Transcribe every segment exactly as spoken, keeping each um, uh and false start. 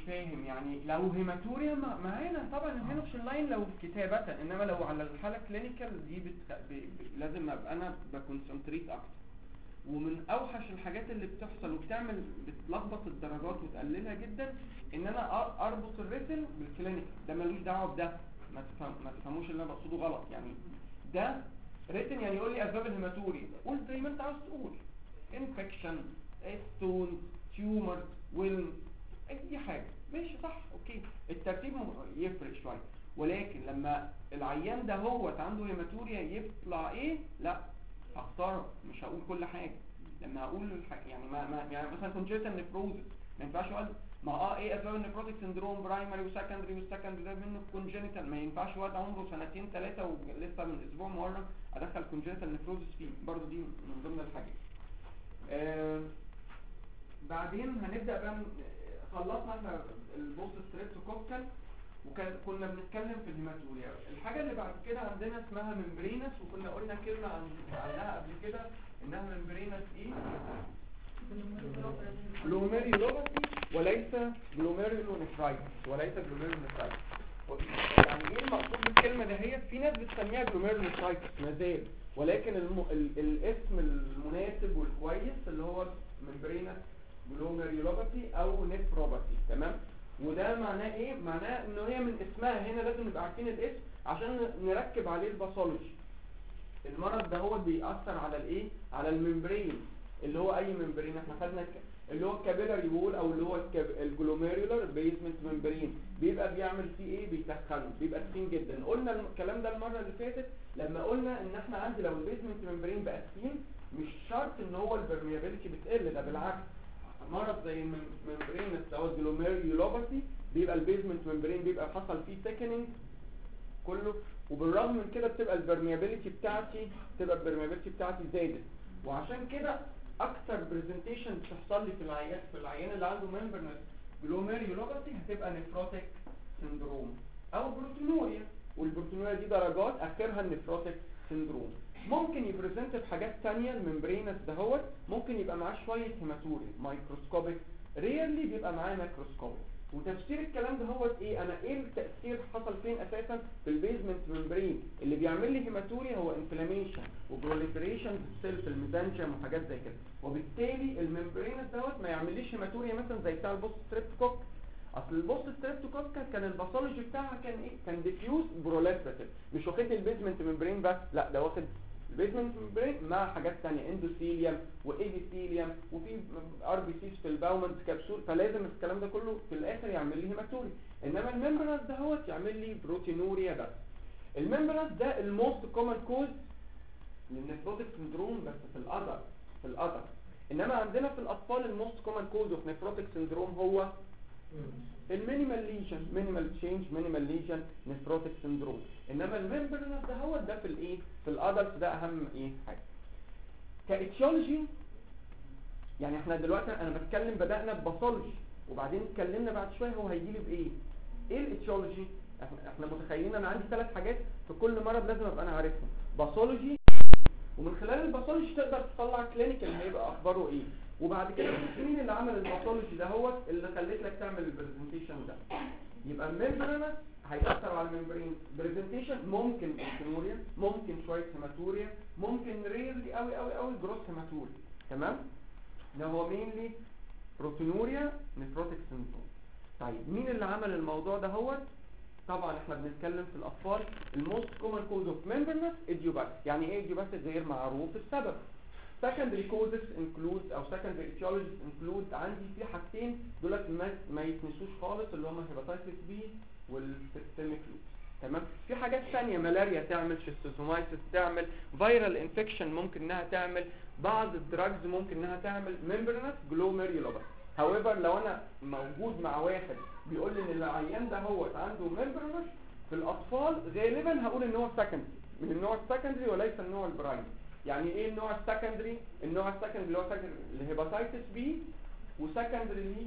فاهم يعني لو هيماتوريا معانا طبعا الهينوكشن لاين لو كتابه، انما لو على الحاله كلينيكال دي بتخ... ب... ب... لازم ابقى انا بكونسنتريت اكتر. ومن اوحش الحاجات اللي بتحصل وبتعمل بتلخبط الدرجات وتقللها جدا ان انا اربط الريتن بالكلينيكال. ده ملوش دعوه بده، ما تفهم ما تفهموش اللي انا بقصده غلط. يعني ده ريتن يعني يقول لي اسباب الهيماتوريا، قول زي ما انت عاوز تقول، انفكشن، ستون، تيومر، ويلم، اي حاجه ماشي صح اوكي، الترتيب يفرق شويه. ولكن لما العيان ده هو عنده هيماتوريا يطلع ايه، لا هختار، مش هقول كل حاجه. لما هقول الح... يعني ما... ما يعني مثلا كونجنتال نيفروزس ما ينفعش اقول ما اه ايه اسباب النيفروتيك سندروم برايمري وسكندري، والسكندري ده منه كونجنتال، ما ينفعش واد عمره سنتين ثلاثه ولسه من اسبوع مره ادخل كونجنتال نيفروزس فيه، برضه دي من ضمن الحاجات. آه بعدين هنبدا بقى، خلصنا احنا البوست ستريبتوكوكال وكنا بنتكلم في الهيماتوريا. الحاجه اللي بعد كده عندنا اسمها ممبرينس، وكنا قلنا كلمه عن عنها قبل كده انها ممبرينس ايه، جلوميريولوباثي وليس جلوميريولونيفرايتس، وليس جلوميريولونيفرايتس. يعني ايه المقصود بالكلمه ده؟ هي في ناس بتسميها جلوميريولونيفرايتس ما زال، ولكن الم... ال... الاسم المناسب والكويس اللي هو ممبرينس جلوميريولوباثي او نيفروباثي. تمام؟ وده معناه ايه؟ معناه انه هي من اسمها هنا لازم نبقى عارفين الاسم عشان نركب عليه الباثولوجي. المرض ده هو بيأثر على الايه؟ على الممبرين، اللي هو اي ممبرين احنا خدنا اللي هو الكابيلاري وول او اللي هو الجلوميرولار بيزمنت ممبرين، بيبقى بيعمل فيه ايه؟ بيسخنه، بيبقى تخين جدا. قلنا الكلام ده المره اللي فاتت لما قلنا ان احنا عندي لو البيزمنت ممبرين بقى تخين مش شرط ان هو البرميابيلتي بتقل، ده بالعكس. مرض زي الممبرين اللي هو الجلوميرولوباثي بيبقى البيزمنت ممبرين بيبقى حصل فيه ثيكننج كله، وبالرغم من كده بتبقى البرميابيلتي بتاعتي بتبقى البرميابيلتي بتاعتي زادت. وعشان كده اكتر برزنتيشن بتحصل لي في العيان في العيان اللي عنده ممبرنس جلوميرولوباثي هتبقى نيفروتيك سندروم او بروتينوريا، والبروتينوريا دي درجات اخرها النيفروتيك سندروم. ممكن يبرزنت بحاجات ثانيه. الممبرينس دهوت ممكن يبقى معاه شويه هيماتوريا مايكروسكوبيك، ريرلي بيبقى معاه ماكروسكوبيك. وتفسير الكلام ده هو ايه؟ انا ايه التاثير حصل فين اساسا في البيزمنت ممبرين؟ اللي بيعمل لي هيماتوريا هو انفلاميشن وبروليفريشن سيل في الميزانجيم وحاجات زي كده، وبالتالي الممبرينس دوت ما يعمليش هيماتوريا مثلا زي بتاع البوست ستريبتوكوك. اصل البوست ستريبتوكوك كان الباثولوجي بتاعها كان ايه؟ كان ديفيوز بروليفراتيف، مش واخد البيزمنت ممبرين بس، لا ده واخد البيزمنت ممبرين مع حاجات ثانيه، اندوثيليوم وايبيثيليوم وفي ار بي سيز في الباومنت كبسول، فلازم الكلام ده كله في الاخر يعمل لي هيماتوريا. انما الممبرنس ده هو يعمل لي بروتينوريا بس. الممبرنس ده الموست كومن كوز للنيفروتيك سندروم بس في الادر في الادر انما عندنا في الاطفال الموست كومن كوز اوف نيفروتيك سندروم هو المينيمال ليجن، مينيمال تشينج، مينيمال ليجن نيفروتيك سندروم. انما الممبرنس ده هو ده في الايه؟ في الادلت، ده اهم ايه حاجه. كايتيولوجي يعني احنا دلوقتي انا بتكلم بدانا بباثولوجي وبعدين اتكلمنا بعد شويه هو هيجي لي بايه؟ ايه الايتيولوجي؟ احنا احنا متخيلين انا عندي ثلاث حاجات في كل مرض لازم ابقى انا عارفهم، باثولوجي، ومن خلال الباثولوجي تقدر تطلع كلينيكال هيبقى اخباره ايه، وبعد كده مين اللي عمل الباثولوجي ده هو اللي خليت لك تعمل البرزنتيشن ده. يبقى الممبرنس هيأثر على الممبرين برزنتيشن، ممكن بروتينوريا، ممكن شويه هيماتوريا، ممكن ريرلي قوي قوي قوي جروس هيماتوريا. تمام؟ ده هو مينلي بروتينوريا نيفروتيك سندروم. طيب مين اللي عمل الموضوع ده هو؟ طبعا احنا بنتكلم في الاطفال. الموست كومن كوز اوف ممبرنس ايديوباثي. يعني ايه ايديوباثي؟ غير معروف السبب. secondary causes include او secondary etiologies include عندي في حاجتين دولت ما, ما يتنسوش خالص اللي هم الهيباتايتس بي والسيستميك لوبس. تمام؟ في حاجات ثانيه، ملاريا تعمل، شيستوزومايسيس تعمل، فيرال انفكشن ممكن انها تعمل، بعض الدراجز ممكن انها تعمل ممبرنس جلوميرولوباثي. however لو انا موجود مع واحد بيقول لي ان العيان ده هو عنده ممبرنس في الاطفال، غالبا هقول ان هو سكندري، من النوع السكندري وليس النوع البرايمري. يعني ايه النوع السكندري؟ النوع السكندري اللي هو الهيباتايتس بي وسكندري ليه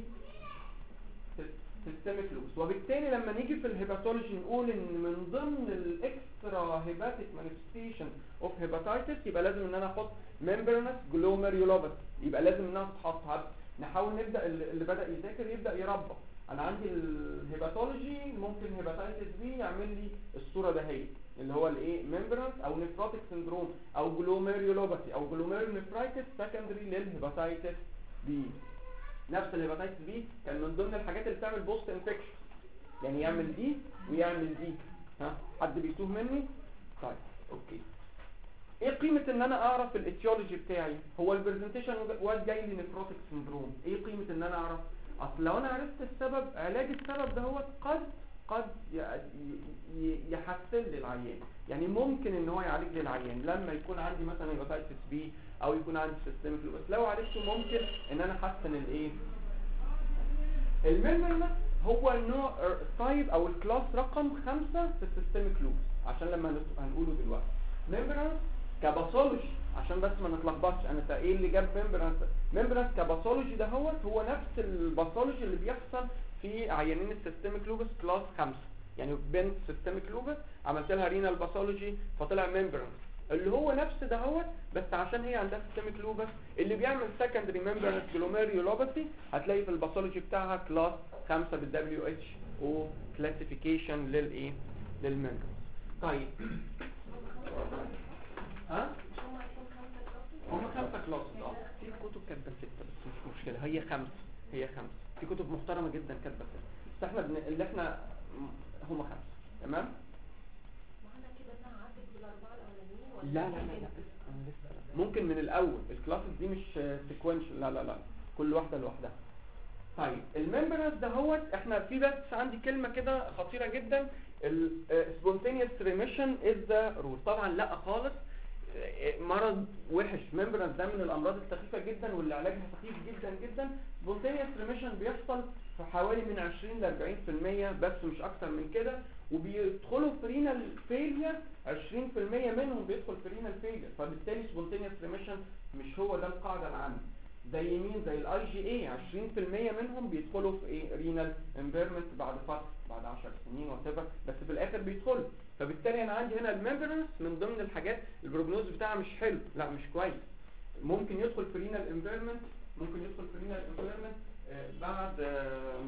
سيستميك لوبس. وبالتالي لما نيجي في الهيباتولوجي نقول ان من ضمن الاكسترا هيباتيك مانيفستيشن اوف هيباتايتس يبقى لازم ان انا احط ممبرنس جلوميرولوباثي، يبقى لازم انها تتحط. نحاول نبدا اللي بدا يذاكر يبدا يربط انا عندي الهيباتولوجي ممكن هيباتايتس بي يعمل لي الصوره دهيت اللي هو الايه ممبرانس او نيفروتيك سندروم او جلوميريولوباثي او جلوميرونيفرايتس سكندري للهيباتايتس بي. نفس الهيباتايتس بي كان من ضمن الحاجات اللي بتعمل بوست انفكشن، يعني يعمل دي ويعمل دي. ها حد بيتوه مني؟ طيب اوكي. ايه قيمه ان انا اعرف الاتيولوجي بتاعي؟ هو البرزنتيشن واد جاي لي نيفروتيك سندروم، ايه قيمه ان انا اعرف؟ اصل لو انا عرفت السبب، علاج السبب ده هو قد قد يحسن لي العيان، يعني ممكن ان هو يعالج لي العيان لما يكون عندي مثلا هيباتايتس بي او يكون عندي سيستميك لوبس، لو عالجته ممكن ان انا احسن الايه الميمبرنس. هو النوع التايب او الكلاس رقم خمسة في السيستميك لوبس، عشان لما هنقوله دلوقتي ميمبرنس كباثولوجي عشان بس ما نتلخبطش. انا ايه اللي جاب ميمبرنس؟ ميمبرنس كباثولوجي ده هو هو نفس الباثولوجي اللي بيحصل في عيانين السيستميك لوبس كلاس خمسة. يعني بنت سيستميك لوبس عملت لها رينال باثولوجي فطلع ميمبرنس اللي هو نفس ده هو، بس عشان هي عندها سيستميك لوبس اللي بيعمل سكندري ميمبرنس جلوميريولوباثي هتلاقي في الباثولوجي بتاعها كلاس خمسة بالدبليو اتش او كلاسيفيكيشن للايه للميمبرنس. طيب ها هم خمسة كلاس. اه في كتب كاتبه ستة بس مش مشكله، هي خمسة هي خمسة في كتب محترمه جدا كاتبه ستة، بس احنا بن... اللي احنا هم خمسة. تمام. معنى كده انها عدت بالاربعه الاولانيين ولا لا لا لا لا انا لسه ممكن من الاول الكلاسز دي مش سيكوينشال، لا لا لا كل واحده لوحدها. طيب الممبرنس ده هو احنا في بس عندي كلمه كده خطيره جدا، السبونتينيوس ريميشن از ذا رول. طبعا لا خالص، مرض وحش. ممبرنس ده من الامراض السخيفه جدا واللي علاجها سخيف جدا جدا. سبونتينيوس ريميشن بيحصل في حوالي من عشرين ل أربعين في المية بس مش اكتر من كده، وبيدخلوا في رينال فيلير عشرين في المية منهم بيدخل في رينال فيلير، فبالتالي سبونتينيوس ريميشن مش هو ده القاعده العامه. زي مين؟ زي الاي جي اي عشرين في المية منهم بيدخلوا في ايه رينال امبيرمنت بعد فتره بعد عشر سنين واتيفر، بس في الاخر بيدخلوا. فبالتالي انا عندي هنا الممبرنس من ضمن الحاجات البروجنوز بتاعها مش حلو، لا مش كويس. ممكن يدخل في رينال امبيرمنت ممكن يدخل في رينال امبيرمنت آه بعد آه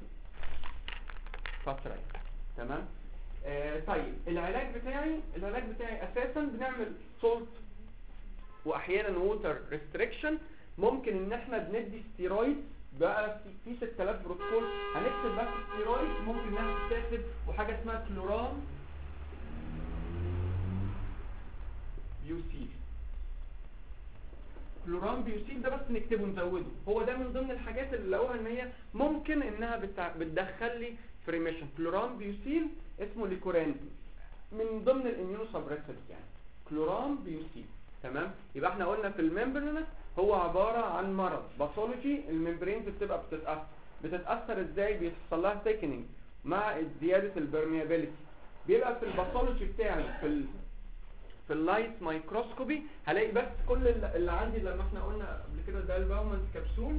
فتره. تمام. آه طيب العلاج بتاعي العلاج بتاعي اساسا بنعمل سولت واحيانا ووتر ريستريكشن. ممكن ان احنا بندي ستيرويد بقى في ستة آلاف بروتوكول هنكتب بس ستيرويد ممكن انها تتاخد، وحاجه اسمها كلورام بيوسيل. كلورام بيوسيل ده بس نكتبه نزوده، هو ده من ضمن الحاجات اللي لقوها ان هي ممكن انها بتع... بتدخل لي فريميشن. كلورام بيوسيل اسمه ليكوران من ضمن الاميونو سبريسيف يعني كلورام بيوسيل. تمام. يبقى احنا قلنا في الممبرنس هو عباره عن مرض باثولوجي، الممبرينز بتبقى بتتاثر بتتاثر ازاي؟ بيحصل لها ثيكنينج مع زياده البرميابيليتي. بيبقى في الباثولوجي بتاعي في ال... في اللايت مايكروسكوبي هلاقي بس كل اللي عندي لما احنا قلنا قبل كده ده الباومنز كبسول،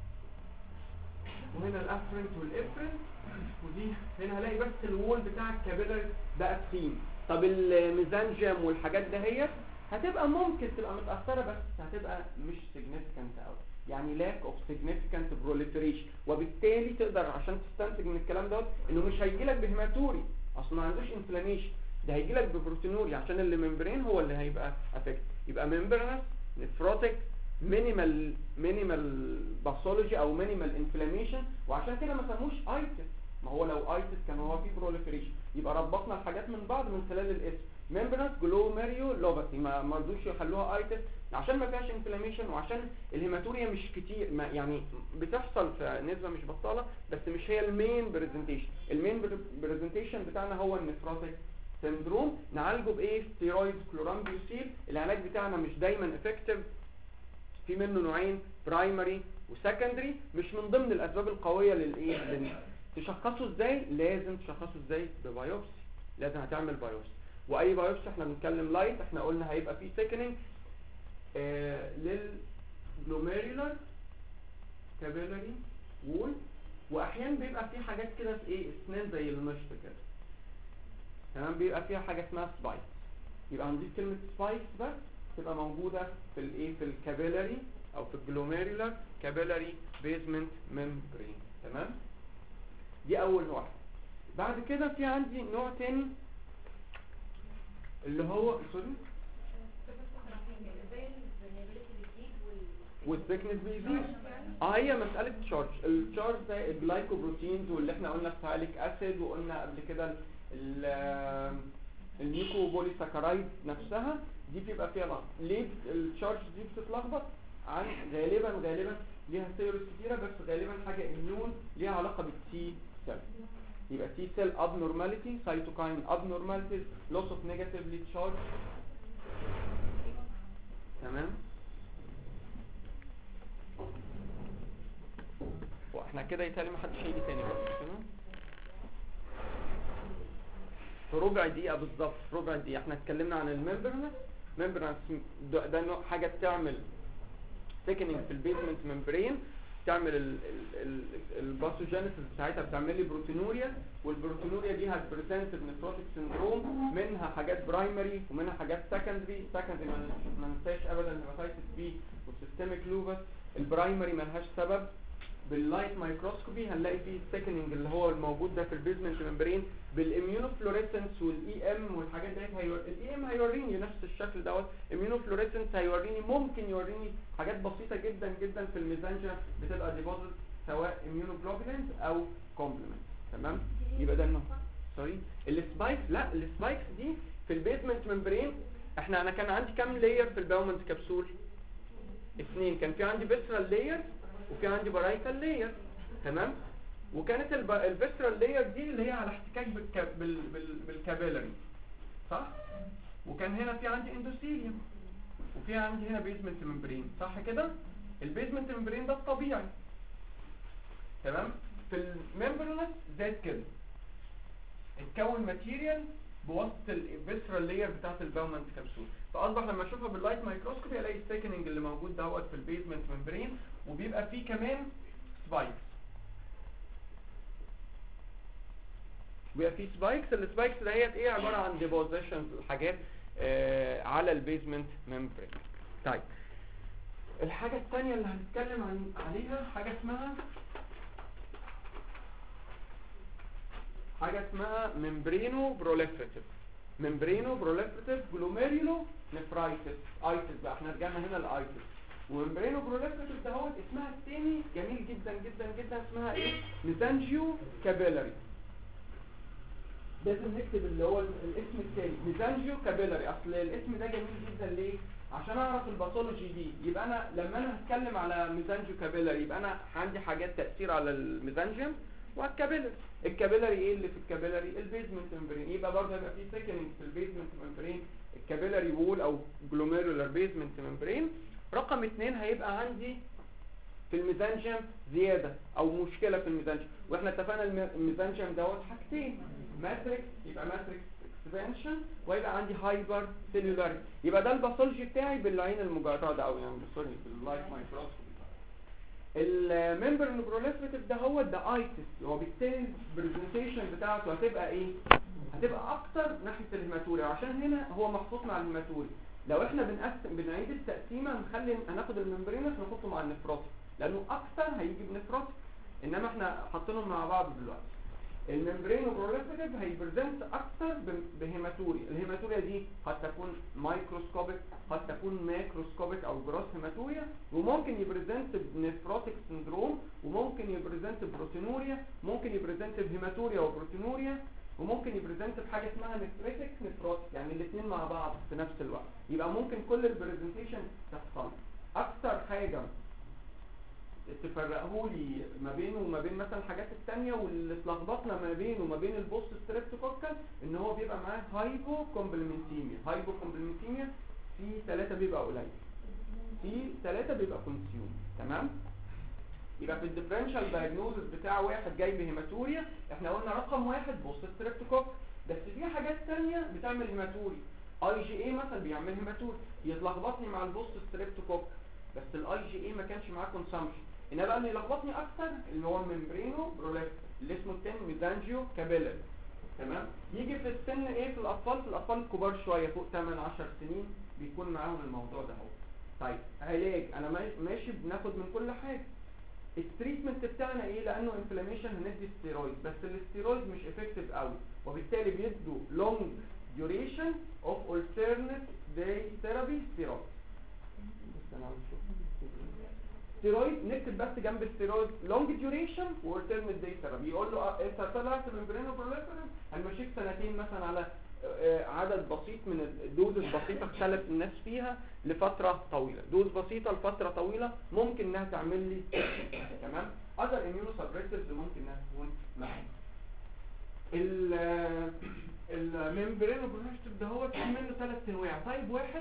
وهنا الافرنت والافرنت، ودي هنا هلاقي بس الوول بتاع الكابيلر ده تخين. طب الميزانجيم والحاجات دهيت هتبقى ممكن تبقى متاثره بس هتبقى مش سيجنيفيكانت قوي، يعني لاك اوف سيجنيفيكانت بروليفريشن، وبالتالي تقدر عشان تستنتج من الكلام دوت انه مش هيجي لك بهيماتوري، اصلا ما عندوش انفلاميشن، ده هيجي لك ببروتينوري عشان اللي ممبرين هو اللي هيبقى افكت. يبقى ممبرنس نفروتيك مينيمال مينيمال باثولوجي او مينيمال انفلاميشن، وعشان كده ما سموش ايتس. ما هو لو ايتس كان هو فيه بروليفريشن. يبقى ربطنا الحاجات من بعض من خلال الاسم ممبرنس جلوميريولوباثي، ما ما رضوش يخلوها ايتس عشان ما فيهاش انفلاميشن، وعشان الهيماتوريا مش كتير ما يعني بتحصل في نسبه مش بطاله، بس مش هي المين بريزنتيشن. المين بريزنتيشن بتاعنا هو النفروتيك سندروم. نعالجه بايه؟ ستيرويد كلورام بيوسيل. العلاج بتاعنا مش دايما افكتيف، في منه نوعين برايمري وسكندري، مش من ضمن الاسباب القويه للايه لل... تشخصه ازاي؟ لازم تشخصه ازاي؟ ببايوبسي، لازم هتعمل بايوبسي. واي بايوبسي احنا بنتكلم لايت، احنا قلنا هيبقى فيه سيكنينج آه للجلوميرولار كابيلاري وول، واحيانا بيبقى فيه حاجات كده في ايه اسنان زي المشط كده. تمام. بيبقى فيها حاجه اسمها سبايك، يبقى هنضيف كلمه سبايك بس تبقى موجوده في الايه في الكابيلاري او في الجلوميرولار كابيلاري بيزمنت ممبرين. تمام. دي اول واحده. بعد كده في عندي نوع تاني اللي هو سوري والثيكنس بيزيد. اه هي مساله تشارج. التشارج ده الجلايكوبروتينز واللي احنا قلنا السايليك اسيد، وقلنا قبل كده الميوكوبوليساكرايد نفسها دي بيبقى فيها لخبطه. ليه التشارج دي بتتلخبط؟ عن غالبا غالبا ليها ثيوريز كتيره، بس غالبا حاجه اميون ليها علاقه بالتي سيل. يبقى تي سيل ابنورماليتي، سايتوكاين ابنورماليتيز، لوس اوف نيجاتيفلي تشارج. تمام. واحنا كده يتهيألي ما حدش هيجي تاني بقى. تمام. في ربع دقيقه بالظبط، ربع دقيقه احنا اتكلمنا عن الممبرنس. ممبرنس ده, ده نوع حاجه بتعمل ثيكنينج في البيزمنت ممبرين، تعمل الباثوجينيسيس بتاعتها، بتعمل لي بروتينوريا، والبروتينوريا دي هتبريزنت بنفروتيك سندروم، منها حاجات برايمري ومنها حاجات سكندري. سكندري ما ننساش ابدا الهيباتيتس بي والسيستميك لوبس. البرايمري ملهاش سبب. باللايت مايكروسكوبي هنلاقي فيه الثيكنينج اللي هو الموجود ده في البيزمنت ممبرين. بالاميونوفلوريسنس والاي ام والحاجات ديت هيور... الاي ام هيوريني نفس الشكل دوت. اميونوفلوريسنس هيوريني، ممكن يوريني حاجات بسيطه جدا جدا في الميزانجر بتبقى ديبوزيت، سواء اميونوجلوبولينز او كومبلمنت. تمام. يبقى ده النوع. سوري السبايكس، لا السبايكس دي في البيزمنت ممبرين. احنا انا كان عندي كام لاير في الباومنت كبسول؟ اثنين. كان في عندي فيسرال لاير وفي عندي بارايتال لاير. تمام. وكانت الفيسرال لاير دي اللي هي على احتكاك بالك... بال... بال... بالكابيلاري، صح؟ وكان هنا في عندي اندوثيليوم وفي عندي هنا بيزمنت ممبرين، صح كده؟ البيزمنت ممبرين ده الطبيعي. تمام. في الممبرنس زاد كده، اتكون ماتيريال بواسطه الفيسرال لاير بتاعت الباومنت كبسول، فاصبح لما اشوفها باللايت مايكروسكوبي الاقي الثيكنينج اللي موجود دوت في البيزمنت ممبرين، وبيبقى فيه كمان سبايكس. بيبقى فيه سبايكس. السبايكس ديت ايه؟ عباره عن ديبوزيشنز حاجات آه على البيزمنت ممبرين. طيب الحاجه الثانيه اللي هنتكلم عن عليها حاجه اسمها حاجه اسمها ممبرينو بروليفريتيف. ممبرينو بروليفريتيف جلوميريولو نفرايتس. ايتس بقى، احنا رجعنا هنا لايتس. وممبرينو بروليفريتيف ده هو اسمها الثاني جميل جدا جدا جدا، اسمها ايه؟ ميزانجيو كابيلاري. لازم نكتب اللي هو الاسم الثاني ميزانجيو كابيلاري. اصل الاسم ده جميل جدا ليه؟ عشان اعرف الباثولوجي دي. يبقى انا لما انا هتكلم على ميزانجيو كابيلاري يبقى انا عندي حاجات تاثير على الميزانجيوم والكابيلاري. الكابيلاري ايه اللي في الكابيلاري؟ البيزمنت ممبرين. يبقى برضه هيبقى في ثيكنينج في البيزمنت ممبرين، الكابيلاري وول او جلوميرولار بيزمنت ممبرين. رقم اثنين هيبقى عندي في الميزانجيوم زياده او مشكله في الميزانجيوم. واحنا اتفقنا الميزانجيوم دوت حاجتين، ماتريكس، يبقى ماتريكس اكسبانشن، ويبقى عندي هايبر سيلولاري. يبقى ده الباثولوجي بتاعي بالعين المجرده او يعني سوري باللايت مايكروسكوب. الممبرين بروليفريتيف ده هو ده ايتس، وبالتالي البرزنتيشن بتاعته هتبقى ايه؟ هتبقى اكتر ناحيه الهيماتوري، عشان هنا هو محطوط مع الهيماتوري. لو احنا بنقسم بنعيد التقسيمه نخلي هناخد الممبرينس نحطه مع النفروتيك لانه اكتر هيجي بنفروتيك، انما احنا حاطينهم مع بعض دلوقتي. الممبرين بروليفريتيف هيبرزنت اكتر بهيماتوري. الهيماتوريا دي قد تكون مايكروسكوبيك، قد تكون ماكروسكوبيك او جروس هيماتوريا، وممكن يبرزنت بنفروتيك سندروم، وممكن يبرزنت بروتينوريا، ممكن يبرزنت بهيماتوريا وبروتينوريا، وممكن يبرزنت بحاجه اسمها نفريتك نفروتيك، يعني الاثنين مع بعض في نفس الوقت. يبقى ممكن كل البرزنتيشن تحصل. اكتر حاجه تفرقه لي ما بينه وما بين مثلا الحاجات الثانيه واللي اتلخبطنا ما بينه وما بين البوست ستريبتوكوكال ان هو بيبقى معاه هايبو كومبلمنتيميا. هايبو كومبلمنتيميا في ثلاثة بيبقى قليل، في ثلاثة بيبقى كونسيوم. تمام. يبقى في الديفرنشال دايجنوزس بتاع واحد جاي بهيماتوريا احنا قلنا رقم واحد بوست ستريبتوكوكال، بس في حاجات ثانيه بتعمل هيماتوري. اي جي اي مثلا بيعمل هيماتوري، يتلخبطني مع البوست ستريبتوكوكال، بس الاي جي اي ما كانش معاه كونسامشن. انما بقى اللي يلخبطني اكتر اللي هو الممبرينو بروليفريتيف اللي اسمه الثاني ميزانجيو كابيلاري. تمام. يجي في السن ايه؟ في الاطفال في الاطفال الكبار شويه فوق ثمانية عشر سنين بيكون معاهم الموضوع ده. هو طيب علاج، انا ماشي بناخد من كل حاجه. التريتمنت بتاعنا ايه؟ لانه انفلاميشن هندي ستيرويد، بس الستيرويد مش افكتيف قوي، وبالتالي بيدوا لونج duration of alternate day therapy steroid. بس انا عاوز اشوف ستيرويد، نكتب بس جنب الستيرويد لونج ديوريشن والترنت داي ثيرابي. يقول له اه انت طلعت ممبرينو بروليفريف هنمشيك سنتين مثلا على آه عدد بسيط من الدوز البسيطه اختلف الناس فيها لفتره طويله، دوز بسيطه لفتره طويله ممكن انها تعمل لي تمام. اذر اميونو سبريسيفز ممكن انها تكون معانا. ال الممبرينو بروليفريف ده هو في منه ثلاث انواع. طيب واحد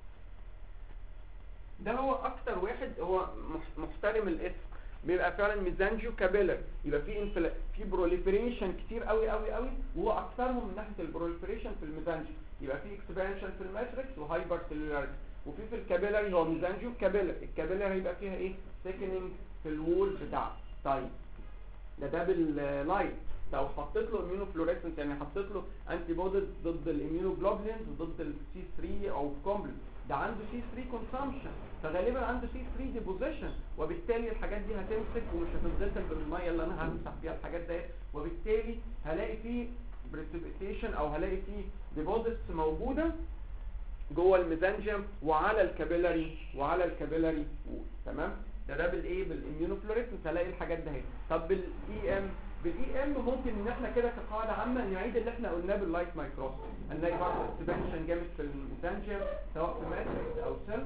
ده هو اكتر واحد هو محترم الاسم، بيبقى فعلا ميزانجيو كابيلر، يبقى في انفلا... في بروليفريشن كتير قوي قوي قوي، وهو اكثرهم من ناحيه البروليفريشن في الميزانجيو، يبقى في اكسبانشن في الماتريكس وهايبر سيلولاريتي. وفي في الكابيلاري هو ميزانجيو كابيلر، الكابيلر هيبقى فيها ايه؟ سيكنينج في الوول بتاعه. طيب ده ده باللايت، لو حطيت له اميونو فلوريسنس يعني حطيت له انتي بوديز ضد الاميونوجلوبولينز وضد السي ثلاثة او كومبلكس، ده عنده سي ثلاثة كونسامشن، فغالبا عنده سي ثلاثة ديبوزيشن، وبالتالي الحاجات دي هتمسك ومش هتتغسل بالميه اللي انا همسح فيها الحاجات ديت، وبالتالي هلاقي فيه بريسيبيتيشن او هلاقي فيه ديبوزيتس موجوده جوه الميزانجيوم وعلى الكابيلاري وعلى الكابيلاري وول. تمام؟ ده ده بالايه؟ بالاميونوفلوريسنس هلاقي الحاجات دي اهي. طب بالاي ام بالاي ام ممكن ان احنا كده كقاعده عامه نعيد اللي احنا قلناه باللايت مايكروسكوب، هنلاقي برضه اكسبانشن جامد في الميزانجيوم سواء في ماتريكس او سيل،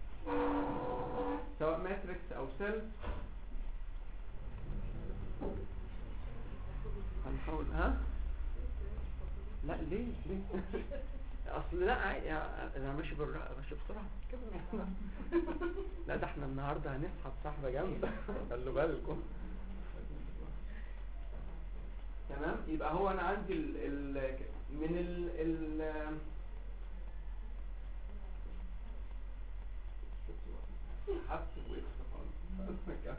سواء ماتريكس او سيل. هنحاول ها لا ليه ليه اصل لا عادي انا ماشي بالراحه ماشي بسرعه كده. لا ده احنا النهارده هنسحب سحبه جامده خلوا بالكم. تمام؟ يبقى هو انا عندي ال ال من ال ال حسب وقت خالص.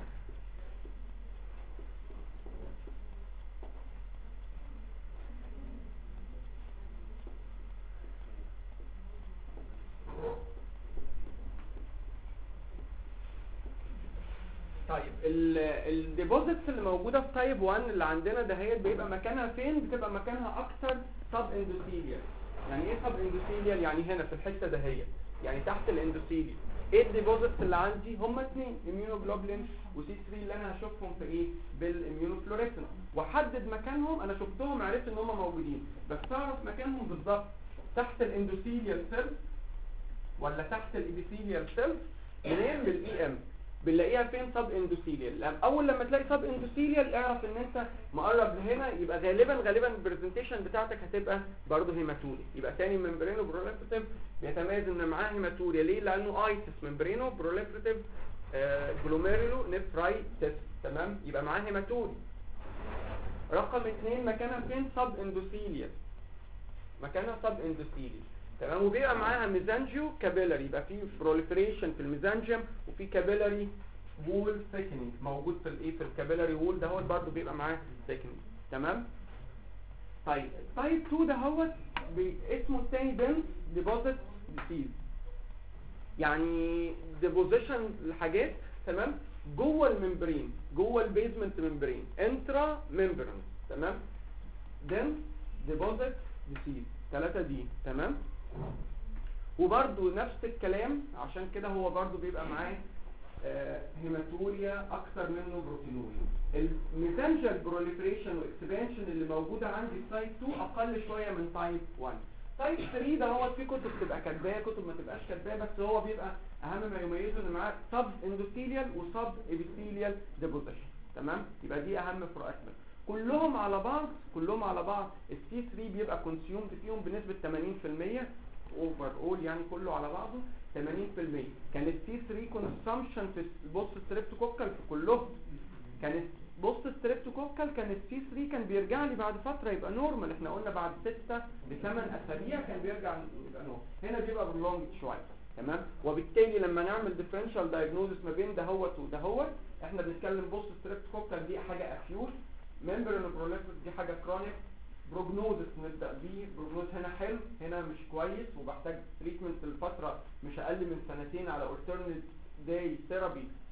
طيب الديبوزيتس اللي موجوده في تايب واحد اللي عندنا دهيت بيبقى مكانها فين؟ بتبقى مكانها اكتر سب اندوثيليال. يعني ايه سب اندوثيليال؟ يعني هنا في الحته دهيت، يعني تحت الاندوثيليال. ايه الديبوزيتس اللي عندي؟ هم اثنين، اميونوجلوبولين وسي ثلاثة اللي انا هشوفهم في ايه؟ بالاميونوفلوريسنس، واحدد مكانهم. انا شفتهم عرفت ان هم موجودين، بس اعرف مكانهم بالظبط تحت الاندوثيليال سيل ولا تحت الابيثيليال سيل. منين؟ بالاي ام بنلاقيها فين؟ سب اندوثيليال. اول لما تلاقي سب اندوثيليال اعرف ان انت مقرب لهنا، يبقى غالبا غالبا البرزنتيشن بتاعتك هتبقى برضه هيماتوري. يبقى تاني ممبرينو بروليفريتيف بيتميز ان معاه هيماتوريا. ليه؟ لانه ايتس ممبرينو بروليفريتيف آه جلوميرولو نفرايتس. تمام؟ يبقى معاه هيماتوري. رقم اثنين مكانها فين؟ سب اندوثيليال، مكانها سب اندوثيليال. تمام؟ وبيبقى معاها ميزانجيو كابيلاري، يبقى في بروليفريشن في الميزانجيوم وفي كابيلاري وول ثيكنينج موجود في الايه؟ في الكابيلاري وول ده هو برضه بيبقى معاه ثيكنينج. تمام؟ طيب تايب اتنين ده هو اسمه الثاني دنس ديبوزيت ديسيز، يعني ديبوزيشن الحاجات تمام جوه الممبرين، جوه البيزمنت ممبرين، انترا ممبرين. تمام؟ دنس ديبوزيت ديسيز ثلاثة دي. تمام؟ وبرده نفس الكلام، عشان كده هو برده بيبقى معاه آه هيماتوريا اكتر منه بروتينوريا. الميزانجيال بروليفريشن واكسبانشن اللي موجوده عندي في تايب اتنين اقل شويه من تايب واحد. تايب ثلاثة ده هو في كتب تبقى كاتباه، كتب ما تبقاش كاتباه، بس هو بيبقى اهم ما يميزه ان معاه سب اندوثيليال وسب ابيثيليال ديبوزيشن. تمام؟ يبقى دي اهم فروقاتنا. كلهم على بعض كلهم على بعض السي ثلاثة بيبقى كونسيومد فيهم بنسبه ثمانين في المية اوفر اول، يعني كله على بعضه ثمانين في المية. كانت سي ثلاثة كونسامشن في بوست ستريبتوكوكال في كلهم، كانت بوست ستريبتوكوكال كانت سي ثلاثة كان بيرجع لي بعد فتره يبقى نورمال. احنا قلنا بعد ستة لثمان اسابيع كان بيرجع يبقى نورمال، هنا بيبقى برولونج شويه. تمام؟ وبالتالي لما نعمل ديفرنشال دايجنوزس ما بين دهوت ودهوت، احنا بنتكلم بوست ستريبتوكوكال دي حاجه اكيوت، ممبرين بروليفريتيف دي حاجه كرونيك. بروجنوزس نبدا بيه، بروجنوز هنا حلو هنا مش كويس وبحتاج تريتمنت لفتره مش اقل من سنتين على alternate day therapy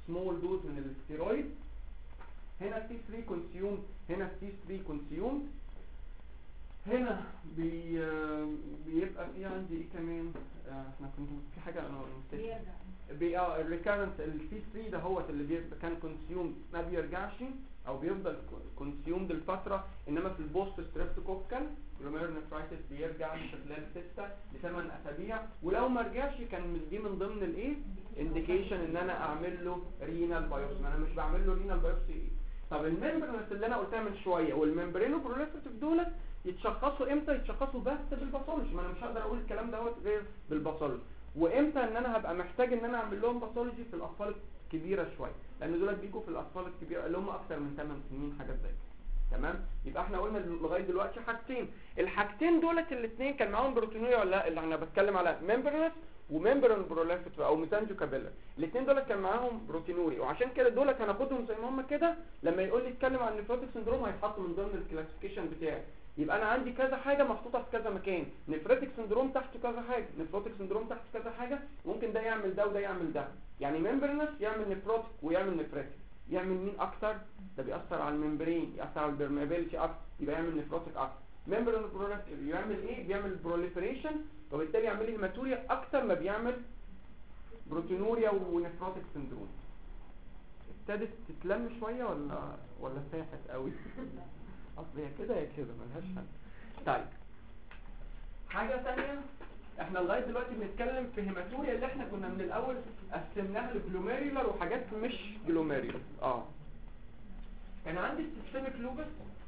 سمول دوز من الاستيرويد. هنا سي ثري كونسيوم، هنا سي ثري كونسيوم. هنا بي بيبقى في عندي ايه كمان؟ آه احنا كنا في حاجه انا نسيت. بي اه الريكارنت السي ثري ده هو اللي بيبقى كان كونسيوم ما بيرجعش او بيفضل كونسيوم لفتره، انما في البوست ستريبتوكوكال جلوميرونيفرايتس بيرجع في خلال ستة لثمان اسابيع، ولو ما رجعش كان دي من ضمن الايه انديكيشن ان انا اعمل له رينال بايوبسي. انا مش بعمل له رينال بايوبسي ايه. طب الممبرنس اللي انا قلتها من شويه والممبرينو بروليفريتيف دولت يتشخصوا امتى؟ يتشخصوا بس بالباثولوجي. ما انا مش هقدر اقول الكلام دوت غير بالباثولوجي. وامتى ان انا هبقى محتاج ان انا اعمل لهم باثولوجي؟ في الاطفال الكبيره شويه، لان دولت بيجوا في الاطفال الكبيره اللي هم اكثر من ثمان سنين حاجه زي كده. تمام؟ يبقى احنا قلنا لغايه دلوقتي حاجتين. الحاجتين دولت الاثنين كان معاهم بروتينوريا ولا لا؟ اللي انا بتكلم على ممبرنس وممبرين بروليفريتيف او ميزانجيو كابيلر، الاثنين دولت كان معاهم بروتينوري، وعشان كده دولت هناخدهم زي ما هم كده. لما يقول لي اتكلم عن نيفروتيك سندروم هيتحطوا من ضمن الكلاسيفيكيشن بتاعي. يبقى انا عندي كذا حاجه محطوطه في كذا مكان، نيفروتيك سندروم تحته كذا حاجه، نيفروتيك سندروم تحته كذا حاجه، ممكن ده يعمل ده وده يعمل ده. يعني ممبرنس يعمل نيفروتيك ويعمل نيفريتيك. يعمل مين اكتر؟ ده بيأثر على الممبرين، يأثر على البرميابيلتي اكتر، يبقى يعمل نيفروتيك اكتر. ممبرين بروليفريتيف يعمل ايه؟ بيعمل بروليفريشن، وبالتالي يعمل لي هيماتوريا اكتر ما بيعمل بروتينوريا ونيفروتيك سندروم. ابتدت تتلم شويه ولا ولا ساحت قوي؟ اصل هي كده يا كده ملهاش حل. طيب حاجه ثانيه، احنا لغايه دلوقتي بنتكلم في هيماتوريا اللي احنا كنا من الاول قسمناها لجلوميريولار وحاجات مش جلوميريولار. اه كان عندي السيستميك لوبس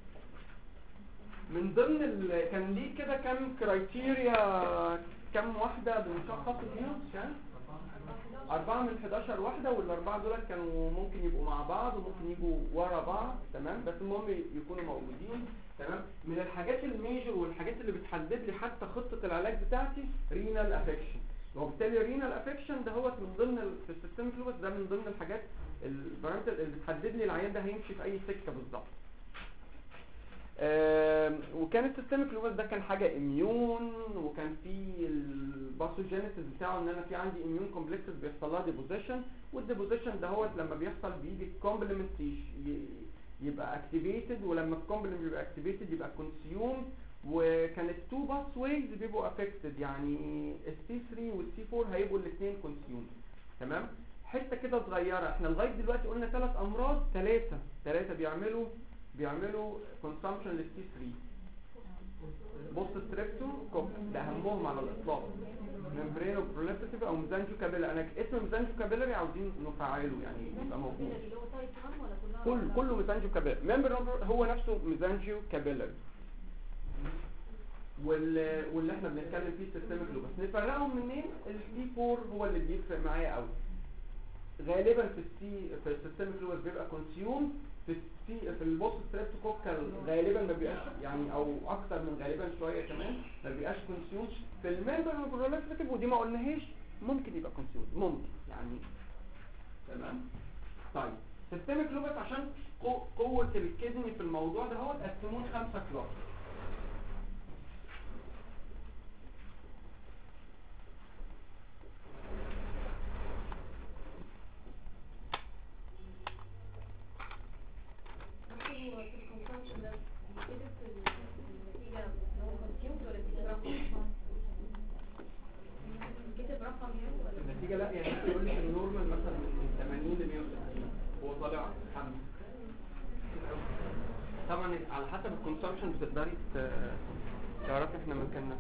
من ضمن ال... كان ليه كده كام كرايتيريا، كام واحده بنشخص فيهم؟ كام؟ أربعة من حداشر واحدة، والأربعة دول كانوا ممكن يبقوا مع بعض وممكن يجوا ورا بعض. تمام؟ بس المهم يكونوا موجودين. تمام؟ من الحاجات الميجر والحاجات اللي بتحدد لي حتى خطة العلاج بتاعتي رينال افكشن، وبالتالي رينال افكشن ده هو من ضمن ال... في السيستم فلوس ده من ضمن الحاجات البارامتر اللي بتحدد لي العيان ده هيمشي في أي سكة بالظبط. آه وكان السيستميك لوبس ده كان حاجه اميون، وكان في الباثوجينيسيس بتاعه ان انا في عندي اميون كومبلكسز بيحصل لها ديبوزيشن، والديبوزيشن ده هو لما بيحصل بيجي الكومبلمنت يبقى اكتيفيتد، ولما الكومبلمنت بيبقى اكتيفيتد يبقى كونسيوم. وكانت تو باث ويز بيبقوا افكتد، يعني السي ثري والسي فور هيبقوا الاثنين كونسيوم. تمام؟ حته كده صغيره، احنا لغايه دلوقتي قلنا ثلاث امراض، ثلاثه ثلاثه بيعملوا بيعملوا consumption للسي ثري. بوست ستريبتوكوكال ده اهمهم على الاطلاق، ممبرينو بروليفريتيف او ميزانجيو كابيلاري. انا اسم ميزانجيو كابيلاري عاوزين نفعله يعني يبقى موجود. كل كله ميزانجيو كابيلاري. ممبرينو هو نفسه ميزانجيو كابيلاري. وال واللي احنا بنتكلم فيه سيستميك لوبس نفرقهم منين؟ السي فور هو اللي بيفرق معايا قوي. غالبا في السي في السيستميك لوبس بيبقى كونسيوم، في السي في البوست ستريبتوكوكال غالبا ما بيبقاش يعني، او اكتر من غالبا شويه كمان ما بيبقاش كونسيوم. في الممبرين بروليفريتيف ودي ما قلناهاش ممكن يبقى كونسيوم ممكن يعني. تمام؟ طيب سيستميك لوبس عشان قوه الكدني في الموضوع ده هو تقسمون خمسه كلاس. النتيجة لا يعني يقول لك النورمال مثلا من ثمانين ل مية وستين هو طالع خمسة. طبعا على حسب الكونسامشن بتقدري تعرفي احنا مكاننا.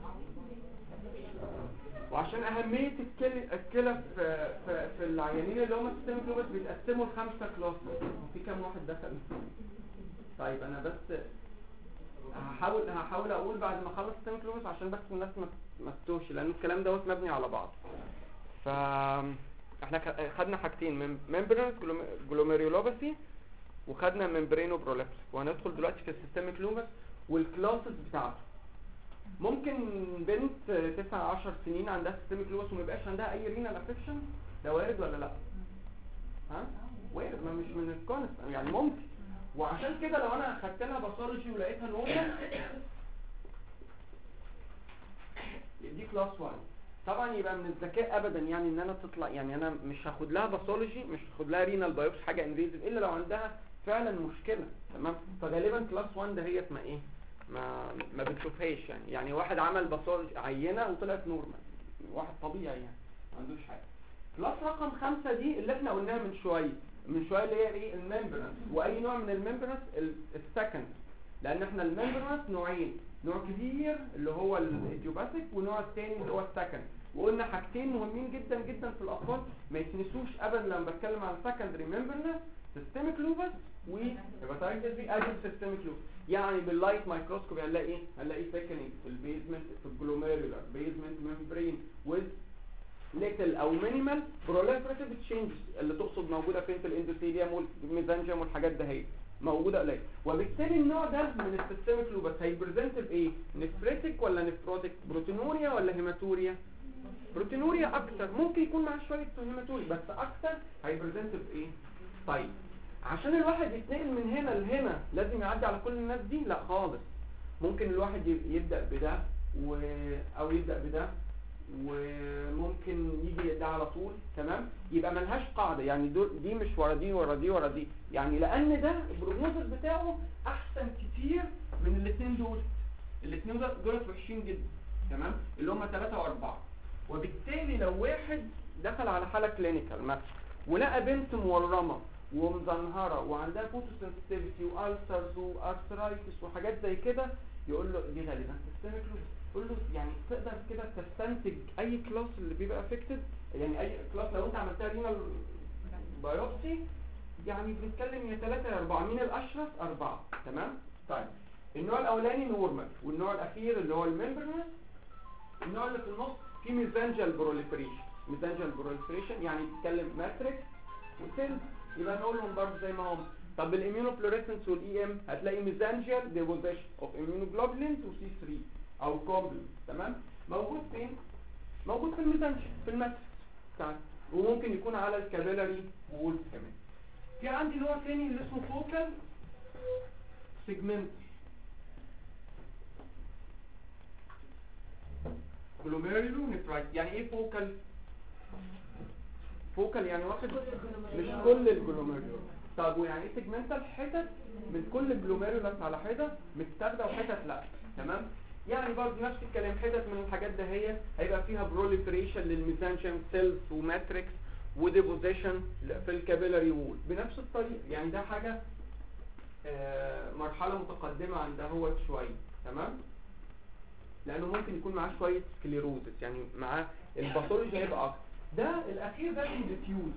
وعشان اهمية الكلى الكلى في في, في العيانين اللي هم السيستميك لوبس بيتقسموا لخمسة كلاس. في كام واحد دخل؟ طيب انا بس هحاول هحاول اقول بعد ما اخلص السيستميك لوبس عشان بس الناس ما تتوهش، لان الكلام دوت مبني على بعض. ف احنا خدنا حاجتين، ممبرين جلوميريولوباثي وخدنا ممبرينو بروليفريتيف، وهندخل دلوقتي في السيستميك لوبس والكلاسز بتاعته. ممكن بنت تسعة عشر سنين عندها سيستميك لوبس وما يبقاش عندها اي رينال افكشن، ده وارد ولا لا؟ ها وارد، ما مش من الكونست يعني ممكن. وعشان كده لو انا خدت لها باثولوجي ولقيتها نورمال دي كلاس واحد. طبعا يبقى من الذكاء ابدا يعني ان انا تطلع، يعني انا مش هاخد لها باثولوجي، مش هاخد لها رينال بايوبسي حاجه انفيزيف الا لو عندها فعلا مشكله. تمام. فغالبا كلاس واحد دهيت ما ايه ما ما بتشوفهاش يعني يعني واحد عمل باثولوجي عينه وطلعت نورمال، واحد طبيعي يعني ما عندوش حاجه. كلاس رقم خمسة دي اللي احنا قلناها من شويه من شويه اللي هي ايه الممبرانس. واي نوع من الممبرانس؟ السكند، لان احنا الممبرانس نوعين، نوع كبير اللي هو الايديوباثيك والنوع الثاني اللي هو السكند. وقلنا حاجتين مهمين جدا جدا في الاطفال ما يتنسوش ابدا لما بتكلم عن سكندري ممبرانس: سيستميك لوبس وهيباتايتس بي ادي سيستميك لوبس. يعني باللايت مايكروسكوب هنلاقي ايه؟ هنلاقي ثيكنينج في البيزمنت في الجلوميرولار بيزمنت ممبرين وذ ليتل او مينيمال بروليفريتيف تشينجز اللي تقصد موجوده فين؟ في الاندوثيليوم والميزانجيوم والحاجات ده هي موجوده قليل. وبالتالي النوع ده من السيستميك لوبس هيبريزنت بايه؟ نفريتك ولا نفروتك؟ بروتينوريا ولا هيماتوريا؟ بروتينوريا اكتر، ممكن يكون مع شويه هيماتوريا بس اكتر هيبريزنت بايه؟ طيب عشان الواحد يتنقل من هنا لهنا لازم يعدي على كل الناس دي؟ لا خالص. ممكن الواحد يبدا بده و... او يبدا بده وممكن يجي ده على طول. تمام. يبقى ملهاش قاعده يعني دول دي مش ورا دي ورا دي ورا دي يعني، لان ده البروجنوزس بتاعه احسن كتير من الاثنين دول. الاثنين دول وحشين جدا. تمام. اللي هم ثلاثة واربعة. وبالتالي لو واحد دخل على حاله كلينيكال مثلا ولقى بنت مورمه ومزنهره وعندها فوتوسنسيتيفيتي والسرز وارثرايتس وحاجات زي كده، يقول له دي غالبا سيستميك لوبس. قول له يعني تقدر كده تستنتج اي كلاس اللي بيبقى افكتد، يعني اي كلاس لو انت عملتها رينال بايوبسي يعني بنتكلم يا ثلاثة يا أربعة. مين الاشرف؟ أربعة. تمام. طيب النوع الاولاني نورمال، والنوع الاخير اللي هو الممبرنس. النوع اللي في النص فيه ميزانجيال بروليفريشن. ميزانجيال بروليفريشن يعني بتتكلم ماتريكس وسيل، يبقى نقولهم برضه زي ما هم. طب الاميونوفلوريسنس والاي ام هتلاقي ميزانجيال ديبوزيشن اوف اميونوجلوبولينز وسي ثلاثة او كومبلكس. تمام. موجود فين؟ موجود في الميزانجيال في الماتريكس بتاعتي، وممكن يكون على الكابيلاري وولز كمان. في عندي نوع ثاني اللي اسمه فوكال سيجمنت جلوميرولو نفرايت. يعني ايه فوكال؟ فوكال يعني واخد مش كل الجلوميرولو. طب ويعني ايه سيجمنتال؟ حتت من كل الجلوميرولس على حته متاخده وحتت لا. تمام. يعني برضه نفس الكلام، حتت من الحاجات ده هي هيبقى فيها بروليفريشن للميزانجيوم سيلز وماتريكس وديبوزيشن في الكابيلاري وول بنفس الطريقه. يعني ده حاجه آه مرحله متقدمه عن ده هو شويه. تمام. لانه ممكن يكون معاه شويه سكليروزس يعني معاه الباثولوجي هيبقى اكتر. ده الاخير ده ديفيوز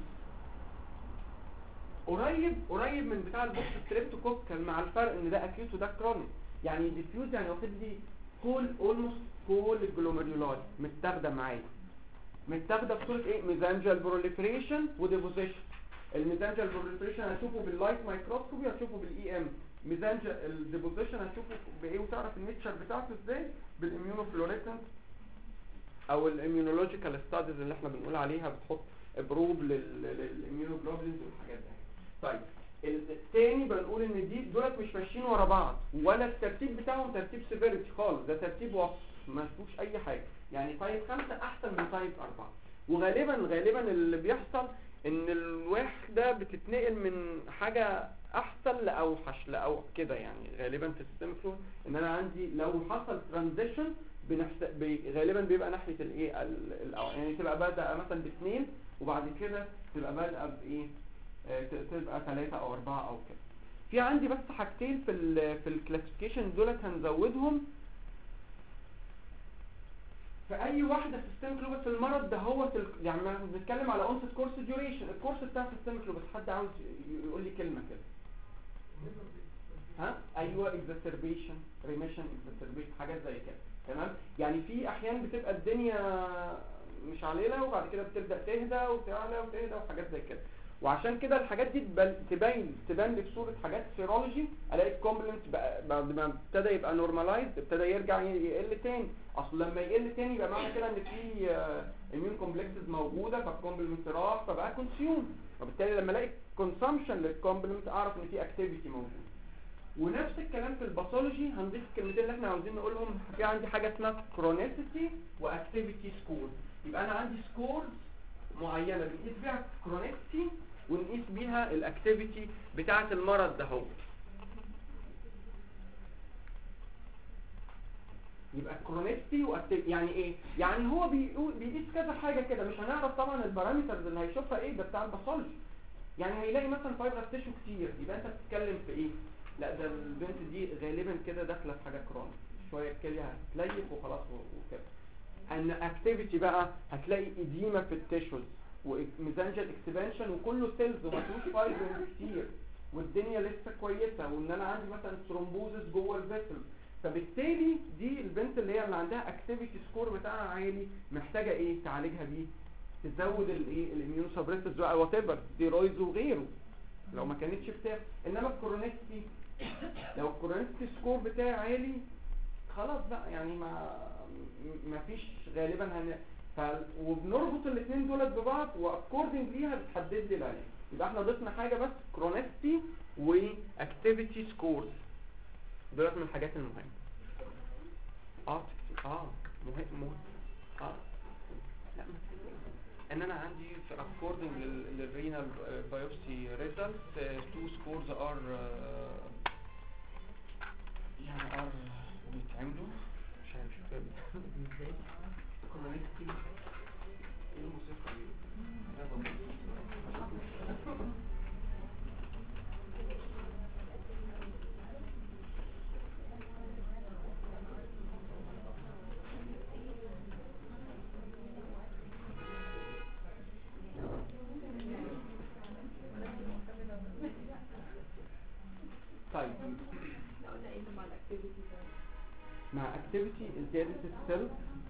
قريب قريب من بتاع البوكس ستريبتوكوكال، مع الفرق ان ده اكيوت وده كرونيك. يعني ديفيوز يعني واخد لي كل اولموست كل الجلوميرولات متاخده معايا، متاخده بصوره ايه؟ ميزانجيال بروليفريشن وديبوزيشن. الميزانجيال بروليفريشن هتشوفه باللايت مايكروسكوبي، هتشوفه بالاي ام. ميزانجيال الديبوزيشن هتشوفه بايه وتعرف النيتشر بتاعته ازاي؟ بالاميونوفلوريسنس او الاميونولوجيكال ستاديز اللي احنا بنقول عليها، بتحط بروب للاميونوجلوبولينز والحاجات دي. طيب الثاني بنقول ان دي دولت مش ماشيين ورا بعض، ولا الترتيب بتاعهم ترتيب سيفيريتي خالص، ده ترتيب وصف ما فيهوش اي حاجه. يعني تايب خمسة احسن من تايب أربعة. وغالبا غالبا اللي بيحصل ان الوحده بتتنقل من حاجه احسن لاوحش لاو كده. يعني غالبا في السيستم فلو ان انا عندي لو حصل ترانزيشن بنحس... بي... غالبا بيبقى ناحيه الايه ال... يعني تبقى بادئه مثلا باثنين وبعد كده تبقى بادئه بايه آه تبقى ثلاثة او أربعة او كده. في عندي بس حاجتين في ال في الكلاسيفيكيشن دولت هنزودهم في اي واحده في السيستم كلوبس. المرض ده هو ال... يعني بنتكلم على اونست كورس ديوريشن. الكورس بتاع السيستم كلوبس حد عاوز يقول لي كلمه كده؟ ها ايوه اكزاسربيشن ريميشن اكزاسربيشن حاجات زي كده. تمام. يعني في احيان بتبقى الدنيا مش علينا وبعد كده بتبدا تهدى وتعلى وتهدى وحاجات زي كده. وعشان كده الحاجات دي تبين تبان لي بصوره حاجات سيرولوجي. الاقي الكومبلمنت بعد ما ابتدى يبقى نورمالايز ابتدى يرجع يقل تاني. اصل لما يقل تاني يبقى معنى كده ان في اميون كومبلكسز موجوده، فالكومبلمنت راح فبقى كونسيوم، وبالتالي لما الاقي كونسامشن للكومبلمنت اعرف ان في اكتيفيتي موجود. ونفس الكلام في الباثولوجي هنضيف الكلمتين اللي احنا عاوزين نقولهم. في عندي حاجه اسمها كرونيسيتي واكتيفيتي سكور. يبقى انا عندي سكورز معينه بنقيس بيها كرونيكتي ونقيس بيها الاكتيفيتي بتاعه المرض ده. هو يبقى كرونيكتي واكتيفيتي يعني ايه؟ يعني هو بيقول بيقيس كذا حاجه كده، مش هنعرف طبعا البارامترز اللي هيشوفها ايه، ده بتاع الباثولوجي. يعني هيلاقي مثلا فايبرس تيشو كتير، يبقى انت بتتكلم في ايه؟ لا ده البنت دي غالبا كده داخله في حاجه كرونيك، شويه الكليه هتليف وخلاص وكده. ان اكتيفيتي بقى هتلاقي اديمه في التيشوز وميزانجل اكسبانشن وكله سيلز وما فيهوش فايبرز كتير والدنيا لسه كويسه، وان انا عندي مثلا ثرومبوزس جوه الفيسل. فبالتالي دي البنت اللي هي اللي عندها اكتيفيتي سكور بتاعها عالي محتاجه ايه تعالجها بيه؟ تزود الايه الاميون سبريسز وات ايفر ستيرويدز وغيره لو ما كانتش بتاع. انما الكورونيكتي لو الكورونيكتي سكور بتاعي عالي خلاص بقى يعني ما ما فيش غالبا هن ف... وبنربط الاثنين دولت ببعض واكوردنج ليها بتحدد لي العلاج. يبقى احنا ضفنا حاجه بس كرونيكتي واكتيفيتي سكورز، دولت من الحاجات المهمه. اه اه مهم مهم اه لا ان انا عندي في according للرينال بايوبسي ريزلت تو سكورز ار يعني ار بيتعملوا مش عارف شو ازاي كوميونيتي ايه الموسيقى دي طيب مع اكتيفيتي زيادة السيل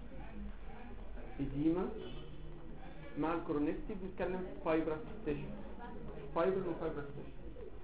اديما. مع الكورونيستي بنتكلم في فايبرس تيشو، فايبر وفايبرس تيشو.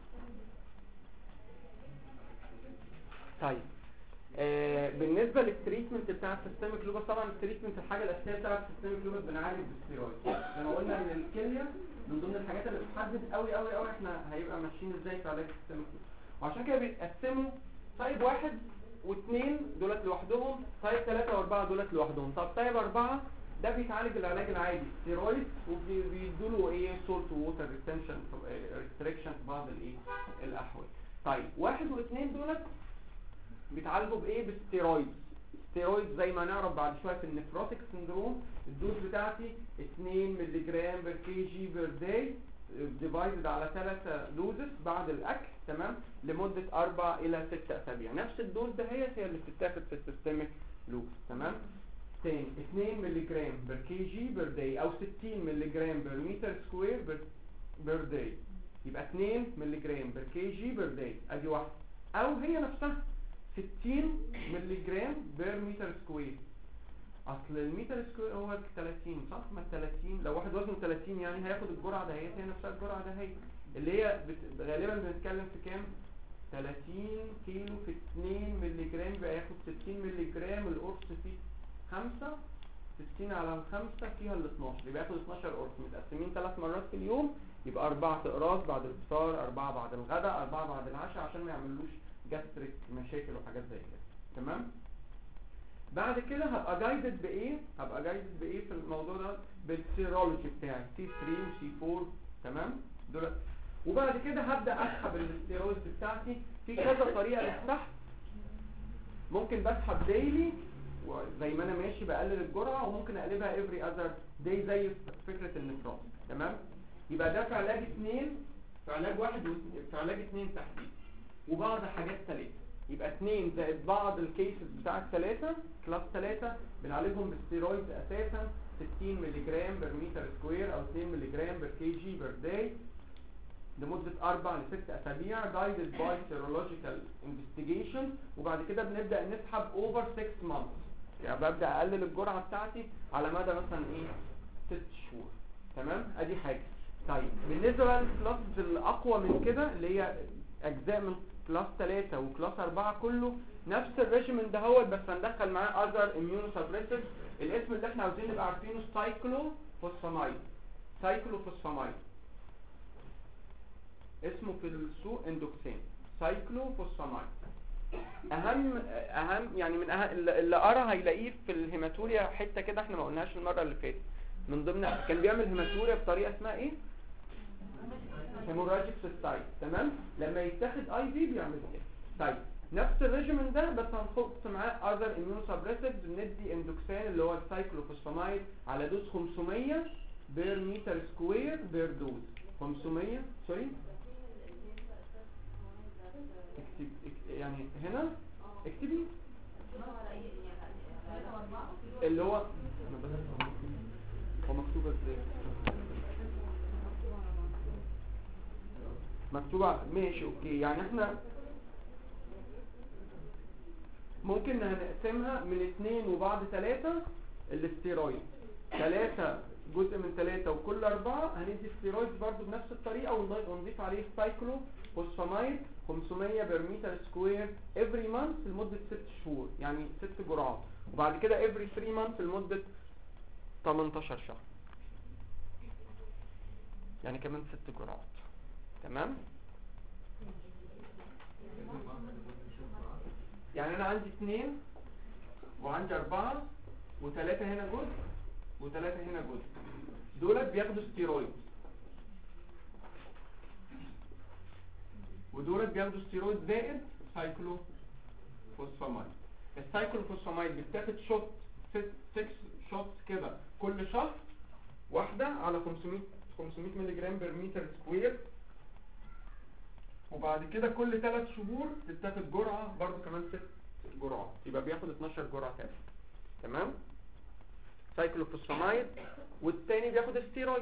طيب آه بالنسبة للتريتمنت بتاع السيستميك لوبس، طبعا التريتمنت الحاجة الأساسية بتاع السيستميك لوبس بنعالج بالستيرويد. زي ما قلنا ان الكلية من ضمن الحاجات اللي بتحدد قوي قوي قوي احنا هيبقى ماشيين ازاي في علاج السيستميك لوبس، وعشان كده بيتقسموا تايب واحد واثنين دولت لوحدهم، تايب ثلاثة واربعة دولت لوحدهم. طب تايب اربعة ده بيتعالج العلاج العادي ستيرويد وبيدوا له ايه سولت ووتر ريتنشن ريستريكشن في بعض الايه الاحوال. طيب واحد واثنين دولت بيتعالجوا بايه؟ بالستيرويد. ستيرويد زي ما نعرف بعد شويه في النفروتيك سندروم الدوز بتاعتي اثنين مللي جرام بر كي جي بير داي ديفايدد على ثلاثة دوزز بعد الاكل، تمام، لمده أربع إلى ستة اسابيع. نفس الدوز ده هي هي اللي بتتاخد في السيستميك لوبس، تمام. تاني اثنين مللي جرام بر كي جي بير داي او ستين مللي جرام بر متر سكوير بير داي، يبقى اثنين مللي جرام بر كي جي بير داي ادي واحده، او هي نفسها ستين مللي جرام بير متر سكوير. اصل المتر سكوير هو ثلاثين صح؟ ما ثلاثين لو واحد وزنه ثلاثين يعني هياخد الجرعه ده هي هي نفسها الجرعه ده هي اللي هي بت... غالبا بنتكلم في كام؟ ثلاثين كيلو في اثنين مللي جرام بقى ياخد ستين مللي جرام. القرص فيه خمسة، ستين على الخمسة فيها ال اثناشر، يبقى ياخد اثناشر قرص متقسمين ثلاث مرات في اليوم، يبقى أربعة اقراص بعد الفطار، أربعة بعد الغداء، أربعة بعد العشاء، عشان ما يعملوش جاستريك مشاكل وحاجات زي كده، تمام. بعد كده هبقى جايدد بايه؟ هبقى جايدد بايه في الموضوع ده؟ بالسيرولوجي بتاعي سي ثلاثة وسي أربعة، تمام دول. وبعد كده هبدا اسحب الستيرويدز بتاعتي في كذا طريقه للسحب. ممكن بسحب ديلي وزي ما انا ماشي بقلل الجرعه، وممكن اقلبها افري اذر داي زي فكره النفرات، تمام. يبقى ده في علاج اثنين، في علاج واحد في علاج اثنين تحديد، وبعض حاجات ثلاثه. يبقى اثنين زائد بعض الكيسز بتاع الثلاثه كلاس ثلاثة بنعالجهم بالستيرويد اساسا ستين مللي جرام بر متر سكوير او اثنين مللي جرام بر كي جي بر داي لمدة أربع لست أسابيع guided by serological investigation. وبعد كده بنبدأ نسحب over six months، يعني ببدأ أقلل الجرعة بتاعتي على مدى مثلا إيه ست شهور، تمام. أدي حاجة. طيب بالنسبة للكلاس الأقوى من كده اللي هي أجزاء من كلاس ثلاثة وكلاس أربعة كله نفس الريجيمنت ده هو، بس هندخل معاه other immunosuppressive. الاسم اللي احنا عاوزين نبقى عارفينه سايكلوفوسفامايد. سايكلوفوسفامايد اسمه في السوق اندوكسين، سايكلوفوسفامايد، اهم اهم يعني من أهم اللي قرا هيلاقيه في الهيماتوريا حته كده احنا ما قلناهاش المره اللي فاتت. من ضمن كان بيعمل هيماتوريا بطريقه اسمها ايه؟ هيموراجيك سيستايت. تمام. لما يتاخد اي في بيعمل كده. طيب نفس الريجيمن ده بس هنحط معاه اذر اميون سبريسيفز. ندي اندوكسان اللي هو السايكلوفوسفامايد على دوز خمسمية بير متر سكوير بير دوز. خمسمية سوري اكتب اكتب يعني هنا اكتبي اللي هو انا بدأت هو مكتوبه ازاي؟ مكتوبه ماشي اوكي. يعني احنا ممكن نقسمها من اتنين وبعد ثلاثة الاستيرويد. ثلاثة جزء من ثلاثة وكل أربعة هندي استيرويد برضو بنفس الطريقة ونضيف عليه سايكلو فوسفامايد خمسمية برميتر سكوير افري مانث لمدة ست شهور يعني ست جرعات. وبعد كده افري ثري مانث لمدة تمنتاشر شهر يعني كمان ست جرعات. تمام. يعني انا عندي اثنين وعندي اربعة وثلاثة هنا جزء وثلاثة هنا جزء. دولت بياخدوا ستيرويد ودولت بياخدوا ستيرويد زائد سايكلو فوسفامايد. السايكلو فوسفامايد بتاخد شوت ست شوت كده كل شهر واحدة على خمسمية خمسمية مللي جرام بر متر سكوير. وبعد كده كل ثلاث شهور تتاخد جرعة برضو كمان ست جرعات يبقى بياخد اتناشر جرعة تاني. تمام. سايكلوفوسفامايد والتاني بياخد استيرويد.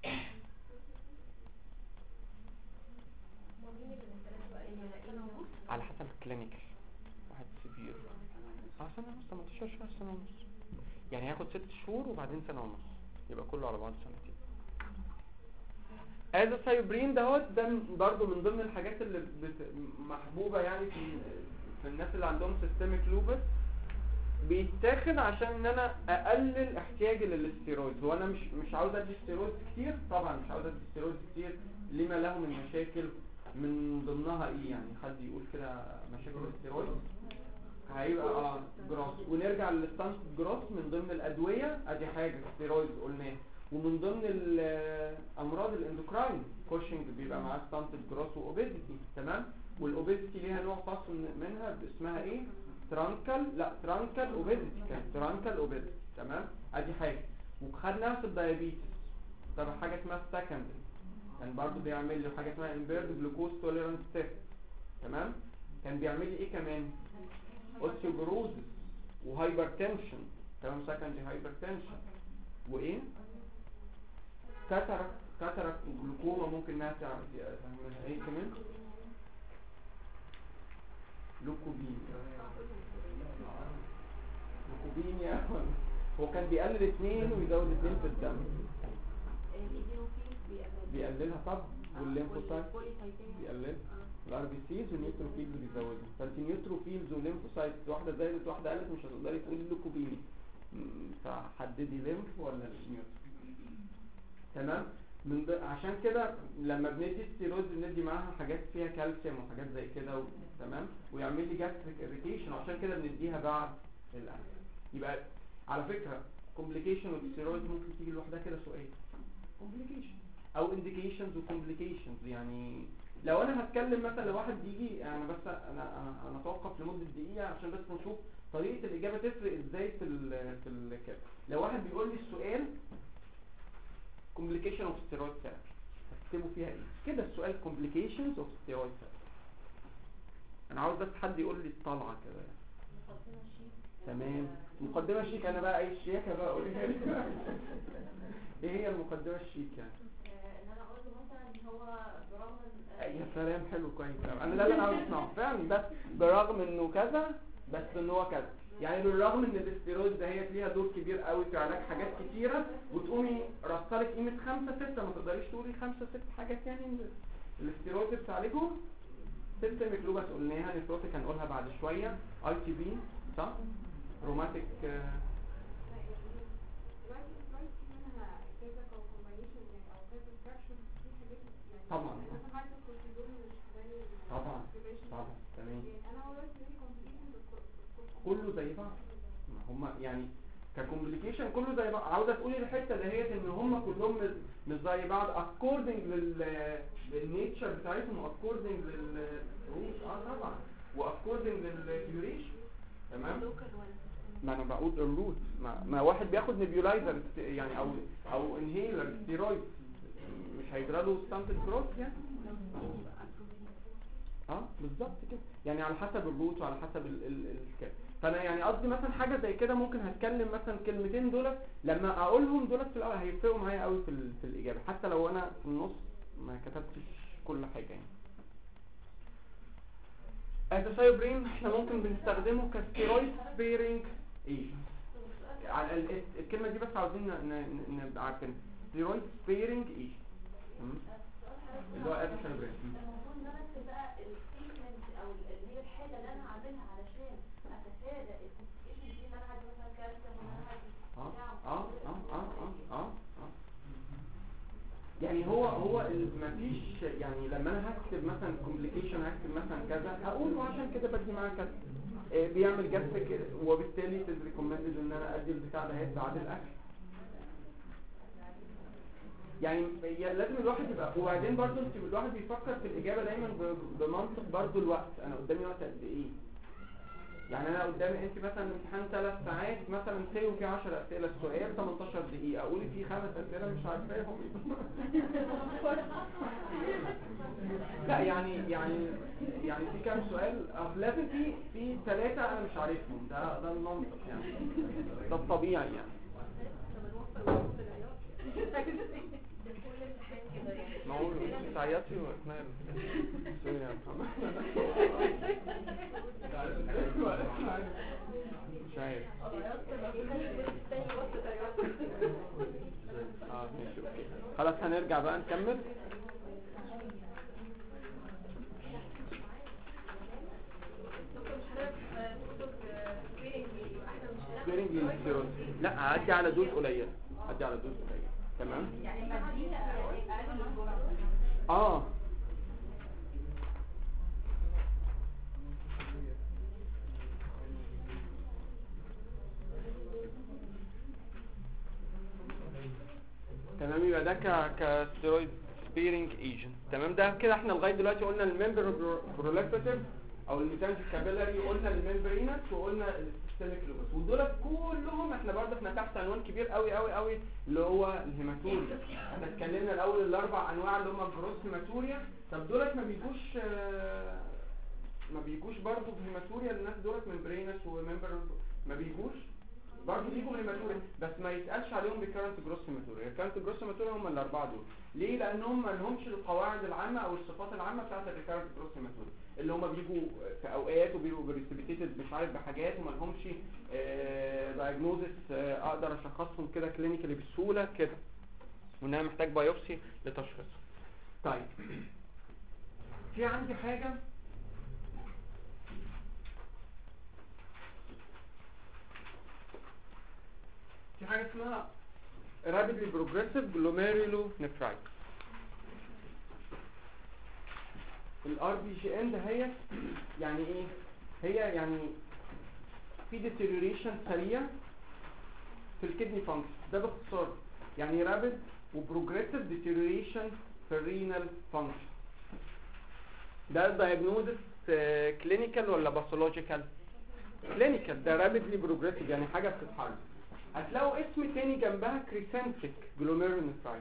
على حسب الكلينيكال. واحد سيفير اه سنة ونص تمنتاشر شهر سنة ونص يعني هياخد ست شهور وبعدين سنة ونص يبقى كله على بعض سنتين. ازوثايوبرين دهوت ده برضو من ضمن الحاجات اللي بت... محبوبة يعني في في الناس اللي عندهم سيستميك لوبس. بيتاخد عشان ان انا اقلل احتياجي للاستيرويد. هو انا مش مش عاوز ادي استيرويد كتير طبعا مش عاوز ادي استيرويد كتير لما له من مشاكل من ضمنها ايه يعني حد يقول كده مشاكل الاستيرويد هيبقى اه جراس. ونرجع للستانت جراس من ضمن الادويه ادي حاجه ستيرويد قلناه. ومن ضمن الامراض الاندوكراين كوشنج بيبقى معاه ستانت جراس واوبيزيتي. تمام. والاوبيزيتي ليها نوع خاص منها اسمها ايه؟ ترانكل لا ترانكل اوبيزيتي كان ترانكل اوبيزيتي. تمام. ادي حاجه. وخدناها في الدايابيتس طبعا حاجه اسمها سكندري كان برضو بيعمل لي حاجه اسمها امبيرد جلوكوز توليرانس تيست. تمام. كان بيعمل لي ايه كمان؟ اوستيوبروزس وهايبرتنشن. تمام. سكندري هايبرتنشن وايه كاتاراكت كاتاراكت وجلوكوما ممكن انها تعمل ايه كمان؟ لوكوبين لوكوبينيا. هو كان بيقلل اثنين ويزود اثنين في الدم. بيقللها طب والليمفوسايت بيقللها الار بي سيز والنيوتروفيلز بيزودها. فانت نيوتروفيلز والليمفوسايت واحده زادت واحده قلت مش هتقدري تقولي لوكوبينيا فحددي ليمف ولا نيوترو. تمام. من ب... عشان كده لما بندي ستيرويد بندي معاها حاجات فيها كالسيوم وحاجات زي كده و... تمام. ويعمل لي جاستريك اريتيشن عشان كده بنديها بعد الاكل. يبقى على فكره كومبليكيشن والستيرويد ممكن تيجي لوحدها كده سؤال كومبليكيشن او انديكيشنز وكومبليكيشنز. يعني لو انا هتكلم مثلا لو واحد يجي انا يعني بس انا انا انا اتوقف لمده دقيقه عشان بس نشوف طريقه الاجابه تفرق ازاي في ال في ال كده. لو واحد بيقول لي السؤال complication of steroid therapy هتكتبوا فيها ايه كده السؤال complications of steroid therapy. انا عاوز بس حد يقول لي الطلعه كده يعني. تمام. مقدمه شيك. انا بقى اي شيكه بقى قوليها لي. ايه هي المقدمه الشيك يعني؟ ان انا اقول له مثلا ان هو برغم يا سلام حلو كويس. انا ده اللي انا عاوز اسمعه فعلا. بس برغم انه كذا بس ان هو كذا يعني بالرغم ان الاستيرويد ده هي ليها دور كبير قوي في علاج حاجات كتيره وتقومي رصالك قيمه خمسة ستة ما تقدريش تقولي خمسة ست حاجات يعني الاستيرويد بتعالجه. سيستميك لوبس قلناها. نفروتيك هنقولها بعد شويه. اي تي بي صح. روماتيك طبعا طبعا طبعا تمام. كله زي بعض. هم يعني ككومبليكيشن كله زي بعض. عاوزه تقولي الحته دهيت ان هم كلهم مش- مش زي بعض اكوردنج لل للنيتشر بتاعتهم واكوردنج للروت اه طبعا واكوردنج للديوريشن. تمام. ما انا بقول الروت ما, ما واحد بياخد نيبيولايزر يعني او او انهيلر ستيرويد مش هيجرى له ستانتد جروث يعني. اه بالظبط كده يعني على حسب الروت وعلى حسب ال ال ال فانا يعني قصدي مثلا حاجه زي كده ممكن هتكلم مثلا كلمتين دول لما اقولهم دول في الاول هيفرقوا معايا قوي في ال في الاجابه حتى لو انا في النص ما كتبتش كل حاجه يعني. التسايبرين احنا ممكن بنستخدمه كستيرويد سبيرنج ايجنت. على ال- الكلمه دي بس عاوزين ن- ن- نبقى عارفين ستيرويد سبيرنج ايجنت اللي هو التسايبرين. المفروض ان انا اكتب بقى الستيتمنت او اللي هي الحاجه اللي انا هعملها علشان اتفادى الكومبليكيشن دي، ان انا هدي مثلا كالسيوم وان انا هدي اه اه اه اه اه اه يعني هو هو ال- مفيش يعني لما انا هكتب مثلا كومبليكيشن هكتب مثلا كذا هقول عشان كده بدي معاه كذا إيه بيعمل جاستريك وبالتالي تريكومندد ان انا ادي البتاع ده بعد الاكل. يعني ي- لازم الواحد يبقى وبعدين برضه انت الواحد بيفكر في الاجابه دايما ب- بمنطق برضه الوقت. انا قدامي وقت قد ايه يعني انا قدامي انت مثلا امتحان ثلاث ساعات مثلا سي وفي عشر اسئله السؤال تمنتاشر دقيقه اقول في خمس اسئله مش عارفاهم لا يعني يعني يعني في كام سؤال أصل لازم في في ثلاثه انا مش عارفهم ده ده المنطق يعني ده الطبيعي يعني. ما هو تعيطي واثناء سوري يا محمد مش عارف اه ماشي اوكي خلاص هنرجع بقى نكمل. سبيرنج للستيرويد لا هعدي على دوز قليله هعدي على دوز قليله تمام يعني مدينه اقل من الجرعه. اه تمام يبقى ده ك كستيرويد سبيرنج ايجنت. تمام ده كده احنا لغايه دلوقتي قلنا الممبر بروليفريتيف او الميتانج كابيلاري قلنا الممبرينس وقلنا السيستميك لوبس ودول كلهم احنا برضه احنا تحت عنوان كبير قوي قوي قوي اللي هو الهيماتوريا. احنا اتكلمنا الاول الاربع انواع اللي هم الجروس هيماتوريا. طب دولت ما بيجوش آه ما بيجوش برضه في هيماتوريا الناس دولت ممبرينس وممبر ما بيجوش برضه فيهم هيماتوريا بس ما يتقالش عليهم بكارنت جروس هيماتوريا. الكارنت جروس هيماتوريا هم الاربعه دول. ليه؟ لانهم ما لهمش القواعد العامه او الصفات العامه بتاعه الريكارنت جروس هيماتوريا اللي هم بيجوا في اوقات وبيبقوا بريسبيتيتد مش عارف بحاجات وما لهمش دايجنوزس آه اقدر اشخصهم كده كلينيكالي بسهوله كده وان انا محتاج بايوبسي لتشخيصهم. طيب في عندي حاجه في حاجه اسمها rapidly progressive glomerulonephritis. الار بي جي ان دهيت يعني ايه؟ هي يعني في deterioration سريع في الكدني فانكشن ده باختصار يعني rapid وبروجريسيف deterioration في الرينال فانكشن. ده diagnosis كلينيكال ولا باثولوجيكال؟ كلينيكال. ده rapidly progressive يعني حاجه بتتحرك. هتلاقوا اسم تاني جنبها كريسنتيك جلوميرونيفرايتس.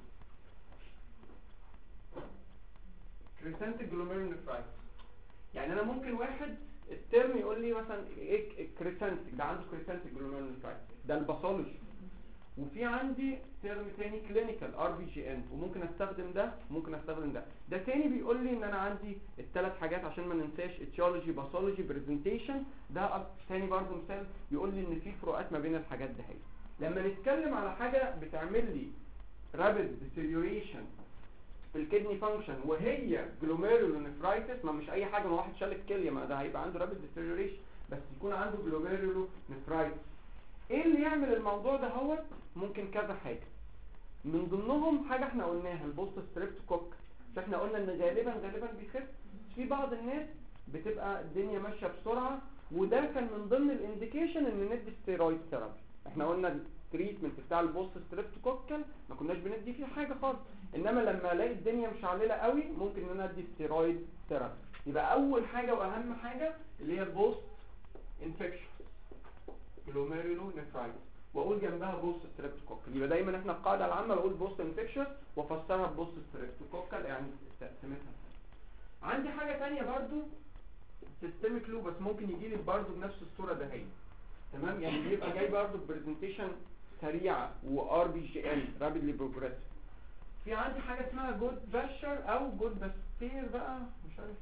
كريسنتيك جلوميرونيفرايتس يعني انا ممكن واحد الترم يقول لي مثلا ايه كريسنتيك ده عنده كريسنتيك جلوميرونيفرايتس ده الباثولوجي. وفي عندي ترم تاني كلينيكال ار بي جي ان وممكن استخدم ده وممكن استخدم ده. ده تاني بيقول لي ان انا عندي الثلاث حاجات عشان ما ننساش اتيولوجي باثولوجي برزنتيشن. ده تاني برضه مثال يقول لي ان في فروقات ما بين الحاجات ده. هي لما نتكلم على حاجه بتعمل لي رابيد ديتيريوريشن في الكدني فانكشن وهي جلوميرولونيفرايتس ما مش اي حاجه ما واحد شال الكليه ما ده هيبقى عنده رابيد ديتيريوريشن بس يكون عنده جلوميرولونيفرايتس. ايه اللي يعمل الموضوع ده؟ هو ممكن كذا حاجه من ضمنهم حاجه احنا قلناها البوست ستريبتوكوك. مش احنا قلنا ان غالبا غالبا بيخف. في بعض الناس بتبقى الدنيا ماشيه بسرعه وده كان من ضمن الانديكيشن ان ندي ستيرويد ثيرابي. احنا قلنا التريتمنت بتاع البوست ستريبتوكوكل ما كناش بندي فيه حاجه خالص، انما لما الاقي الدنيا مشعلله قوي ممكن ان انا ادي ستيرويد ثيرابي. يبقى اول حاجه واهم حاجه اللي هي البوست انفكشن جلوميرولو نفرايتس، واقول جنبها بوست ستريبتوكوكل. يبقى دايما احنا القاعده العامه بقول بوست انفكشن وافسرها ببوست ستريبتوكوكل، يعني تقسيمتها. عندي حاجه ثانيه برضو سيستميك لوبس، ممكن يجي لي برضو بنفس الصوره ده هي، تمام؟ يعني بيبقى جاي برضو برزنتيشن سريعه وار بي جي ال رابيدلي بروجريسيف. في عندي حاجه اسمها جود باشر او جود باستير بقى، مش عارف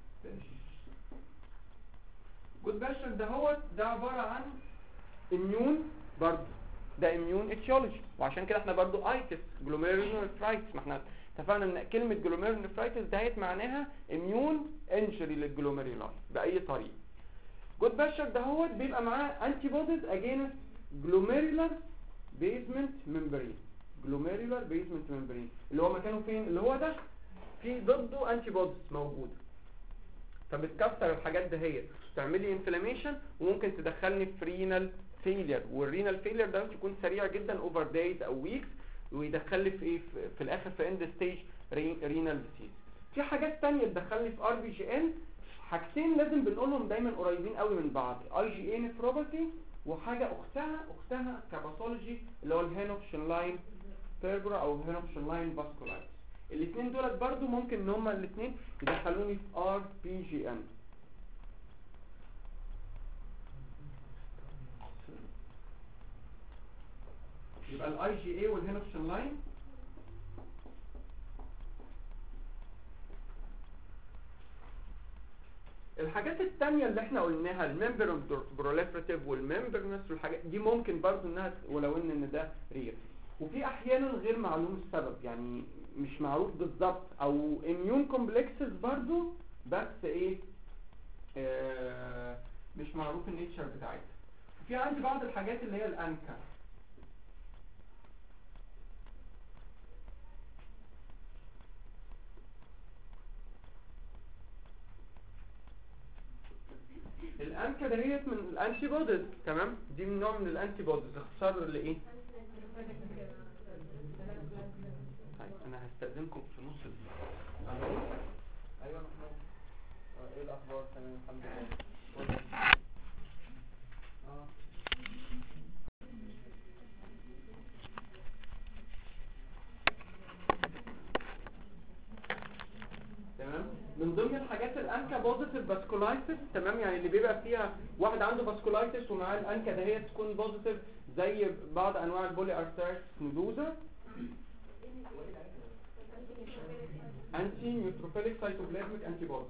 جود باشر ده هو ده عباره عن اميون برضو، ده اميون اتيولوجي، وعشان كده احنا برضو ايتس جلوميرولونيفرايتس، ما احنا اتفقنا ان كلمه جلوميرولونيفرايتس دهيت معناها اميون انجري للجلوميرولاي باي طريقه. جود باشر ده هو بيبقى معاه انتي بوديز اجينست جلوميرولار بيزمنت ممبرين، جلوميرولار بيزمنت ممبرين اللي هو مكانه فين؟ اللي هو ده، في ضده انتي بوديز موجوده، فبتكسر الحاجات دهيت تعمل لي انفلاميشن وممكن تدخلني في رينال فيلير، والرينال فيلير ده يكون سريع جدا اوفر دايز او ويكس، ويدخل لي في ايه في, في الاخر في اند ستيج رينال ديسيز. في حاجات ثانيه تدخلني في ار بي جي ان، حاجتين لازم بنقولهم دايما قريبين قوي من بعض، اي جي اي نفروباثي، وحاجه اختها اختها كباثولوجي اللي هو الهينوكشن لاين بيربرا او الهينوكشن لاين فاسكولايتس. الاثنين دولت برضو ممكن ان هما الاثنين يدخلوني في ار بي جي ان. يبقى الاي جي اي والهينوكشن لاين الحاجات التانية اللي احنا قلناها الممبر بروليفراتيف والممبرنس والحاجات دي ممكن برضو انها، ولو ان ان ده رير، وفي احيانا غير معلوم السبب، يعني مش معروف بالظبط، او اميون كومبلكسز برضو بس ايه آه مش معروف النيتشر بتاعتها. في عندي بعض الحاجات اللي هي الانكا، الانكا دهيت من الانتي بوديز، تمام؟ دي من نوع من الانتي بوديز، اختصار لايه؟ طيب انا هستأذنكم في نص ال الو ايوه محمود، ايه الاخبار؟ تمام الحمد لله. اه تمام. من ضمن الحاجات الانكا بوزيتيف باسكولايتس، تمام؟ يعني اللي بيبقى فيها واحد عنده باسكولايتس ومعاه الانكا دهيت تكون بوزيتيف، زي بعض انواع البولي ارثرايتس نودوزا، انتي نيوتروفيليك سايتوبلازميك انتي بوديز،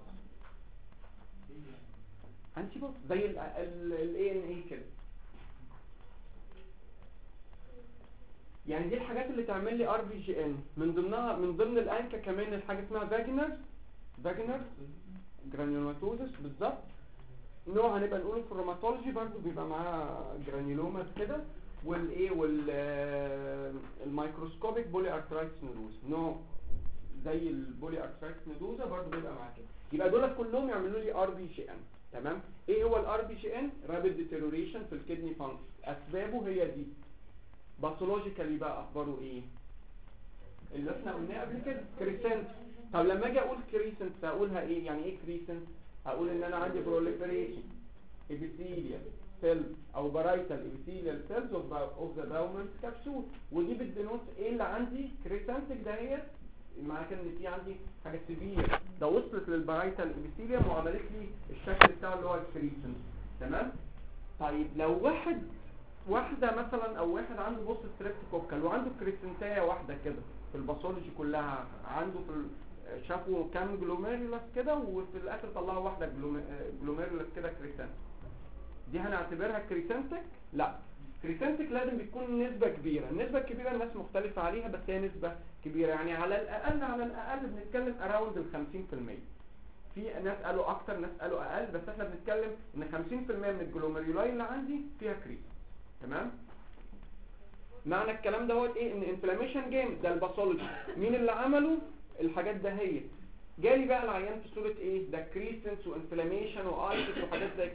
انتي بوديز زي الاي ان اي كده. يعني دي الحاجات اللي تعمل لي ار بي جي ان. من ضمنها من ضمن الانكا كمان الحاجه اسمها فاجينر فاجينر جرانيولوماتوزس، بالظبط نوع هنبقى نقوله في الروماتولوجي برضو بيبقى معاه جرانيولومات كده، والايه والميكروسكوبيك بولي ارثرايتس نودوز، نوع زي البولي ارثرايتس نودوزا برضو بيبقى معاه كده. يبقى دول كلهم يعملوا لي ار بي جي ان، تمام؟ ايه هو الار بي جي ان؟ رابيد ديتيروريشن في الكدني فانكشن، اسبابه هي دي. باثولوجيكالي بقى اخباره ايه؟ اللي احنا قلناه قبل كده كريسنت. طب لما اجي اقول كريسنت اقولها ايه؟ يعني ايه كريسنت؟ اقول ان انا عندي بروليفريشن ابيثيليال سيل او بارايتال ابيثيليال سيلز اوف ذا باومنت كابسول، ودي بتدينوت ايه اللي عندي؟ كريسنتك دهيت معنى كده ان في عندي حاجه سيفير ده وصلت للبارايتال ابيثيليوم وعملت لي الشكل بتاعه اللي هو الكريسنت، تمام؟ طيب لو واحد واحده مثلا او واحد عنده بوست ستريبتوكوكل وعنده كريسنتايه واحده كده في الباثولوجي كلها، عنده في شافوا كام جلوميرولس كده وفي الاخر طلعوا واحده جلوميرولس كده كريسنت، دي هنعتبرها كريسنتك؟ لا، كريسنتك لازم بتكون نسبه كبيره. النسبه الكبيره الناس مختلفه عليها بس هي نسبه كبيره، يعني على الاقل على الاقل بنتكلم اراوند ال خمسين في المية. في ناس قالوا اكتر ناس قالوا اقل، بس احنا بنتكلم ان خمسين في المية من الجلوميرولاي اللي عندي فيها كريس، تمام؟ معنى الكلام دوت ايه؟ ان انفلاميشن جامد، ده الباثولوجي. مين اللي عمله الحاجات ده؟ هي جالي بقى العيان في صوره ايه؟ ده كريسنس وانفلاميشن وايتس وحاجات زي كده،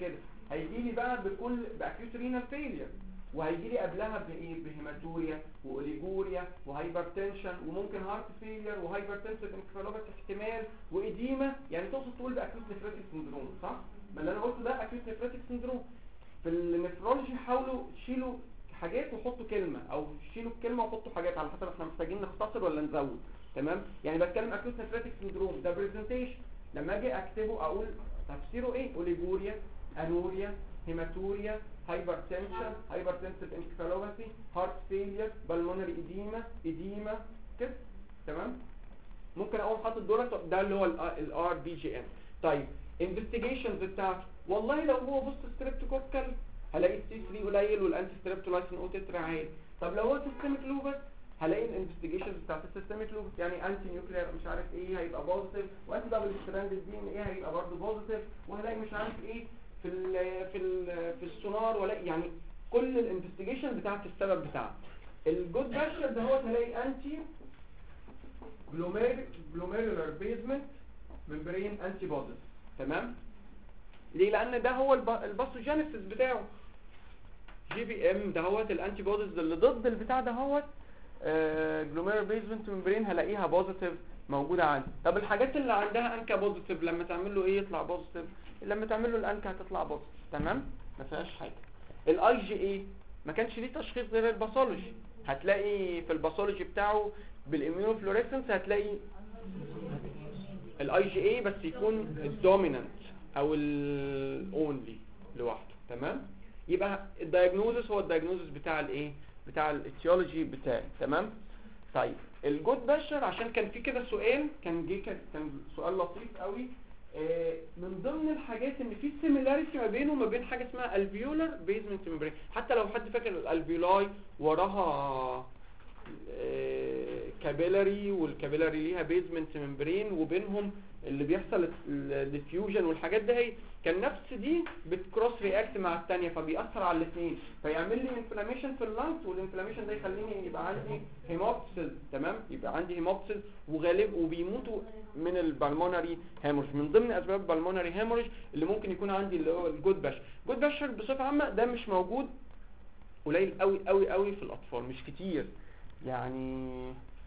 هيجي لي بقى بكل باكيوت رينال فيلير، وهيجي لي قبلها بايه؟ بهيماتوريا واوليجوريا وهايبرتنشن وممكن هارت فيلير وهايبرتنسيف انكفالوباثي احتمال وايديما. يعني تقصد تقول باكيوت نفريتك سندروم صح؟ ما اللي انا قلته ده اكيوت نفريتك سندروم. في النفرولوجي حاولوا تشيلوا حاجات وحطوا كلمه، او شيلوا الكلمه وحطوا حاجات على حسب احنا محتاجين نختصر ولا نزود. تمام؟ يعني بتكلم اكيوت نفريتك سندروم ده برزنتيشن، لما اجي اكتبه اقول تفسيره ايه؟ اوليجوريا، انوريا، هيماتوريا، هايبرتنشن، هايبرتنسيف انكفالوباثي، هارت فيلير، بالمونري ايديما، ايديما كده. تمام؟ ممكن اقول حاطط دولت ده اللي هو الار بي جي ام. طيب انفستيجيشنز بتاعته، والله لو هو بوست ستريبتوكوكال هلاقي السي ثلاثة قليل والانتي ستريبتولايسين او تترا عالي. طب لو هو سيستميك لوبس هلاقي الانفستيجيشنز بتاعت السيستميك لوبس يعني انتي نيوكليير مش عارف ايه هيبقى بوزيتيف، وانتي دبل ستراندد دي ان ايه هيبقى برضه بوزيتيف، وهلاقي مش عارف ايه في ال في ال في السونار، ولا يعني كل الانفستيجيشن بتاعت السبب بتاعه. الجود باشر ده هو هلاقي انتي جلوميرولار بيزمنت ممبرين انتي بوديز. تمام؟ ليه؟ لان ده هو الباثوجينيسيس بتاعه. جي بي ام ده هو الانتي بوديز اللي ضد البتاع ده هو جلوميرولار بيزمنت ممبرين هلاقيها بوزيتيف موجوده عندي. طب الحاجات اللي عندها انكا بوزيتيف لما تعمل له ايه يطلع بوزيتيف، لما تعمل له الانكا هتطلع بوزيتيف. تمام؟ ما فيهاش حاجه. الاي جي اي ما كانش ليه تشخيص غير الباثولوجي، هتلاقي في الباثولوجي بتاعه بالاميونوفلوريسنس هتلاقي الاي جي اي بس يكون الدومينانت او الاونلي لوحده. تمام؟ يبقى الدايجنوزس هو الدايجنوزس بتاع الايه؟ بتاع الايتيولوجي بتاعي. تمام؟ طيب الجود باشر عشان كان في كده سؤال كان جه كان سؤال لطيف قوي. آه من ضمن الحاجات ان في سيميلاريتي ما بينه وما بين حاجه اسمها الفيولار بيزمنت ممبرين. حتى لو حد فاكر الالفيولاي وراها آه كابيلاري، والكابيلاري ليها بيزمنت ممبرين وبينهم اللي بيحصل الديفيوجن والحاجات ده، هي كان نفس دي بتكروس رياكت مع الثانيه فبيأثر على الاثنين فيعمل لي انفلاميشن في اللنج، والانفلاميشن ده يخليني يبقى عندي هيموبسيس. تمام؟ يبقى عندي هيموبسيس وغالب وبيموتوا من البالمونري هيموريج. من ضمن اسباب البالمونري هيموريج اللي ممكن يكون عندي اللي هو الجود باشر. الجود باشر بصفه عامه ده مش موجود، قليل قوي قوي قوي في الاطفال، مش كتير، يعني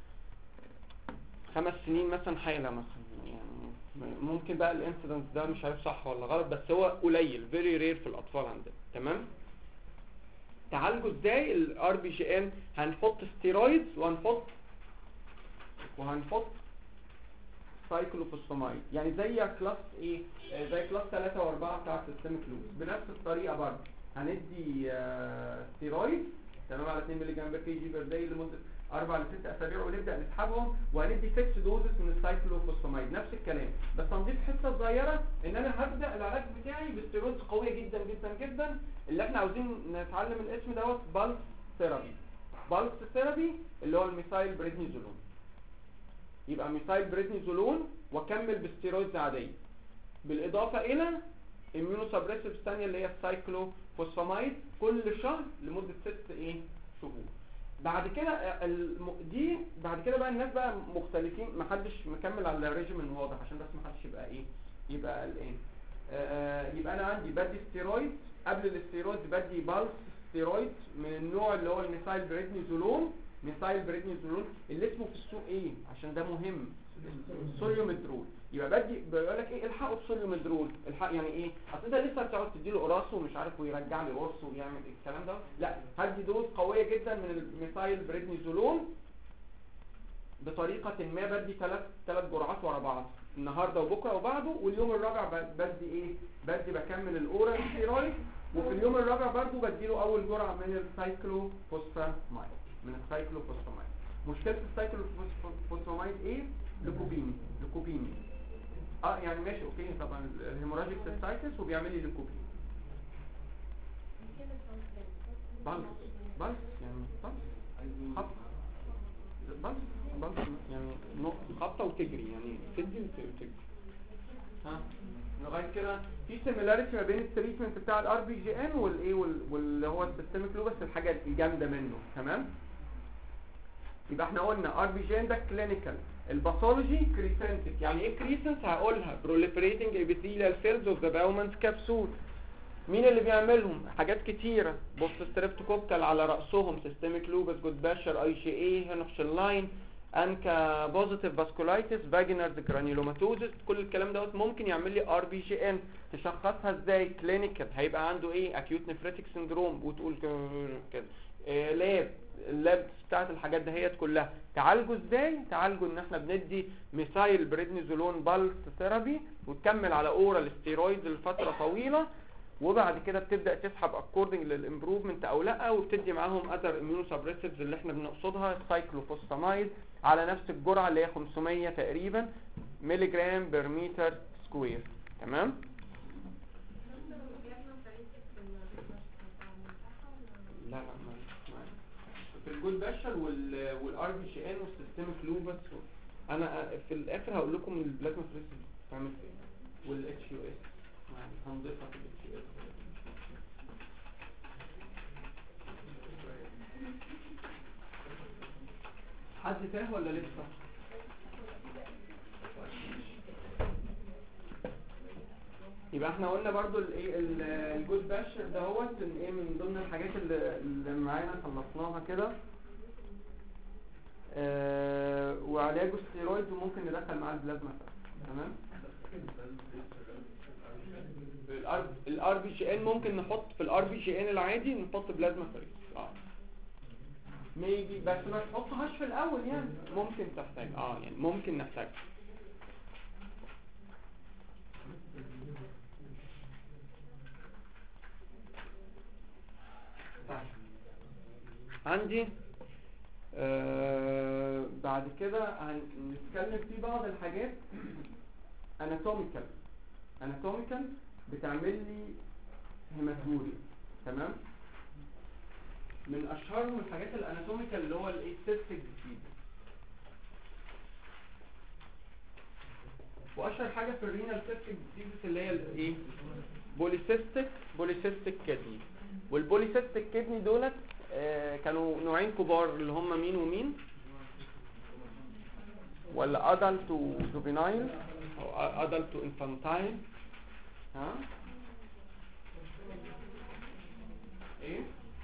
خمس سنين مثلا حاله مثلا، يعني ممكن بقى الانسيدنس ده مش عارف صح ولا غلط، بس هو قليل فيري رير في الاطفال عندنا. تمام؟ تعالجوا ازاي الار بي جي ان؟ هنحط ستيرويدز وهنحط وهنحط سايكلوفوسفامايد، يعني زي كلاس ايه آه زي كلاس ثلاثة واربعة بتاع السيستميك لوبس بنفس الطريقه برضه. هندي آه ستيرويد تمام على اتنين مللي جرام بر كي جي بر داي لمده أربعة لست اسابيع ونبدا نسحبهم، وهندي ستة دوزز من السايكلوفوسفامايد نفس الكلام، بس هنضيف حته صغيره ان انا هبدا العلاج بتاعي بستيرويدز قويه جدا جدا جدا اللي احنا عاوزين نتعلم الاسم دوت بالس ثيرابي. بالس ثيرابي اللي هو الميثايل بريدنيزولون، يبقى ميثايل بريدنيزولون واكمل بستيرويدز عاديه بالاضافه الى اميونو سبريسيفز ثانيه اللي هي السايكلوفوسفامايد كل شهر لمده ست ايه شهور. بعد كده الم... دي بعد كده بقى الناس بقى مختلفين، ما حدش مكمل على الريجيمن واضح عشان بس ما حدش يبقى ايه يبقى قلقان. آه يبقى انا عندي بدي ستيرويد، قبل الاستيرويد بدي بالس ستيرويد من النوع اللي هو الميثايل بريدنيزولون. ميثايل بريدنيزولون اللي اسمه في السوق ايه عشان ده مهم؟ سوليوميدرول. يبقى بدي بيقول لك ايه الحقوا بسوليوميدرول. الحق يعني ايه؟ اصل ده لسه بتقعد تديله قراص ومش عارف ويرجع لي قرص ويعمل الكلام ده، لا هدي دوز قويه جدا من الميثايل بريدنيزولون بطريقه ما. بدي ثلاث ثلاث جرعات ورا بعض النهارده وبكره وبعده، واليوم الرابع بدي ايه بدي بكمل الاورال ستيرويد، وفي اليوم الرابع برضه بديله اول جرعه من السايكلوفوسفامايد من السايكلوفوسفامايد. مشكله السايكلوفوسفامايد ايه؟ ليكوبيمي ليكوبيمي اه يعني ماشي اوكي طبعا الهيموراجيك سيستايتس وبيعمل لي ليكوبيمي. بالس بالس يعني بالس خط بالس بالس يعني خبطه وتجري يعني تدي وتجري. ها لغايه كده في سيميلاريتي ما بين التريتمنت بتاع الار بي جي ان والايه واللي هو السيستميك لوبس الحاجه الجامده منه. تمام؟ يبقى احنا قلنا ار بي جي ان ده كلينيكال. الباثولوجي كريسنتك. يعني ايه كريسنس؟ هقولها proliferating epithelial cells of the Bowman's capsule. مين اللي بيعملهم؟ حاجات كتيرة. بص ستريبتوكوكال على رأسهم، سيستميك لوبس، جود باشر، اي جي اي، هينوكشن لاين، انكا بوزيتيف فاسكولايتس، فاجينرز جرانيولوماتوزس. كل الكلام دوت ممكن يعمل لي ار بي جي ان. تشخصها ازاي؟ كلينيكال هيبقى عنده ايه؟ اكيوت نفريتك سندروم، وتقول كده إيه لاب اللاب بتاعت الحاجات دهيت كلها. تعالجه ازاي؟ تعالجه ان احنا بندي ميثايل بريدنيزولون بالس ثيرابي، وتكمل على اورال ستيرويد لفتره طويله، وبعد كده بتبدا تسحب اكوردنج للامبروفمنت او لا، وبتدي معاهم اذر اميونو سبريسيفز اللي احنا بنقصدها سايكلوفوسفامايد على نفس الجرعه اللي هي خمسمية تقريبا ملي جرام بير متر سكوير. تمام. لا لا ما ما في الجود باشر وال والار بي جي ان والسيستميك لوبس. انا في الاخر هقول لكم البلازما فريسيس بتعمل ايه والاتش يو اس يعني هنضيفها في الاتش يو اس. حد فاهم ولا لسه؟ يبقى احنا قلنا برضو الايه الجود باشر دهوت ايه من ضمن الحاجات اللي, اللي معانا خلصناها كده. اه وعلاجه ستيرويد وممكن ندخل معاه البلازما. تمام. الار بي جي ان ممكن نحط في الار بي جي ان العادي نحط بلازما فريس اه ميبي، بس ما تحطهاش في الاول يعني ممكن تحتاج اه يعني ممكن نحتاج. عندي آه بعد كده هنتكلم في بعض الحاجات اناتوميكال اناتوميكال بتعمل لي هيماتوري. تمام. من اشهرهم الحاجات الاناتوميكال اللي هو الايستيك ديزيز، واشهر حاجه في الرينال سيستيك ديزيز اللي هي الايه بوليسيستيك بوليسيستيك كدني. والبوليسيستيك كدني دولت آه كانوا نوعين كبار اللي هم مين ومين؟ ولا ادلت وجوفينايل او ادلت وانفانتايل؟ ها ايه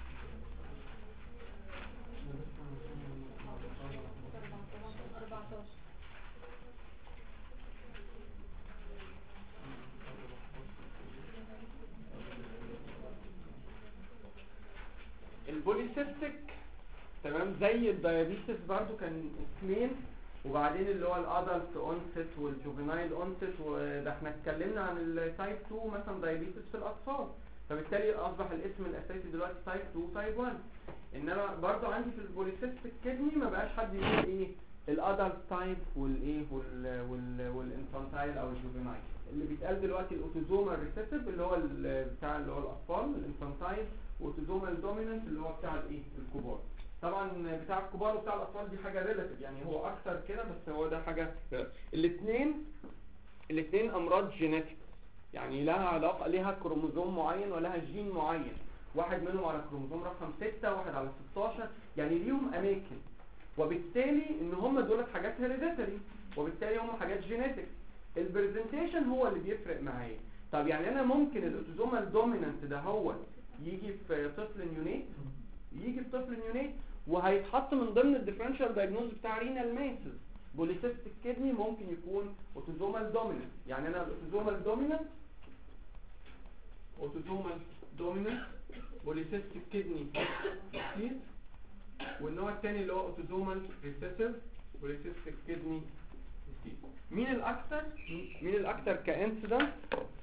البوليسيستيك تمام زي الدايابيتس برضو كان اسمين، وبعدين اللي هو الادلت اونست والجوفينايل اونست، وده احنا اتكلمنا عن التايب اتنين مثلا دايابيتس في الاطفال، فبالتالي اصبح الاسم الاساسي دلوقتي تايب اتنين تايب واحد. انما برضو عندي في البوليسيستيك كدني ما بقاش حد يقول ايه الادلت تايب والايه وال وال والانفانتايل او الجوفينايل. اللي بيتقال دلوقتي الاوتوزومال ريسيسيف اللي هو بتاع اللي هو الاطفال، الانفانتايل، واوتوزومال دومينانت اللي هو بتاع الايه الكبار. طبعا بتاع الكبار وبتاع الاطفال دي حاجه ريلاتيف يعني هو اكتر كده، بس هو ده حاجه. الاثنين الاثنين امراض جينيتيك يعني لها علاقه ليها كروموزوم معين ولها جين معين، واحد منهم على كروموزوم رقم ستة واحد على ستاشر يعني ليهم اماكن، وبالتالي ان هم دولت حاجات هيريديتري وبالتالي هم حاجات جينيتيك. البرزنتيشن هو اللي بيفرق معايا. طب يعني انا ممكن الاوتوزومال دومينانت ده هو يجي في طفل نيونيت يجي في طفل نيونيت وهيتحط من ضمن الديفرنشال دايجنوز بتاع رينال ماسز. بوليسيستيك كدني ممكن يكون اوتوزومال دومينانت، يعني انا الاوتوزومال دومينانت اوتوزومال دومينانت بوليسيستيك كدني كتير، والنوع الثاني اللي هو اوتوزومال ريسيسيف بوليسيستيك كدني كتير. مين الاكثر مين الاكثر كانسيدنت؟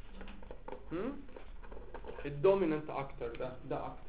الدومينانت اكتر، ده ده اكتر،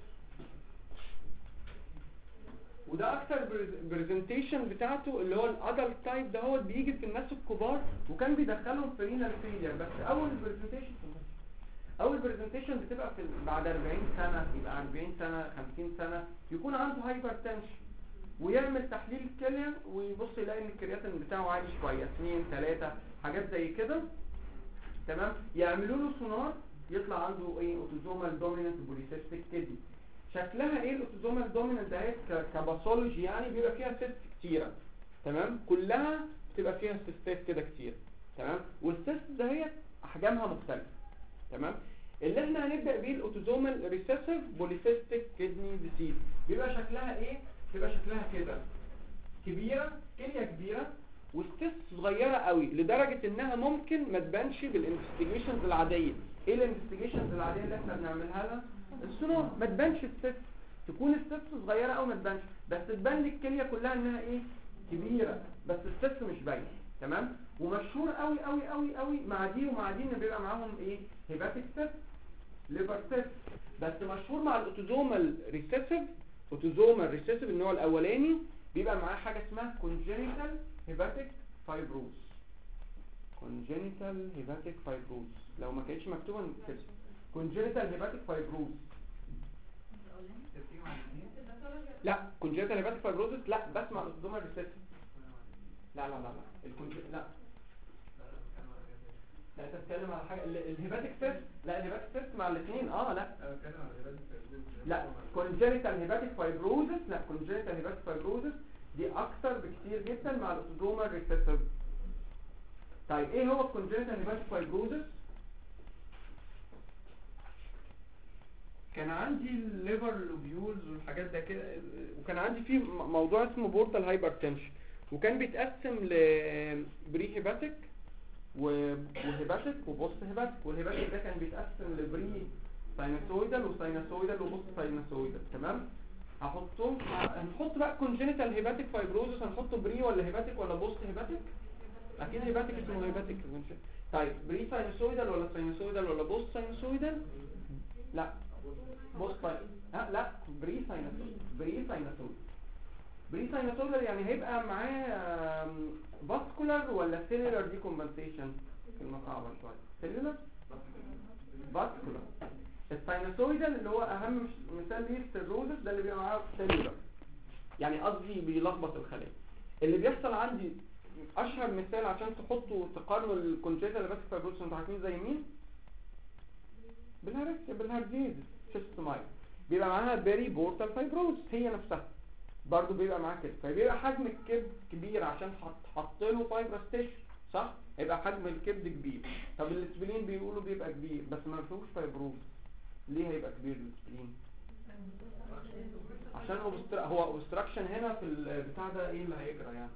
وده اكتر برزنتيشن بتاعته اللي هو الادلت تايب ده هو بيجي في الناس الكبار وكان بيدخلهم في رينال فيلير. بس اول برزنتيشن اول برزنتيشن بتبقى في بعد أربعين سنه، يبقى أربعين سنه خمسين سنه يكون عنده هايبرتنشن ويعمل تحليل كلى ويبص يلاقي ان الكرياتين بتاعه عالي شويه اتنين تلاتة حاجات زي كده. تمام. يعملوا له سونار يطلع عنده ايه اوتوزومال دومينانت بوليسيستيك كدني. شكلها ايه الاوتوزومال دومينانت ده كباثولوجي يعني بيبقى فيها سيست كتيره. تمام. كلها بتبقى فيها سيستات كده كتير. تمام. والسيست ده هي احجامها مختلفه. تمام. اللي احنا هنبدا بيه الاوتوزومال ريسيسيف بوليسيستيك كدني ديسيز. بيبقى شكلها ايه؟ بيبقى شكلها كده كبيره، كليه كبيره والسيست صغيره قوي لدرجه انها ممكن ما تبانش بالانفستيجيشنز العاديه. ايه الانفستيجيشنز العاديه اللي احنا بنعملها لها؟ السونار. ما تبانش السيست، تكون السيست صغيره او ما تبانش، بس تبان لك الكليه كلها انها ايه؟ كبيره، بس السيست مش باينه. تمام. ومشهور قوي قوي قوي قوي مع دي ومع دي ان بيبقى معاهم ايه؟ هيباتيك سيست، ليفر سيست. بس مشهور مع الاوتوزومال ريسيسيف، اوتوزومال ريسيسيف النوع الاولاني بيبقى معاه حاجه اسمها كونجينيتال هيباتيك فايبروز. كونجينيتال هيباتيك فايبروز لو ما كانتش مكتوبه كده كونجينيتال هيباتيك فايبروز. لا كونجينيتال هيباتيك فايبروز لا بس مع الاوتوزومال ريسيسيف. لا لا لا لا الكونج لا لا انت بتتكلم على حاجه الهيباتيك سيست. لا الهيباتيك سيست مع الاثنين. اه لا انا بتكلم على الهيباتيك فايبروز. لا كونجينيتال هيباتيك فايبروزس. لا كونجينيتال هيباتيك فايبروزس دي اكتر بكتير جدا مع الاوتوزومال ريسيسيف. طيب ايه هو الكونجينيتال هيباتيك فايبروزس؟ كان عندي الليفر لوبيولز والحاجات ده كده، وكان عندي فيه موضوع اسمه بورتال هايبرتنشن، وكان بيتقسم لبري هيباتيك وهيباتيك وبوست هيباتيك. والهيباتيك ده كان بيتقسم لبري ساينوسويدال وساينوسويدال وبوست ساينوسويدال. تمام. هحطهم هنحط بقى كونجينيتال هيباتيك فايبروزس، هنحطه بري ولا هيباتيك ولا بوست هيباتيك؟ اكيد هيباتيك اسمه هيباتيك. طيب بري ساينوسويدال ولا ساينوسويدال ولا بوست ساينوسويدال؟ لا بوست ها لا بري ساينوسويدال. بري ساينوسويدال بري ساينوسويدال يعني هيبقى معاه فاسكولار ولا سيلولار دي كومبنسيشن؟ كلمه صعبه شويه. سيلولار فاسكولار. الساينوسويدال اللي هو اهم مثال ليه السيروزس ده اللي بيبقى معاه سيلولار، يعني قصدي بيلخبط الخلايا. اللي بيحصل عندي اشهر مثال عشان تحطوا تقارنوا الكونجيتال هيباتيك فايبروزس انتوا عارفين زي مين؟ بالهارس بالهارديز شيستومايل بيبقى معاها بيري بورتال فايبروز هي نفسها برضو بيبقى معاها كده. فبيبقى حجم الكبد كبير عشان حط له فايبرس تيشو صح؟ يبقى حجم الكبد كبير. طب الاسبلين بيقولوا بيبقى كبير بس ما فيهوش فايبروز. ليه هيبقى كبير الاسبلين؟ عشان أوبستر... هو اوبستراكشن هنا في البتاع ده. ايه اللي هيجرى يعني؟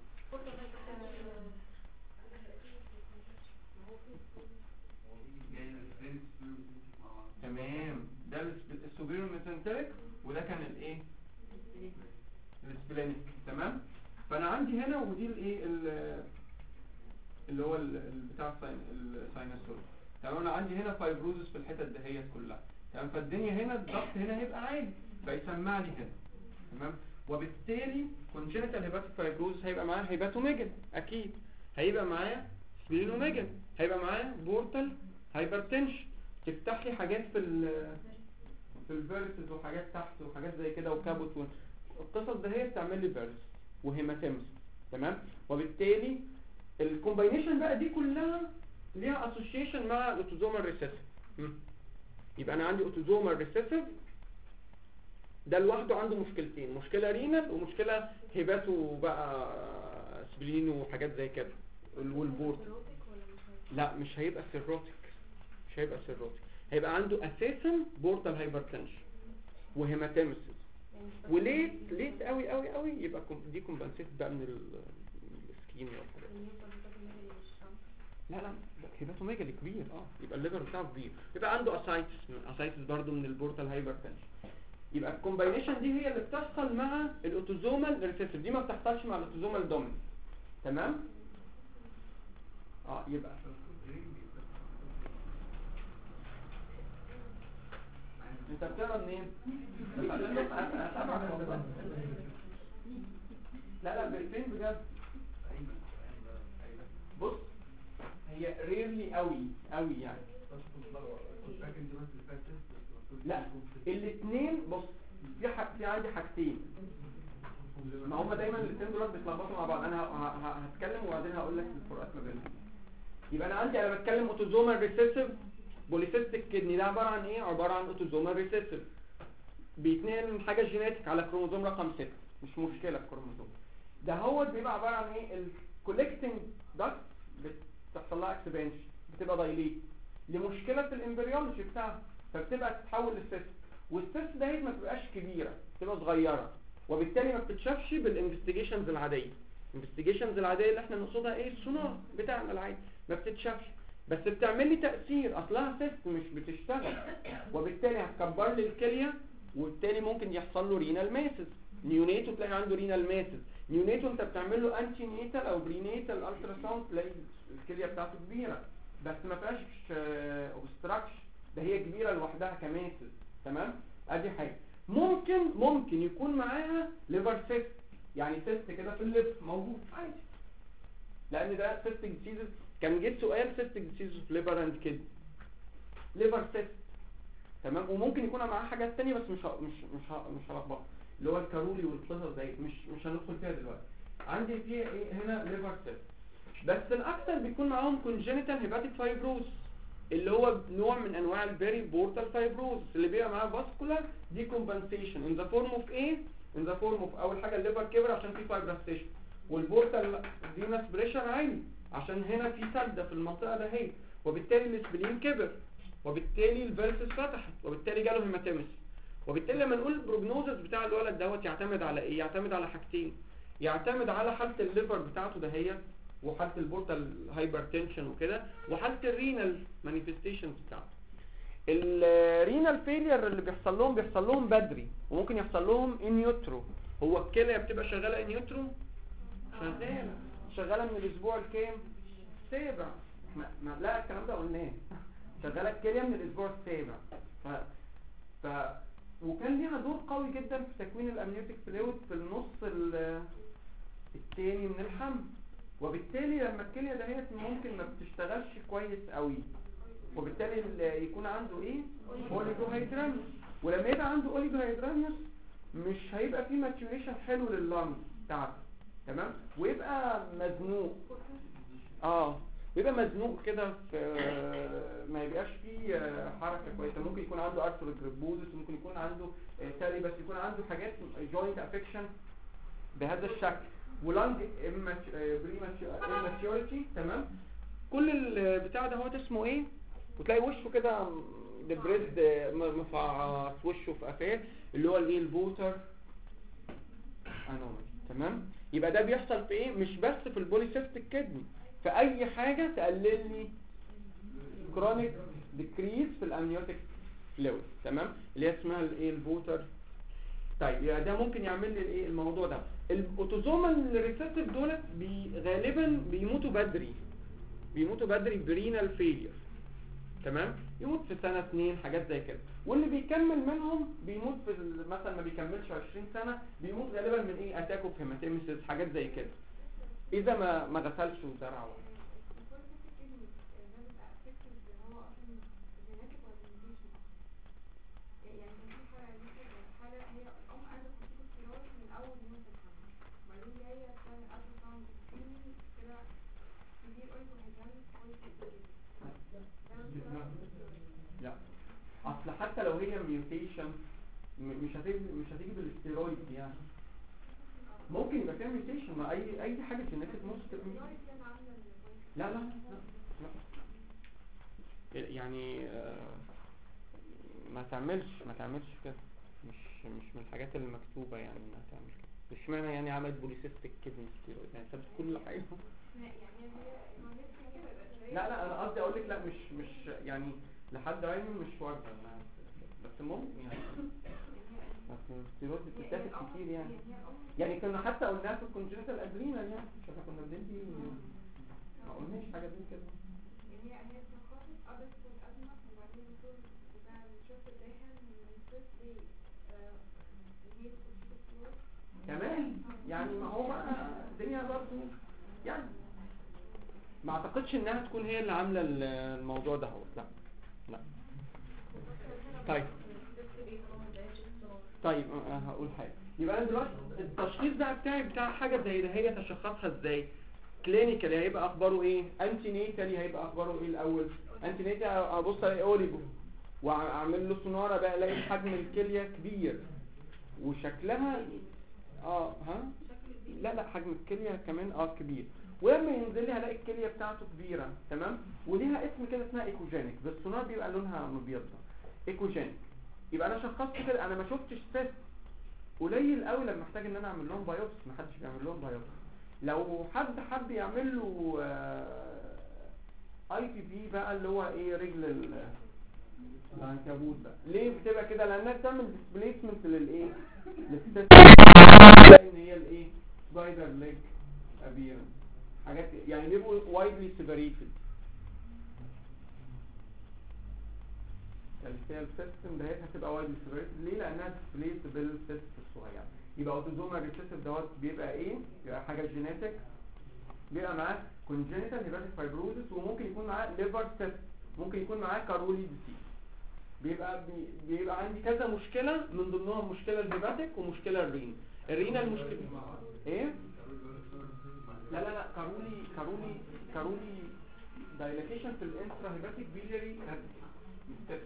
تمام. ده السوبيريور ميزنتريك وده كان الايه؟ السبلينيك. تمام. فانا عندي هنا ودي الايه اللي هو بتاع الساينوسويد. تمام. انا عندي هنا فايبروزس في الحتت دهيت كلها. تمام. فالدنيا هنا الضغط هنا هيبقى عالي فيسمع لي هنا. تمام. وبالتالي كونجنتال هيباتيك فايبروزس هيبقى معاه هيباتوميجن اكيد، هيبقى معاه سبلينوميجن، هيبقى معاه بورتال هايبرتنشن. تفتح لي حاجات في ال في الفيرسز وحاجات تحت وحاجات زي كده وكابوت والقصص ده هي بتعمل لي فيرس وهيماتيمس. تمام. وبالتالي الكومباينيشن بقى دي كلها ليها اسوشيشن مع الاوتوزومال ريسيسيف. يبقى انا عندي اوتوزومال ريسيسيف ده لوحده عنده مشكلتين، مشكله رينال ومشكله هيباتو بقى سبلين وحاجات زي كده والبورت. لا مش هيبقى سيروتيك، مش هيبقى سيروتيك، هيبقى عنده اساسا بورتال هايبرتنشن وهيماتيمسيس. وليه ليت قوي قوي قوي يبقى دي كومبنسيت بقى من السكين والحاجات. لا لا هيباتوميجالي كبير اه يبقى الليفر بتاعه كبير، يبقى عنده اسايتس، اسايتس برضو من البورتال هايبرتنشن. يبقى الكومباينيشن دي هي اللي بتحصل مع الاوتوزومال ريسيسيف، دي ما بتحصلش مع الاوتوزومال دوميننت. تمام. اه يبقى انت بتقرا منين؟ لا لا بالفين بجد. بص هي ريرلي قوي قوي يعني. لا الاثنين بص في حاجه في عندي حاجتين، ما هم دايما الاثنين دول بيتلخبطوا مع بعض. انا هتكلم وبعدين هقول لك الفروقات ما بينهم. يبقى انا عندي انا بتكلم اوتوزومال ريسيسيف بوليسيستيك كدني، ده عباره عن ايه؟ عباره عن اوتوزومال ريسيسيف بيتنقل من حاجه جينيتك على كروموزوم رقم ستة، مش مشكله الكروموزوم ده هو بيبقى عباره عن ايه؟ الكولكتنج داكت بتحصل لها اكسبانشن، بتبقى دايليت لمشكله في الامبريولوجي بتاعها. فبتبقى تتحول لسيست، والسيست ده ما بتبقاش كبيره، بتبقى صغيره، وبالتالي ما بتتشافش بالانفستيجيشنز العاديه. الانفستيجيشنز العاديه اللي احنا نقصدها ايه؟ السونار بتاعنا العادي ما بتتشافش، بس بتعمل لي تاثير، اصلها سيست مش بتشتغل، وبالتالي هتكبر لي الكليه، وبالتالي ممكن يحصل له رينال ماسز. نيونيتو تلاقي عنده رينال ماسز. نيونيتو انت بتعمل له انتي نيتال او برينيتال الترا ساوند تلاقي الكليه بتاعته كبيره، بس ما فيهاش اوبستراكشن، ده هي كبيره لوحدها كماسز. تمام؟ ادي حاجه. ممكن ممكن يكون معاها ليفر سيست، يعني سيست كده في الليفر موجود عادي، لان ده سيستك ديزيز. كان جه سؤال سيستك ديزيز في ليفر اند كيد، ليفر سيست. تمام؟ وممكن يكون معاه حاجات ثانيه، بس مش ه... مش مش ه... مش هلخبطها، اللي هو الكارولي والقصص دي مش مش هندخل فيها دلوقتي. عندي فيها ايه هنا؟ ليفر سيست. بس الاكثر بيكون معاهم كونجينيتال هيباتيك فايبروز، اللي هو نوع من انواع البيري بورتال فايبروز اللي بيبقى معاه فاسكولار دي كومبنسيشن ان ذا فورم اوف ايه؟ ان ذا فورم اوف اول حاجه الليفر كبر عشان في فايبراستيشن، والبورتال فينس بريشر عالي عشان هنا في سده في المنطقه ده هي، وبالتالي السبلين كبر، وبالتالي الفيرسس فتحت، وبالتالي جاله هيماتيمس. وبالتالي لما نقول البروجنوزس بتاع الولد دوت يعتمد على ايه؟ يعتمد على حاجتين، يعتمد على حاله الليفر بتاعته دهيت، وحاله البورتال هايبرتنشن وكده، وحاله الرينال مانيفستيشنز بتاعته. الرينال فيلير اللي بيحصل لهم بيحصل لهم بدري، وممكن يحصل لهم ان يوترو. هو الكليه بتبقى شغاله ان يوترو، شغاله شغاله من الاسبوع الكام؟ السابع. ما, ما لا الكلام ده قلناه شغاله الكليه من الاسبوع السابع. ف ف وكان ليها دور قوي جدا في تكوين الامنيوتيك فلويد في النص الثاني من الحمل، وبالتالي لما الكليه دهيت ممكن ما بتشتغلش كويس قوي، وبالتالي يكون عنده ايه؟ اوليجوهيدراميوس. ولما يبقى عنده اوليجوهيدراميوس مش هيبقى فيه ماتيوريشن حلو لللنج بتاعته. تمام؟ ويبقى مزنوق، اه ويبقى مزنوق كده في ما يبقاش فيه حركه كويسه. ممكن يكون عنده ارثروجريبوزس، ممكن يكون عنده تالي، بس يكون عنده حاجات جوينت افكشن بهذا الشكل، ولانج بريماتيوريتي. تمام؟ كل البتاع ده هو اسمه ايه؟ وتلاقي وشه كده دبريد مفعص وشه في قفاه، اللي هو الايه؟ الفوتر انومالي. تمام؟ يبقى ده بيحصل في ايه؟ مش بس في البوليسيستيك كدني، في اي حاجه تقلل لي كرونيك ديكريز في الامنيوتيك فلويد. تمام؟ اللي هي اسمها الايه؟ الفوتر. طيب يبقى ده ممكن يعمل لي الايه؟ الموضوع ده. الاوتوزومال ريسيسيف دولت بي غالبا بيموتوا بدري، بيموتوا بدري برينال فيلير. تمام؟ يموت في سنه اتنين حاجات زي كده، واللي بيكمل منهم بيموت في مثلا ما بيكملش عشرين سنه، بيموت غالبا من ايه؟ اتاك اوف هيماتيمسيس حاجات زي كده، اذا ما ما غسلش وزرع. لا اصل حتى لو هي ميوتيشن مش هتيجي مش هتيجي بالاستيرويد يعني، ممكن يبقى فيها ميوتيشن مع اي اي حاجه جينيتك ممكن. لا لا لا, لا. يعني آه ما تعملش ما تعملش كده، مش مش من الحاجات اللي مكتوبه يعني ما تعمل كده. مش معنى يعني عملت بوليسيستيك كدني ستيرويد يعني سابت كل حاجه. لا لا انا قصدي اقول لك لا مش مش يعني لحد علمي مش واجبه، بس ممكن يعني بس الستيرويد بتتاخد كتير يعني. يعني كنا حتى قلناها في الكونجنتال ادرينال يعني، مش احنا كنا بندي ما قلناش حاجه زي كده يعني. هي تخصص ابس والازمه وبعدين الدكتور بتاع الشفت الداخل من الصفر كمان يعني. ما هو بقى الدنيا برضه يعني ما اعتقدش انها تكون هي اللي عامله الموضوع ده. هو لا لا. طيب طيب هقول حاجه. يبقى انا دلوقتي التشخيص ده بتاعي بتاع حاجه زي ده هي تشخصها ازاي؟ كلينيكالي هيبقى اخباره ايه؟ انتي نيتالي هيبقى اخباره ايه الاول؟ انتي نيتالي ابص الاقي اوليجو واعمل له سوناره بقى الاقي حجم الكليه كبير وشكلها اه ها لا لا حجم الكليه كمان اه كبير، ولما ينزل لي هلاقي الكليه بتاعته كبيره. تمام؟ وليها اسم كده اسمها ايكوجينيك، بالسونار بيبقى لونها مبيضه. ايكوجينيك. يبقى انا شخصت كده، انا ما شفتش سيست، قليل قوي لما احتاج ان انا اعمل لهم بايوبسي، ما حدش بيعمل لهم بايوبسي. لو حد حب يعمل له اي بي بي بقى اللي هو ايه رجل ال- العنكبوت بقى، ليه بتبقى كده؟ لانها بتعمل ديسبليسمنت للايه للسيست، ان هي الايه سبايدر ليج ابيرنس، حاجات يعني بيبقوا وايدلي سيبريتد. السيستم دهيت هتبقى وايدلي سيبريتد ليه؟ لانها ديسبليسد بالسيست الصغير. يبقى اوتوزومال ريسيسيف دوت بيبقى ايه؟ بيبقى حاجه جينيتك، بيبقى معاه كونجينيتال هيباتيك فايبروزس، وممكن يكون معاه ليفر سيست، ممكن يكون معاه كارولي ديسيز. بيبقى بي بيبقى عندي كذا مشكله، من ضمنهم مشكله الهيباتيك ومشكله الرين. الرين المشكله ايه؟ لا لا لا كارولي كارولي كارولي دايلاتيشن في الانترا هيباتيك بيلياري سيست.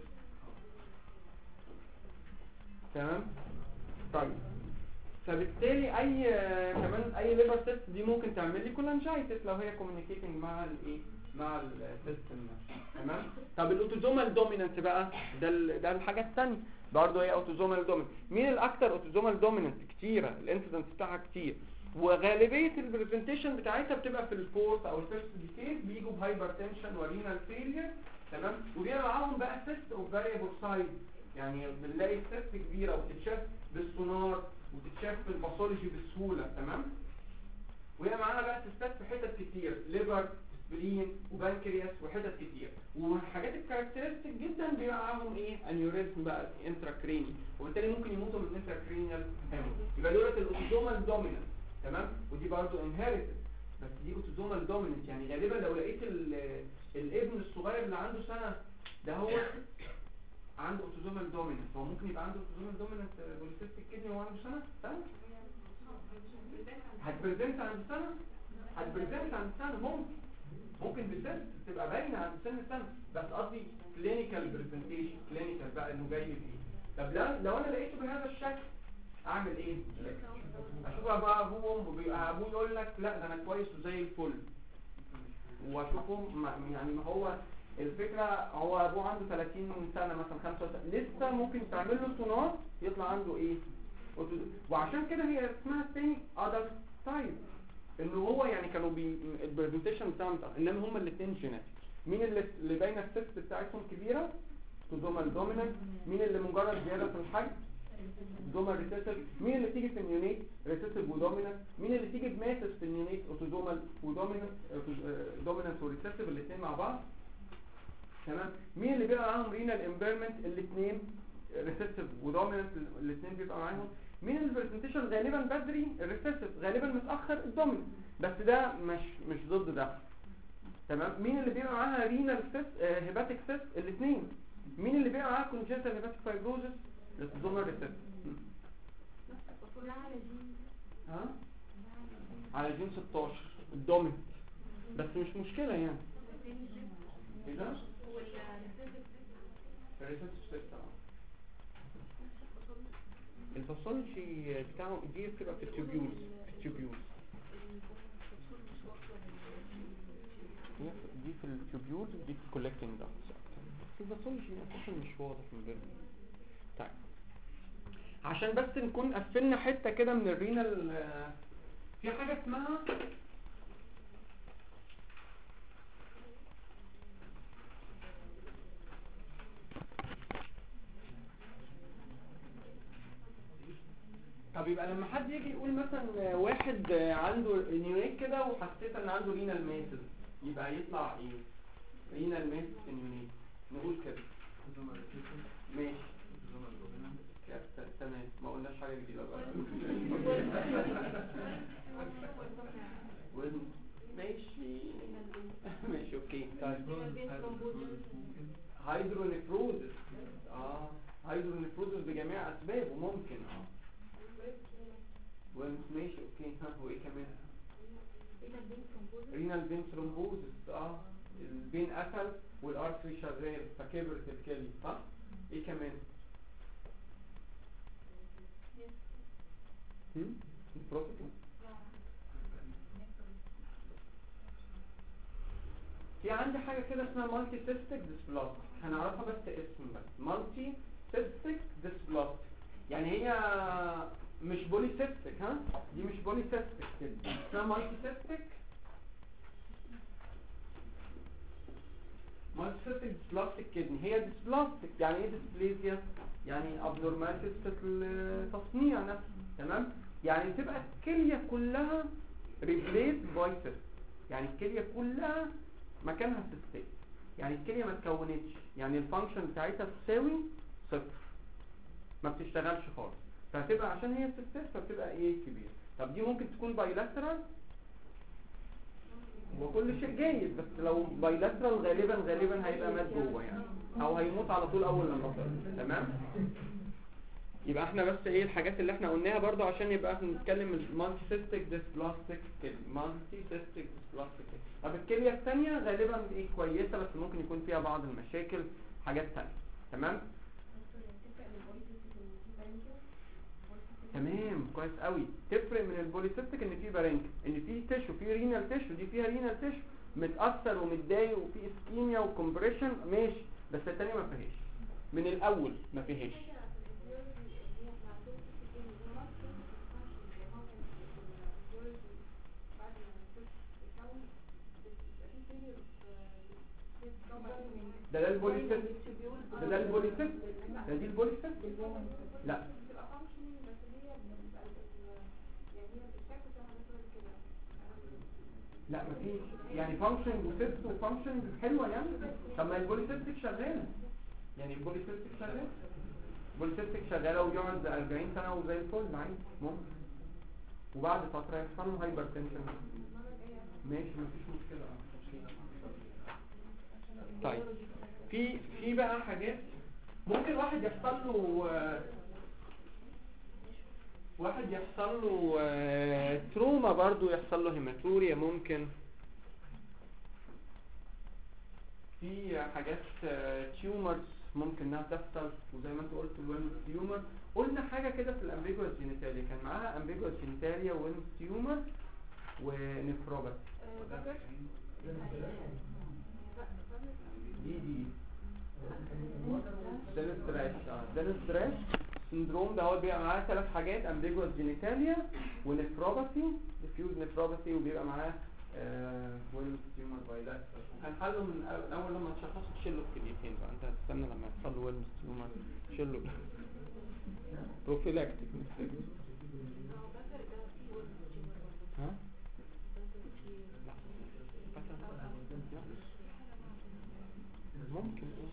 تمام. طيب فبالتالي اي كمان اي ليفر سيست دي ممكن تعمل لي كولانجايتس لو هي كوميونيكيتنج مع الايه مع السيستم. تمام. طب الاوتوزومال دومينانت بقى ده ال... ده الحاجه الثانيه برضه هي اوتوزومال دومينانت. مين الاكثر اوتوزومال دومينانت؟ كتيره، الانسيدنس بتاعها كتير، وغالبيه البرزنتيشن بتاعتها بتبقى في الفورث او الفيرست ديكيد، بيجوا بهايبرتنشن ورينال فيلير. تمام. وبيبقى معاهم بقى سيست اوف فاريبل سايز، يعني بنلاقي سيست كبيره وبتتشاف بالسونار وتتشاف في الباثولوجي بسهوله. تمام. وهي معانا بقى سيستات في حتت كتير، ليفر سبلين وبانكرياس وحتت كتير، وحاجات الكاركترستيك جدا بيبقى معاهم ايه انيوريزم بقى انتراكريني، وبالتالي ممكن يموتوا من انتراكرينيال هيمو. يبقى دولت الاوتوزومال دومينانت. تمام. ودي برضه انهيرتد، بس دي اوتوزومال دومينانت، يعني غالبا لو لقيت الابن الصغير اللي عنده سنه ده هو عنده اوتوزومال دومينانت، هو ممكن يبقى عنده اوتوزومال دومينانت بوليسيستيك كدني وهو عنده سنه سنه هتبريزنت عند سنه هتبريزنت عند سنه ممكن ممكن بالذات تبقى باينه عند سن السنه، بس قصدي كلينيكال بريزنتيشن، كلينيكال بقى انه جاي بايه. طب لو لو انا لقيته بهذا الشكل اعمل ايه؟ اشوف بقى ابوه وامه، بيبقى ابوه يقول لك لا ده انا كويس وزي الفل، واشوفهم يعني ما هو الفكره هو ابوه عنده ثلاثين سنه مثلا خمسة وثلاثين لسه ممكن تعمل له سونار يطلع عنده ايه. وعشان كده هي اسمها الثاني ادلت تايب، انه هو يعني كانوا بي البرزنتيشن بتاعهم، انما هما الاثنين جينات. مين اللي اللي باينه السيست بتاعتهم كبيره؟ اوتوزومال دومينانت. مين اللي مجرد زياده في الحجم؟ اوتوزومال ريسيسيف. مين اللي تيجي في النيونيت؟ ريسيسيف ودومينانت. مين اللي تيجي بماسس في النيونيت؟ اوتوزومال ودومينانت، دومينانت وريسيسيف الاثنين مع بعض. تمام. مين اللي بيبقى معاهم رينال امبيرمنت؟ الاثنين ريسيسيف ودومينانت الاثنين بيبقى معاهم. مين البرزنتيشن غالبا بدري؟ الريسيسيف. غالبا متاخر الدومينانت، بس ده مش مش ضد ده. تمام. مين اللي بيبقى معاها رينال سيست هيباتيك سيست؟ الاثنين. مين اللي بيبقى معاها كونجنتال هيباتيك فايبروزس؟ الاوتوزومال ريسيسيف. ها على جين ستاشر الدومينانت، بس مش مشكله يعني. ايه ده؟ الريسيسيف سيست. الباثولوجي بتاعه دي بتبقى في التوبيولز في التوبيولز دي في التوبيولز ودي في الكولكتنج داكتس اكتر. الباثولوجي اساسا مش واضح من غير. طيب عشان بس نكون قفلنا حته كده من الرينال، في حاجه اسمها طب يبقى لما حد يجي يقول مثلا واحد عنده نيونيت كده وحسيت ان عنده رينال ماسل، يبقى يطلع ايه؟ رينال ماسل نيونيت، نقول كده ماشي تمام، ما قلناش حاجه جديده بقى. ماشي ماشي اوكي. طيب هيدرونيفروزس، اه هيدرونيفروزس بجميع اسبابه ممكن اه ماشي اوكي. ها وايه كمان؟ رينال فين ثرومبوزس، اه الفين قفل والارتري شغال فكبرت الكلي، صح؟ ايه كمان؟ هم البروتين. في عندي حاجه كده اسمها مالتي سيستيك ديسبلاستيك. هنعرفها بس اسم بس مالتي سيستيك ديسبلاستيك. يعني هي مش بولي سيستيك، ها دي مش بولي سيستيك كده، اسمها مالتي سيستيك مالتي سيستيك ديسبلاستيك كدني. هي ديسبلاستيك يعني ايه ديسبليزيا؟ يعني ابنورماليتيز في التصنيع نفسه، تمام؟ يعني تبقى الكليه كلها ريبليس باي سيست، يعني الكليه كلها مكانها سيستيك، يعني الكليه ما اتكونتش، يعني الفانكشن بتاعتها تساوي صفر، ما بتشتغلش خالص، فهتبقى عشان هي سيستيك فبتبقى ايه كبيره. طب دي ممكن تكون بايلاترال وكل شيء جيد، بس لو بايلاترال غالبا غالبا هيبقى مات جوه يعني، او هيموت على طول اول لما تطلع، تمام؟ يبقى احنا بس ايه الحاجات اللي احنا قلناها برضو عشان يبقى احنا بنتكلم المالتي سيستيك ديسبلاستيك كده، مالتي سيستيك ديسبلاستيك كده. طب الكليه الثانيه غالبا ايه كويسه، بس ممكن يكون فيها بعض المشاكل حاجات ثانيه، تمام؟ تمام كويس قوي. تفرق من البوليسيستيك ان في بارينك، ان في تيشو، في رينال تيشو، دي فيها رينال تيشو متاثر ومتضايق وفي اسكيميا وكومبريشن، ماشي، بس الثانيه ما فيهاش من الاول، ما فيهاش. ده ده البوليسيست ده ده البوليسيست ده دي البوليسيست لا لا مفيش، يعني فانكشن وسيست وفانكشن حلوه يعني. طب ما البوليسيستيك شغاله، يعني البوليسيستيك شغاله البوليسيستيك شغاله ويقعد أربعين سنه وزي الفل عادي ممكن، وبعد فتره يحصل له هايبر تنشن، ماشي مفيش مشكله. طيب في في بقى حاجات ممكن واحد يحصل له واحد يحصل له تروما برضو، يحصل له هيماتوريا، ممكن في حاجات تيومرز ممكن انها تحصل، وزي ما انت قلت الويلنس تيومر. قلنا حاجه كده في الامبيجوس جينيتاليا كان معاها امبيجوس جينيتاليا ويلنس تيومر ونفروبات. دي دي دينس دراش اه دينس دراش سندروم ده هو بيبقى معاه ثلاث حاجات، امبيجوس جينيتاليا ونفروباثي ديفيوز نفروباثي، وبيبقى معاه ويلنس تيومر بايلات. وكان حله من اول لما تشخصه تشيله الكليتين بقى، انت هتستنى لما يحصل له ويلنس تيومر تشيله بروفيلاكتيك مستجد. ها ممكن ايه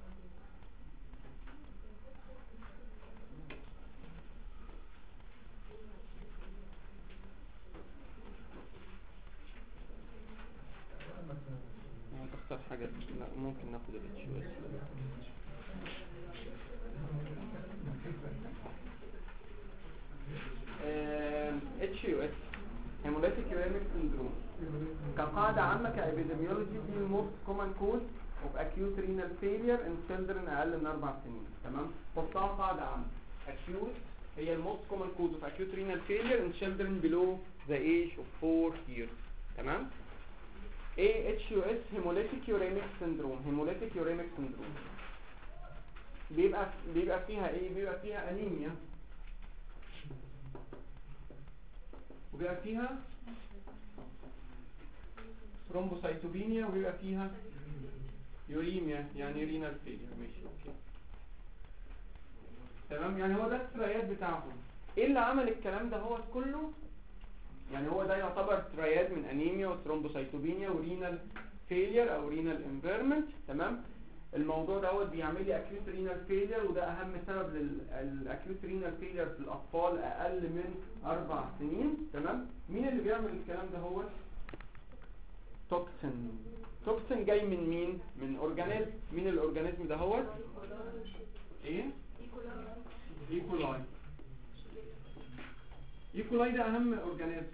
تختار حاجة. لا ممكن ناخد ال اتش يو اس. اتش يو اس هيموليتيك يوريميك سندروم كقاعدة عامة كابيديميولوجي دي الموست كومن كوز اوف اكيوت رينال فيلير ان تشيلدرن اقل من اربع سنين، تمام؟ حطها قاعدة عامة، اكيوت هي الموست كومن كوز اوف اكيوت رينال فيلير ان تشيلدرن below the age of four years، تمام؟ ايه اتش يو اس هيموليتيك يوريميك سندروم. هيموليتيك يوريميك سندروم بيبقى بيبقى فيها ايه؟ بيبقى فيها انيميا، وبيبقى فيها ثرومبوسايتوبينيا، وبيبقى فيها يوريميا يعني رينال فيلير، ماشي اوكي تمام. يعني هو ده الترياد بتاعهم. ايه اللي عمل الكلام ده هو كله؟ يعني هو ده يعتبر ترياد من انيميا وثرومبوسايتوبينيا ورينال فيلير او رينال امبيرمنت، تمام؟ الموضوع دوت بيعمل لي اكيوت رينال فيلير، وده اهم سبب للاكيوت رينال فيلير في الاطفال اقل من اربع سنين، تمام؟ مين اللي بيعمل الكلام ده؟ هو توكسين. توكسين جاي من مين؟ من اورجانيزم. مين الاورجانيزم ده؟ هو ايه؟ ايكولاي. ايكولاي ده اهم اورجانيزم.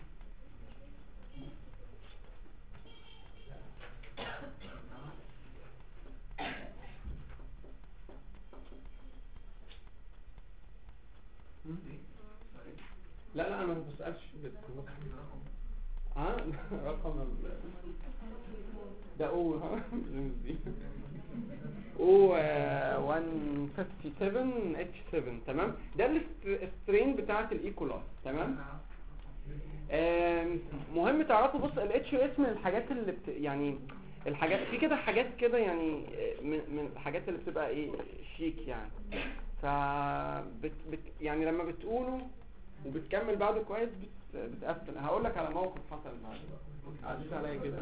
لا لا انا ما بسالش، ها رقم ال... ده او ها مش دي او مية وخمسة وخمسين اتش سبعة تمام. ده السترين بتاعه الايكولاي تمام. آم، مهم تعرفوا بص الاتش او اس من الحاجات اللي بت... يعني الحاجات في كده حاجات كده يعني آه، من من الحاجات اللي بتبقى ايه شيك يعني. ف بت... بت... يعني لما بتقوله وبتكمل بعده كويس بت... بتقفل. هقول لك على موقف حصل معايا عديت عليا جدا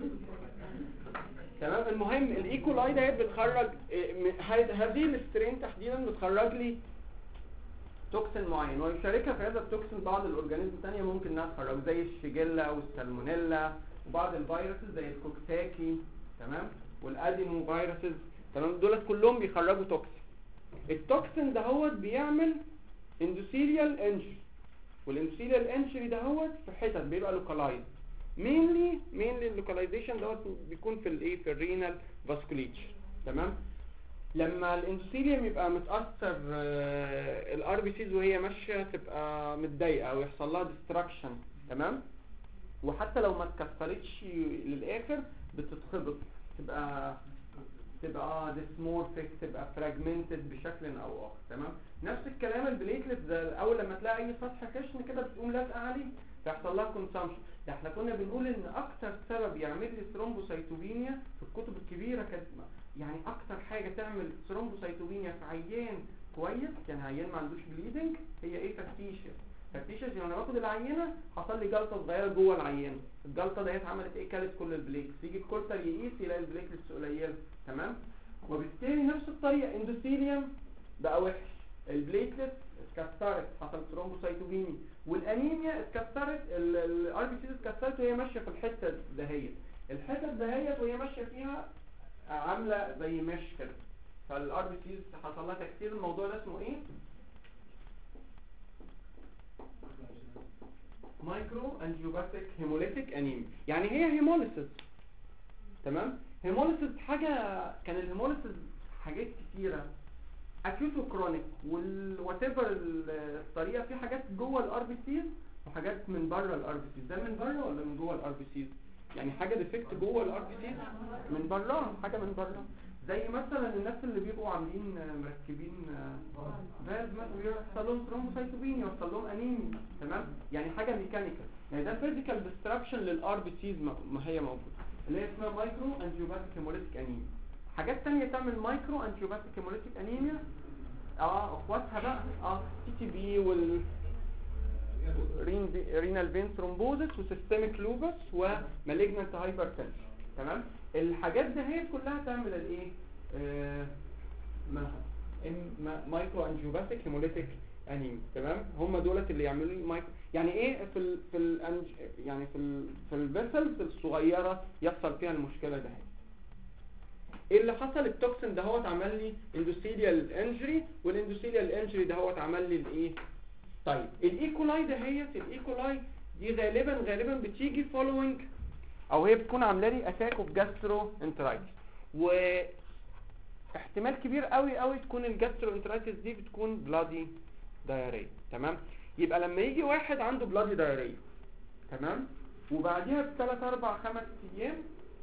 تمام. المهم الايكولاي ديت بتخرج آه، م- هذه هذه السترين تحديدا بتخرج لي توكسين معين، ويشاركها في هذا التوكسين بعض الاورجانيزم الثانيه ممكن انها تخرج زي الشيجيلا والسالمونيلا وبعض الفيروسز زي الكوكساكي تمام والادينو فيروسز تمام. دولت كلهم بيخرجوا توكسين. التوكسين دهوت بيعمل اندوثيليال انجري، والاندوثيليال انجري دهوت في حتت بيبقى لوكالايز مينلي مينلي اللوكاليزيشن دوت بيكون في الايه في الرينال فاسكوليتشر تمام. لما الاندوثيليوم يبقى متاثر الار بي سيز وهي ماشيه تبقى متضايقه او يحصل لها ديستراكشن تمام. وحتى لو ما اتكسرتش للاخر بتتخبط تبقى تبقى اه ديسمورفيك تبقى فراجمنتد بشكل او اخر تمام. نفس الكلام البليتلت ده اول لما تلاقي اي سطح خشن كده بتقوم لازقه عليه فيحصل لها كونسامشن. ده احنا كنا بنقول ان اكتر سبب يعمل لي ثرومبوسايتوبينيا في الكتب الكبيره كانت يعني اكتر حاجه تعمل ثرومبوسايتوبينيا في عيان كويس كان عيان ما عندوش بليدنج هي ايه فاكتيشيا. فاكتيشيا يعني انا باخد العينه حصل لي جلطه صغيره جوه العينه، الجلطه ديت عملت ايه كلت كل البليكس، يجي الكولتر يقيس يلاقي البليكلتس قليله تمام. وبالتالي نفس الطريقه اندوثيليوم بقى وحش، البليتلت اتكسرت حصل ثرومبوسايتوبينيا، والانيميا اتكسرت الار بي سيز اتكسرت وهي ماشيه في الحته دهيت، الحته دهيت وهي ماشيه فيها عامله زي مش كده فالار بي سيز حصل لها تكسير. الموضوع ده اسمه ايه؟ مايكرو انجيوباثيك هيموليتيك انيميا. يعني هي هيموليسيس تمام. هيموليسيس حاجه كان الهيموليسيس حاجات كتيره اكيوت وكرونيك والوات ايفر الطريقه في حاجات جوه الار بي سيز وحاجات من بره الار بي سيز. ده من بره ولا من جوه الار بي سيز؟ يعني حاجه ديفكت جوه الار بي سيز من بره حاجه من بره زي مثلا الناس اللي بيبقوا عاملين مركبين فالف مثلا بيحصل لهم ثرومبوسايتوبينيا ويحصل لهم انيميا تمام. يعني حاجه ميكانيكال يعني ده فيزيكال ديستراكشن للار بي سيز ما هي موجوده اللي هي اسمها مايكرو انجيوباثيك هيموليتيك انيميا. حاجات ثانيه تعمل مايكرو انجيوباثيك هيموليتيك انيميا اه اخواتها بقى اه تي تي بي وال رين رينال فين ثرومبوزس وسيستميك لوبس ومالجنانت هايبرتنشن تمام. الحاجات دي هي كلها تعمل الايه آه مايكرو انجيوباثيك هيموليتيك انيميا تمام. هم دولت اللي يعملوا لي مايكرو يعني ايه في ال في ال يعني في ال في الفيسلز الصغيره يحصل فيها المشكله ده. ايه اللي حصل؟ التوكسين ده هو عمل لي اندوثيليال انجري، والاندوثيليال انجري ده هو عمل لي الايه. طيب الايكولاي ده هي الايكولاي دي غالبا غالبا بتيجي فولوينج او هي بتكون عامله لي اتاك اوف جاسترو انترايتس، واحتمال كبير قوي قوي تكون الجاسترو انترايتس دي بتكون بلادي دايريا تمام. يبقى لما يجي واحد عنده بلادي دايريا تمام وبعديها بثلاث اربع خمس ايام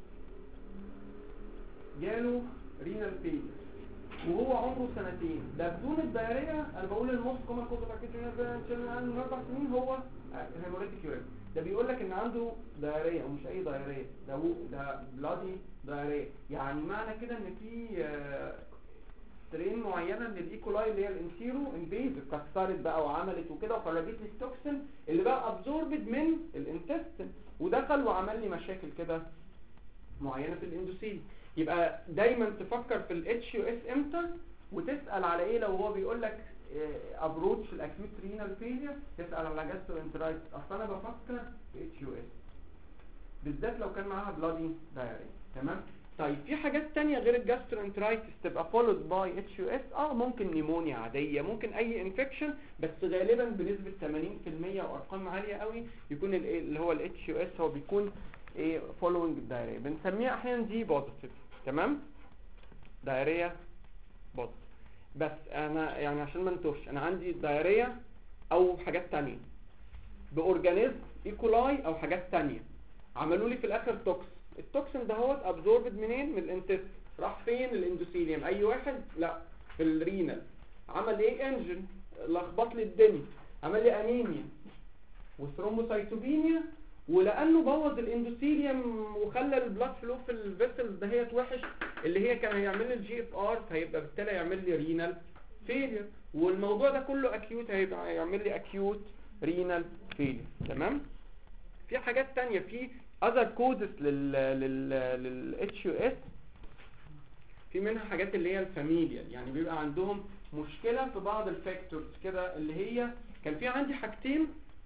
جاله رينال فيلير وهو عمره سنتين، ده بدون الدايريه انا بقول الموست كومن كوز اوف اكيوت رينال فيلير من اربع سنين هو هيموريتيك يوريا. ده بيقول لك ان عنده دايريه ومش اي دايريه، ده ده بلادي دايريه. يعني معنى كده ان في سترين معينه من الايكولاي اللي هي الانسيرو انفيز اتكسرت بقى وعملت وكده وخرجت لي التوكسين اللي بقى ابزوربد من الانتستين ودخل وعمل لي مشاكل كده معينه في الاندوثيل. يبقى دايما تفكر في الاتش يو اس امتى وتسال على ايه. لو هو بيقول لك ابروتش الاكيوت رينال فيلير تسال على جاسترو انترايتس. اصلا انا بفكر في اتش يو اس بالذات لو كان معاها بلادي دايريا تمام. طيب في حاجات تانية غير الجاسترو انترايتس تبقى فولود باي اتش يو اس اه ممكن نيمونيا عاديه ممكن اي انفكشن بس غالبا بنسبه ثمانين في المية وارقام عاليه قوي يكون اللي هو الاتش يو اس هو بيكون ايه فولوينج الدايريا. بنسميها احيانا دي بوزيتيف تمام دايريا بوزيتيف. بس انا يعني عشان ما نتوهش انا عندي دايريا او حاجات تانية باورجانيزم ايكولاي او حاجات تانية، عملوا لي في الاخر توكس. التوكسين دهوت ابزوربد منين؟ من الانتست، راح فين؟ الاندوثيليوم. اي واحد؟ لا، في الرينال. عمل ايه؟ انجن، لخبط لي الدنيا، عمل لي انيميا وثرومبوسايتوبينيا، ولانه بوظ الاندوثيليوم وخلى البلاد فلو في الفيسلز دهيت وحش، اللي هي كان هيعمل لي الجي اف ار، فهيبقى بالتالي هيعمل لي رينال فيلير، والموضوع ده كله اكيوت، هيبقى هيعمل لي اكيوت رينال فيلير. تمام. في حاجات تانية، في other codes لل لل لل اتش يو اس، في منها حاجات اللي هي الفاميليال، يعني بيبقى عندهم مشكلة في بعض الفاكتورز كده، اللي هي كان في عندي حاجتين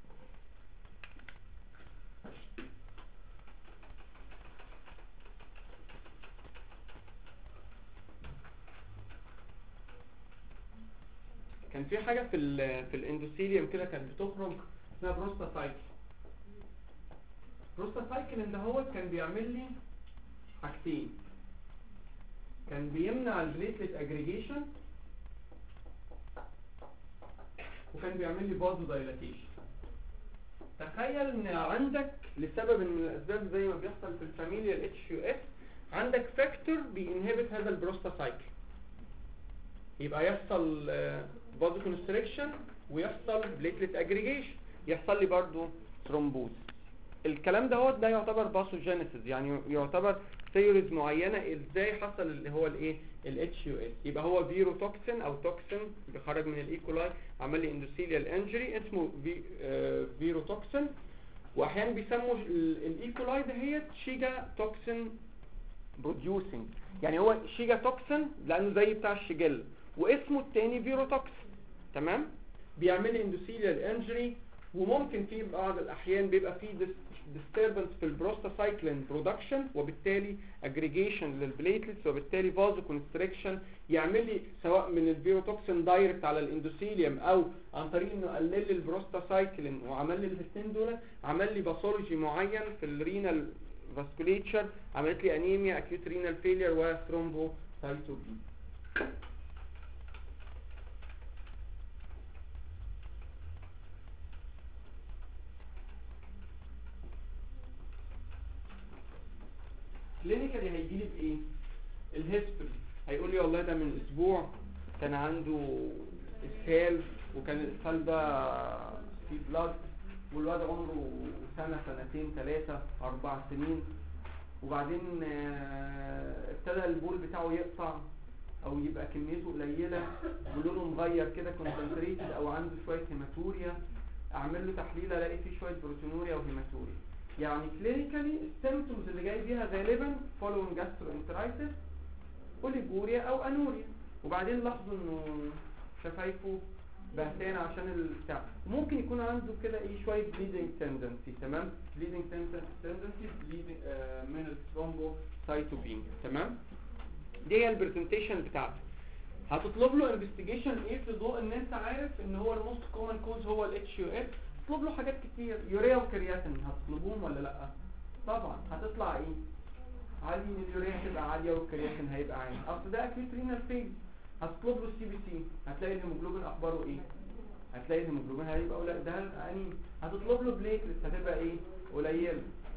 كان في حاجة في ال في الاندوثيليوم كده كانت بتخرج اسمها بروستاسايكل. بروستاسايكل اللي هو كان بيعمل لي حاجتين، كان بيمنع البليتلت اجريجيشن، وكان بيعمل لي فازو دايلاتيشن. تخيل ان عندك لسبب من الاسباب زي ما بيحصل في الفاميليا الاتش يو اس، عندك فاكتور بينهبت هذا البروستاسايكل، يبقى يحصل فازو كونستريكشن ويحصل بليتلت اجريجيشن، يحصل لي برضو ثرومبوز. الكلام ده هو ده يعتبر باثوجينيسيس، يعني يعتبر ثيوريز معينه ازاي حصل اللي هو الايه الاتش يو اس. يبقى هو فيروتوكسين او توكسين بيخرج من الايكولاي، عمل لي اندوثيليال انجري، اسمه في آه فيروتوكسين. واحيانا بيسموا الايكولاي دهيت شيجا توكسين بروديوسنج، يعني هو شيجا توكسين لانه زي بتاع الشجل، واسمه التاني فيروتوكسين. تمام. بيعمل لي اندوثيليال انجري، وممكن في بعض الاحيان بيبقى في disturbance في البروستاسايكلين برودكشن، وبالتالي اجريجيشن للبليتلتس، وبالتالي فازو كونستريكشن، يعمل لي سواء من الفيروتوكسين دايركت على الاندوثيليوم او عن طريق انه قلل لي البروستاسايكلين وعمل لي الاثنين دول، عمل لي باثولوجي معين في الرينال فاسكوليتشر، عملت لي انيميا، اكيوت رينال فيلير، وثرومبوسايتوبينيا. كلينيكالي هيجي لي بايه؟ الهيستوري هيقول لي والله ده من اسبوع كان عنده اسهال، وكان الاسهال ده في بلاد، والواد عمره سنه سنتين ثلاثه اربع سنين، وبعدين ابتدى البول بتاعه يقطع او يبقى كميته قليله ولونه مغير كده كونسنتريتد، او عنده شويه هيماتوريا، اعمل له تحليل الاقي فيه شويه بروتينوريا وهيماتوريا. يعني كلينيكالي السيمبتومز اللي جاي بيها غالبا فولوينج جاستروانترايتس، اوليجوريا او انوريا، وبعدين لاحظوا انه شفايفه بهتان عشان البتاع، ممكن يكون عنده كده ايه شويه بليدنج تندنسي. تمام. بليدنج تندنسي بليدنج آه من الثرومبوسايتوبينيا. تمام. دي هي البرزنتيشن بتاعته. هتطلب له انفستيجيشن ايه في ضوء ان انت عارف ان هو الموست كومن كوز هو الاتش يو اس؟ تطلب له حاجات كتير، يوريا وكرياتين، هتطلبوهم ولا لا؟ طبعا. هتطلع ايه؟ عالي، ان اليوريا هتبقى عاليه والكرياتين هيبقى عالي، اصل ده اكيد رينال فيل. هتطلب له السي بي سي، هتلاقي الهيموجلوبين اخباره ايه؟ هتلاقي الهيموجلوبين هيبقى قليل، ده انيم. هتطلب له بليتلت، هتبقى ايه؟ قليله.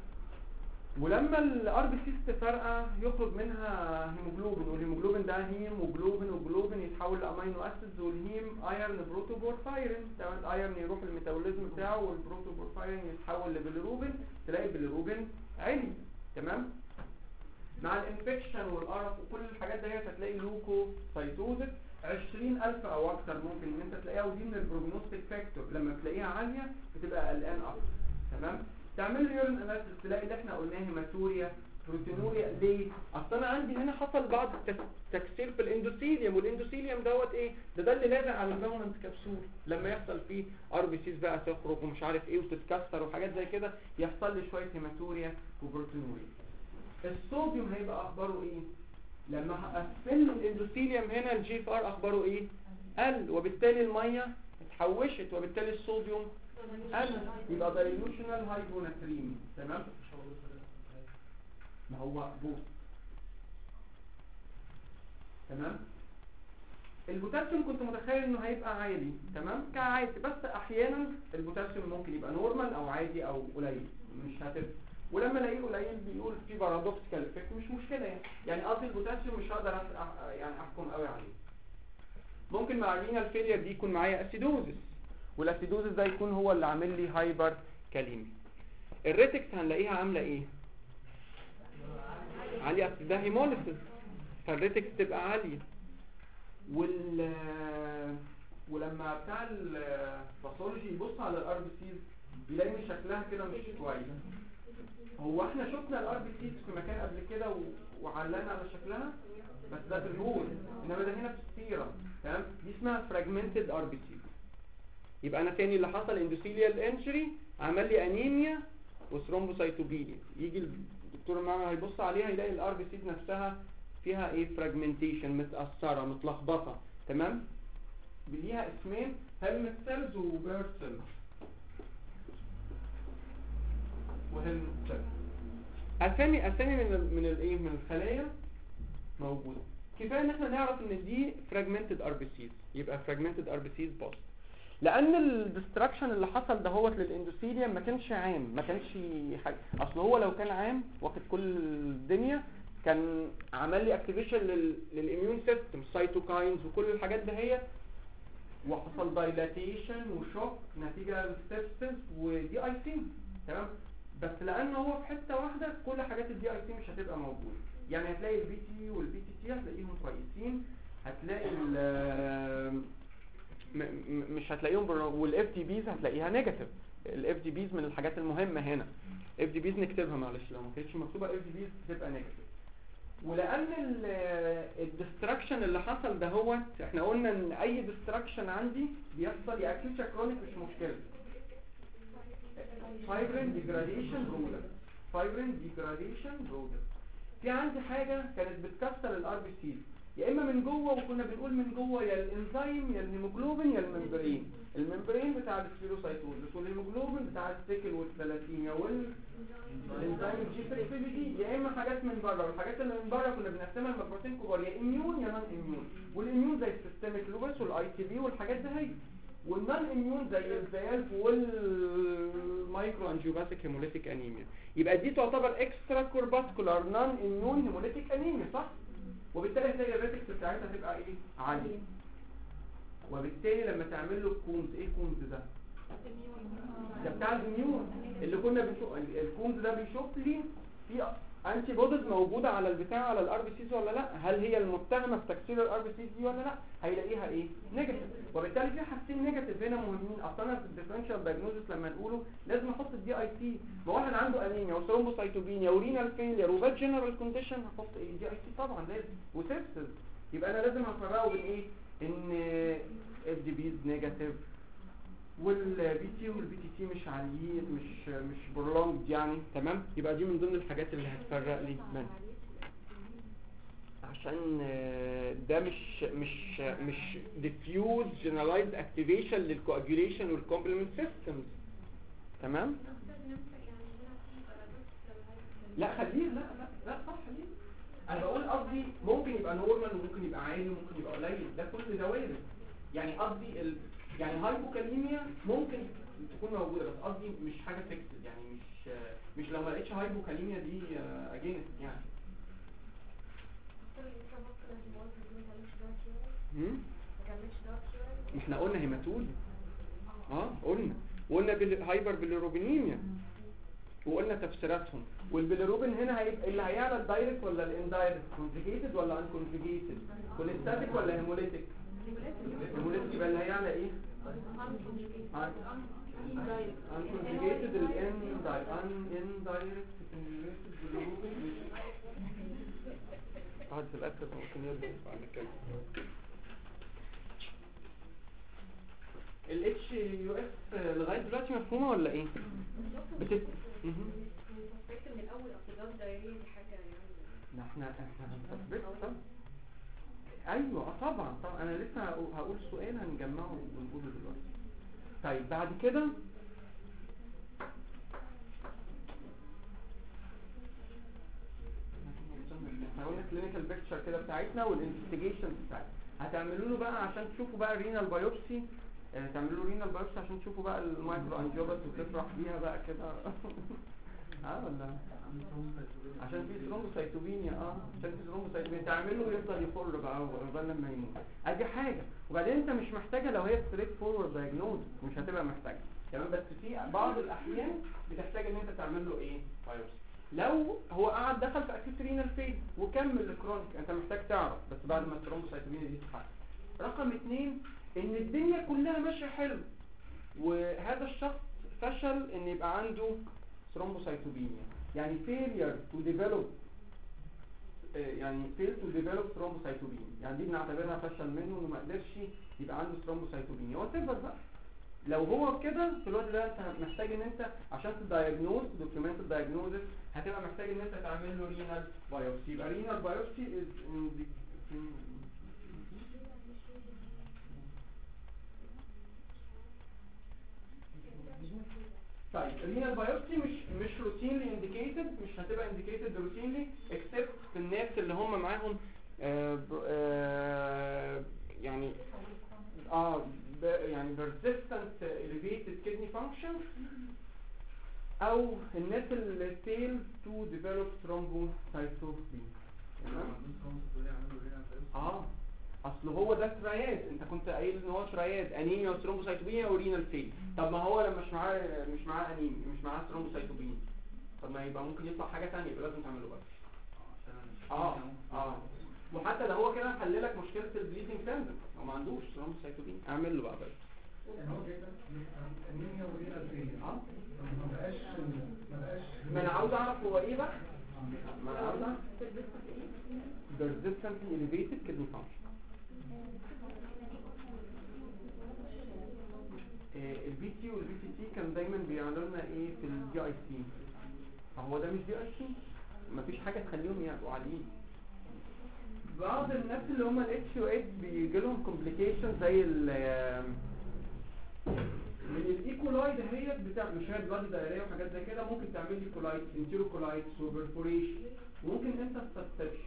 ولما الار بي سي تفرقع يخرج منها هيموجلوبين، والهيموجلوبين ده هيم وجلوبين، وجلوبين يتحول لامينو اسيدز، والهيم ايرن بروتوبورفايرين، تمام. الايرن يروح الميتابوليزم بتاعه، والبروتوبورفايرين يتحول لبيليروبين، تلاقي البيليروبين عالي. تمام. مع الانفكشن والقرف وكل الحاجات ديت هتلاقي لوكوسايتوزيس عشرين ألف او اكتر ممكن ان انت تلاقيها، ودي من البروجنوستيك فاكتور، لما تلاقيها عاليه بتبقى قلقان اكتر. تمام. تعمل لي يورين اناليسيس، تلاقي اللي احنا قلناه هيماتوريا، بروتينوريا. ليه؟ اصل انا عندي هنا حصل بعض التكسير في الاندوثيليوم، والاندوثيليوم دوت ايه؟ ده ده اللي لازق على الفيرمنت كبسول، لما يحصل فيه ار بي سيز بقى تخرج ومش عارف ايه وتتكسر وحاجات زي كده، يحصل لي شويه هيماتوريا وبروتينوريا. الصوديوم هيبقى اخباره ايه؟ لما هقفل الاندوثيليوم هنا الجي اف ار اخباره ايه؟ قل، وبالتالي الميه اتحوشت، وبالتالي الصوديوم قل، يبقى دايلوشنال هايبوناتريمي. تمام. ما هو بوست. تمام. البوتاسيوم كنت متخيل انه هيبقى عالي تمام كعادي، بس احيانا البوتاسيوم ممكن يبقى نورمال او عادي او قليل مش هتفرق. ولما الاقيه قليل بيقول في بارادوكسيكال افكت مش مشكله يعني يعني قصدي البوتاسيوم مش هقدر أح- يعني احكم قوي عليه. ممكن مع الرينال فيلير دي يكون معايا اسيدوزس، والاسيدوزس ده يكون هو اللي عامل لي هايبر كاليمي. الريتكس هنلاقيها عامله ايه؟ عاليه، اصل ده هيموليسيس فالريتكس تبقى عاليه. وال ولما بتاع الباثولوجي يبص على الار بي سيز يلاقي ان شكلها كده مش كويس. هو احنا شفنا الار بي سيز في مكان قبل كده و... وعلقنا على شكلها، بس ده في الجول، انما ده هنا في السيرة تمام. دي اسمها فراجمنتد ار بي سيز. يبقى انا تاني اللي حصل اندوثيليال انجري عمل لي انيميا وثرومبوسايتوبينيا، يجي الدكتور المعمل هيبص عليها يلاقي الار بي سيز نفسها فيها ايه فراجمنتيشن، متأثرة متلخبطة تمام. ليها اسمين، هيلمت سيلز وبيرد سيلز وهيلمت سيلز. اسامي اسامي من ال من الايه من الخلايا موجوده. كفايه ان احنا نعرف ان دي فراجمنتد ار بي سيز، يبقى فراجمنتد ار بي سيز بوست. لان الديستراكشن اللي حصل دهوت للاندوثيليوم ما كانش عام، ما كانش حاجه. اصل هو لو كان عام واخد كل الدنيا كان عمل لي اكتيفيشن للاميون سيستم، سايتوكاينز وكل الحاجات دهيت، وحصل دايلاتيشن وشوك نتيجه للسبسس ودي اي سي تمام. بس لان هو في حته واحده كل حاجات الدي اي سي مش هتبقى موجوده. يعني هتلاقي البي تي والبي تي تي هتلاقيهم كويسين، هتلاقي ال مش هتلاقيهم، والاف دي بيز هتلاقيها نيجاتيف. الاف دي بيز من الحاجات المهمه هنا، اف دي بيز نكتبها معلش لو ما كانتش مكتوبه اف دي بيز تبقى نيجاتيف. ولان الديستراكشن اللي حصل ده هو احنا قلنا ان اي ديستراكشن عندي بيحصل يا اكيوت يا كرونيك مش مشكله. فايبرين ديجراديشن برودكت، فايبرين ديجراديشن برودكت. في عندي حاجه كانت بتكسر الار بي سي يا اما من جوه، وكنا بنقول من جوه يا الانزيم يا الهيموجلوبين يا الممبرين. الممبرين بتاع السكليروسايتوزس والهيموجلوبين بتاع السيكل والثلاثيميا والانزيم جي ستة بي دي، يا اما حاجات من بره. والحاجات اللي من بره كنا بنقسمها لمجموعتين كبار، يا اميون يا نون اميون. والاميون زي السيستميك لوبس والاي تي بي والحاجات دي هي، والنون اميون زي الفيالف والمايكرو انجيوباثيك هيموليتيك انيميا. يبقى دي تعتبر اكسترا كورباسكولار نون اميون هيموليتيك انيميا صح؟ وبالتالي هتلاقي الريتكس بتاعتها هتبقى ايه؟ عاليه. وبالتالي لما تعمل له كونز، ايه كونز ده؟ ده بتاع الاميون اللي كنا بنشوف. الكونز ده بيشوف لي في انتي بوديز موجوده على البتاع على الار بي سيز ولا لا، هل هي المتهمه في تكسير الار بي سيز دي ولا لا. هيلاقيها ايه؟ نيجاتيف. وبالتالي في حاجتين نيجاتيف هنا مهمين. اصلا في الديفرنشال دايجنوستس لما نقوله لازم احط الدي اي سي. ما واحد عنده انيميا وثرومبوسايتوبينيا ورينال فيلير وباد جنرال كونديشن هحط ايه؟ دي اي سي طبعا لازم، وسيبسز. يبقى انا لازم افرقه بين ايه؟ ان اف دي بيز نيجاتيف والبي تي والبي تي تي مش عاليين، مش مش برولونج يعني تمام. يبقى دي من ضمن الحاجات اللي هتفرق لي منها، عشان ده مش مش مش diffuse generalized activation للcoagulation والcomplement systems تمام. لا خليه، لا لا لا صح خليه. انا بقول قصدي ممكن يبقى نورمال وممكن يبقى عالي وممكن يبقى قليل، ده كل ده وارد. يعني قصدي ال... يعني هايبوكاليميا ممكن تكون موجوده، بس قصدي مش حاجه فيكسد. يعني مش مش لو ما لقيتش هايبوكاليميا دي اجينست يعني. امم ما احنا قلنا هيماتولي، اه قلنا وقلنا بالهايبر بالروبينيميا وقلنا تفسيراتهم. والبيليروبين هنا هيبقى اللي هيعلى الدايركت ولا الاندايركت، كونجيجيتد ولا ان كونجيجيتد، كوليستاتيك ولا هيموليتيك. هيموليتيك يبقى اللي هيعلى ايه؟ ان كونجيجيتد الان دايركت ان ان دايركت كونجيجيتد بالروبين. قاعد في الاكتر ممكن يبدا بعد كده. الاتش يو اف لغايه دلوقتي مفهومه ولا ايه؟ بتت اها فكرت من الاول اصل دايريه دي حاجه يعني. لا احنا احنا هنثبت طبعا. ايوه اه طبعا طبعا. انا لسه هقول سؤال هنجمعه ونقوله دلوقتي. طيب بعد كده احنا قلنا كلينيكال بيكتشر كده بتاعتنا والانفستيجيشن بتاعتنا. هتعملوا له بقى عشان تشوفوا بقى الرينال بايوبسي، آه، تعملوا له رينال بايوبسي عشان تشوفوا بقى المايكرو انجيوباس وتفرح بيها بقى كده اه ولا عشان في ثرومبوسايتوبينيا، اه عشان في ثرومبوسايتوبينيا تعمله يفضل يفر بقى لغايه لما يموت. ادي حاجه. وبعدين انت مش محتاجه لو هي ستريت فورورد دايجنوز مش هتبقى محتاجه تمام، بس في بعض الاحيان بتحتاج ان انت تعمل له ايه بايوبسي. لو هو قعد دخل في اكيوت رينال فيل وكمل الكرونيك انت محتاج تعرف بس بعد ما الثرومبوسايتوبينيا دي تتحقق. رقم اتنين ان الدنيا كلها ماشيه حلو وهذا الشخص فشل ان يبقى عنده ثرومبوسايتوبينيا، يعني failure to develop يعني fail to develop thrombocytopenia، يعني دي بنعتبرها فشل منه انه ما قدرش يبقى عنده ثرومبوسايتوبينيا. وتفضل بقى لو هو كده في الوقت ده انت محتاج ان انت عشان تدايجنوز دوكيومنت الدايجنوزس هتبقى محتاج ان انت تعمل له رينال بايوبسي. يبقى رينال بايوبسي از طيب الرينال بايوبسي مش مش روتينلي انديكيتد، مش هتبقى انديكيتد روتينلي اكسبت في الناس اللي هم معاهم آه آه يعني اه يعني persistent elevated kidney function او الناس اللي fail to develop thrombocytopenia. تمام اه اصل هو ده ترياد، انت كنت قايل ان هو ترياد انيميا وثرومبوسايتوبينيا ورينال فيل. طب ما هو لما مش معاه مش معاه انيميا مش معاه ثرومبوسايتوبينيا، طب ما يبقى ممكن يطلع حاجه ثانيه يبقى لازم تعمله بس اه اه وحتى لو هو كده حل لك مشكله البليدنج سيندروم لو ما عندوش ثرومبوسايتوبينيا اعمل له بقى بس يعني هو جايبه انيميا ورينال فيل. اه ما بقاش ما بقاش ما انا عاوز اعرف هو ايه بقى، ما انا عاوز اعرف persistently elevated kidney function. البي تي والبي تي تي كان دايما بيعملوا لنا ايه في الدي اي سي، فهو ده مش دي اي سي مفيش حاجه تخليهم يبقوا عاليين. بعض الناس اللي هم الاتش او اتش بيجي لهم كومبليكيشن زي ال من الايكولاي دهيت بتاع مش هي بلاد دايريه وحاجات زي كده ممكن تعمل لي كولايت انتيرو كولايت وبرفوريشن وممكن انت تستبش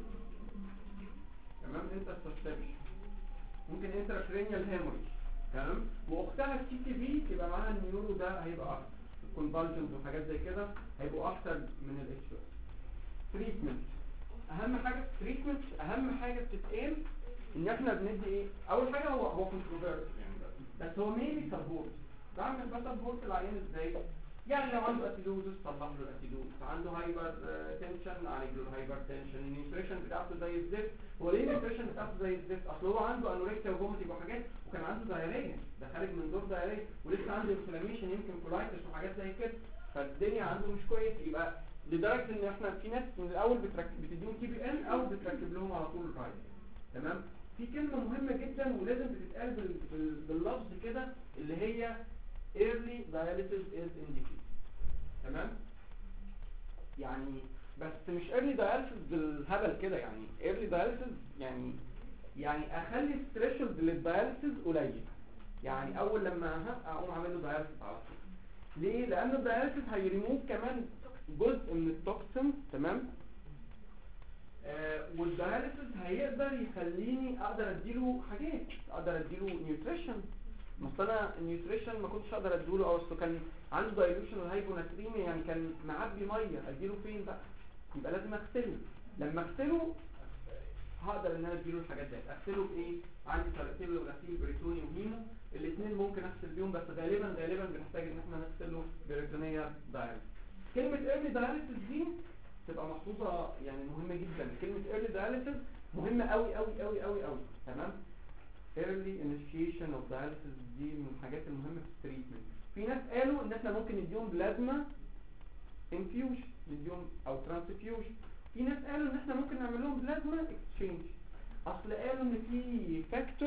تمام انت تستبش ممكن انتراكرينيال هيموريج تمام. واختها السي تي بي تبقى معاها النيورو ده هيبقى اكتر الكونفالجنت وحاجات زي كده هيبقوا اكتر من الاتش او. تريتمنت اهم حاجه تريتمنت اهم حاجه بتتقال ان احنا بندي ايه. اول حاجه هو هو كونتروفيرس يعني بس هو مينلي سبورت. بعمل بقى سبورت العيان ازاي؟ يعني لو عنده اسيدوزس صلح له الاسيدوزس، عنده هايبر تنشن عالج له الهايبر تنشن، النيوتريشن بتاعته زي الزفت. هو ليه النيوتريشن بتاعته زي الزفت؟ اصل هو عنده انوركسيا وفوميتنج وحاجات وكان عنده دايريه ده خارج من دور دايريه ولسه عنده انفلاميشن يمكن كولايتس وحاجات زي كده فالدنيا عنده مش كويس. يبقى لدرجه ان احنا في ناس من الاول بتركب بتديهم تي بي ان او بتركب لهم على طول الرايت تمام. في كلمه مهمه جدا ولازم بتتقال بال... بال... باللفظ كده اللي هي early dialysis is indicated تمام. يعني بس مش early dialysis بالهبل كده يعني early dialysis يعني يعني اخلي الثريشولد للدياليسيس قليل يعني اول لما اقوم اعمل له دياليسيس على طول. ليه؟ لان الدياليسيس هيريموف كمان جزء من التوكسين تمام. آه والدياليسيس هيقدر يخليني اقدر اديله حاجات اقدر اديله نيوتريشن. مثلا انا النيوتريشن ما كنتش اقدر اديله او اصله كان عنده دايلوشن الهايبوناتريميا يعني كان معبي ميه اديله فين بقى؟ يبقى لازم اغسله. لما اغسله هقدر ان انا اديله الحاجات دي. اغسله بايه؟ عندي طريقتين لغسيل بريتوني وهيمو الاثنين ممكن اغسل بيهم بس غالبا غالبا بنحتاج ان احنا نغسله بريتونيه دايليسيس. كلمه ايرلي دايليسيس دي تبقى محفوظه يعني مهمه جدا. كلمه ايرلي دايليسيس مهمه قوي قوي قوي قوي قوي تمام. early initiation of dialysis دي من الحاجات المهمة في التريتمنت. في ناس قالوا ان احنا ممكن نديهم بلازما انفيوجن نديهم او ترانسفيوجن. في ناس قالوا ان احنا ممكن نعمل لهم بلازما اكسشينج. اصل قالوا ان في فاكتور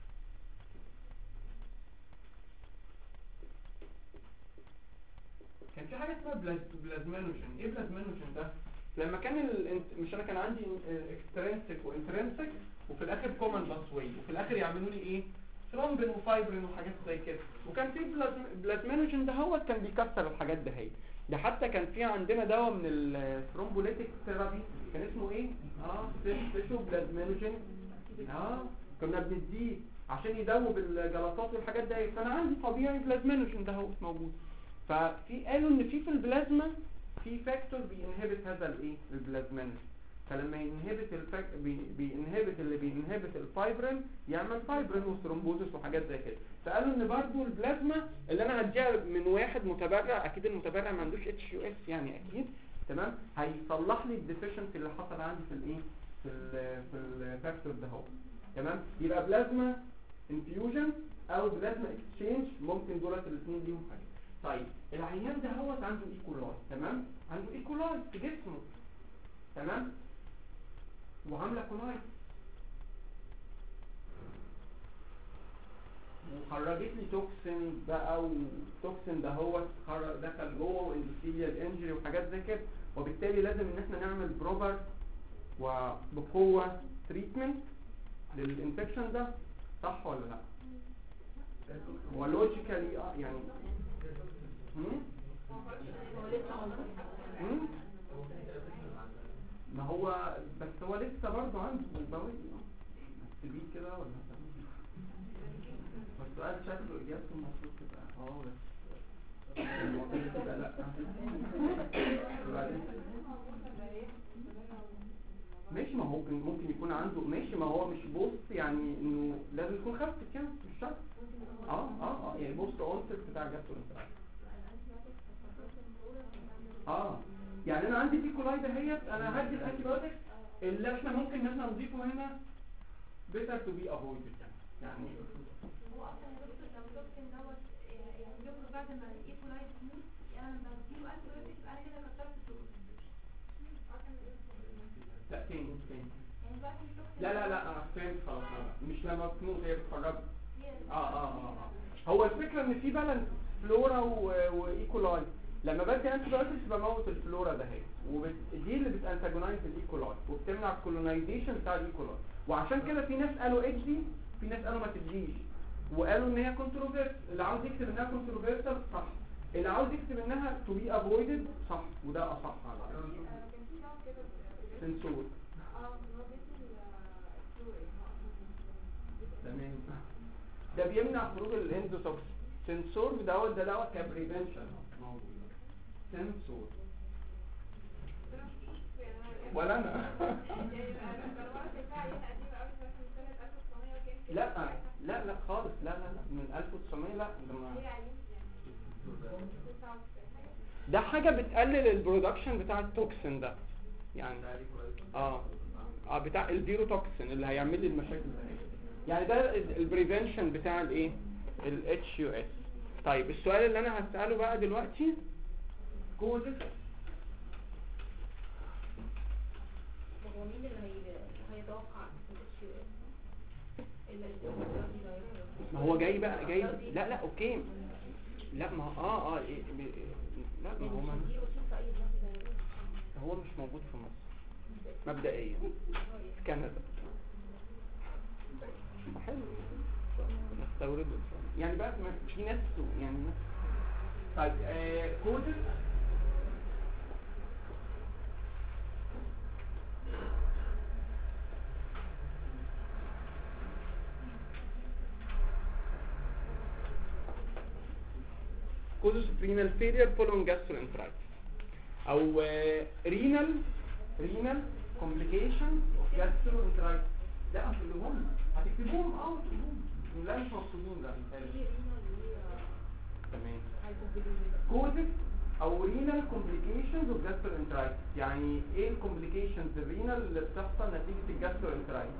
كان في حاجة اسمها بلاز... بلازمانوجين. ايه بلازمانوجين ده؟ لما كان ال... مش انا كان عندي اكسترينسيك وانترينسيك وفي الاخر كومن باسوي وفي الاخر يعملوا لي ايه ثرومبين وفايبرين وحاجات زي كده وكان في بلازمانوجين ده هو كان بيكسر الحاجات ده هي ده. حتى كان في عندنا دواء من الثرومبوليتيك ثيرابي كان اسمه ايه اه فيشو بلازمانوجين اه كنا بنديه عشان يدوب الجلطات والحاجات دي، فانا عندي طبيعي بلازمينوجين ده هو موجود. ففي قالوا ان في في البلازما في فاكتور بينهبت هذا الايه البلازمينوجين، فلما ينهبت الفاك بي... بينهبت اللي بينهبت الفايبرين يعمل فايبرين وثرومبوزس وحاجات زي كده. فقالوا ان برضو البلازما اللي انا هديها من واحد متبرع، اكيد المتبرع ما عندوش اتش يو اس يعني اكيد تمام، هيصلح لي الديفيشنسي اللي حصل عندي في الايه في ال في الفاكتور ده هو تمام. يبقى بلازما انفيوجن او بلازما اكسشينج ممكن دولت الاثنين ليهم حاجه. طيب العيان ده هو عنده ايكولاي تمام، عنده ايكولاي في جسمه تمام، وعامله كولاي وخرجت لي توكسين بقى، والتوكسين ده هو دخل جوه واندوثيليال انجري وحاجات زي كده، وبالتالي لازم ان احنا نعمل بروبر وبقوه تريتمنت للانفكشن ده، صح ولا لا؟ هو لوجيكالي اه يعني هم؟ هم؟ ما هو بس هو لسه برضه عنده البوابه تبيه كده ولا هتعمل ايه؟ السؤال شكله اجابته المفروض تبقى اه بس المفروض تبقى لا. ماشي، ما هو ممكن ممكن يكون عنده ماشي، ما هو مش بوست يعني انه لازم يكون خفت كده مش شرط. اه اه اه يعني بوست اونست بتاع جاسترونترايتس. اه يعني انا عندي في كولاي دهيت، انا هدي الانتي بايوتكس اللي احنا ممكن ان احنا نضيفه هنا better to be avoided يعني. هو اصلا يا دكتور لو التوكسين دوت يعني بيخرج بعد ما الايكولاي تموت، يعني انا بديله انتي بايوتكس انا كده كترت التوكسين. لا تاني تاني يعني دلوقتي التوكسين لا لا لا انا فهمت خلاص. لا لا مش لما تموت هي بتخرج. اه اه اه اه هو الفكره ان في بالانس فلورا وايكولاي، لما بدي انتي بايوتكس بموت الفلورا ده هي، ودي اللي بتانتاجونايز الايكولاي وبتمنع الكولونايزيشن بتاع الايكولاي. وعشان كده في ناس قالوا ادي، في ناس قالوا ما تديش، وقالوا ان هي كونتروفيرس. اللي عاوز يكتب انها كونتروفيرسال صح، اللي عاوز يكتب انها تو بي افويدد صح، وده اصح على سنسور. تمام، ده بيمنع خروج الاندوتوكس. سنسور دوت ده دوت كبريفنشن سنسور ولا انا لا لا لا خالص، لا لا لا من ألف وتسعمية لا ده حاجة بتقلل البرودكشن بتاع التوكسين ده يعني اه اه بتاع الزيرو توكسين اللي هيعمل لي المشاكل ده يعني، ده البريفنشن بتاع الايه الاتش يو اس. طيب السؤال اللي انا هسأله بقى دلوقتي كوزس هو مين اللي هي- هيتوقع الاتش يو اس الا ما هو جاي بقى جاي لا لا اوكي لا ما اه اه إيه ب- لا ما هو ما هو مش موجود في مصر مبدئيا، في كندا حلو نستورده يعني بقى ما- في ناس يعني ناس. طيب آه كودس causes of renal failure following gastroenteritis او uh, renal renal complications of gastroenteritis. لا مش اللي هم هتكتبوهم اه تكتبوهم لا مش مقصودين لا تمام. causes او renal complications of gastroenteritis يعني ايه الكومبليكيشنز الرينال اللي بتحصل نتيجة الجاستروانترايتس؟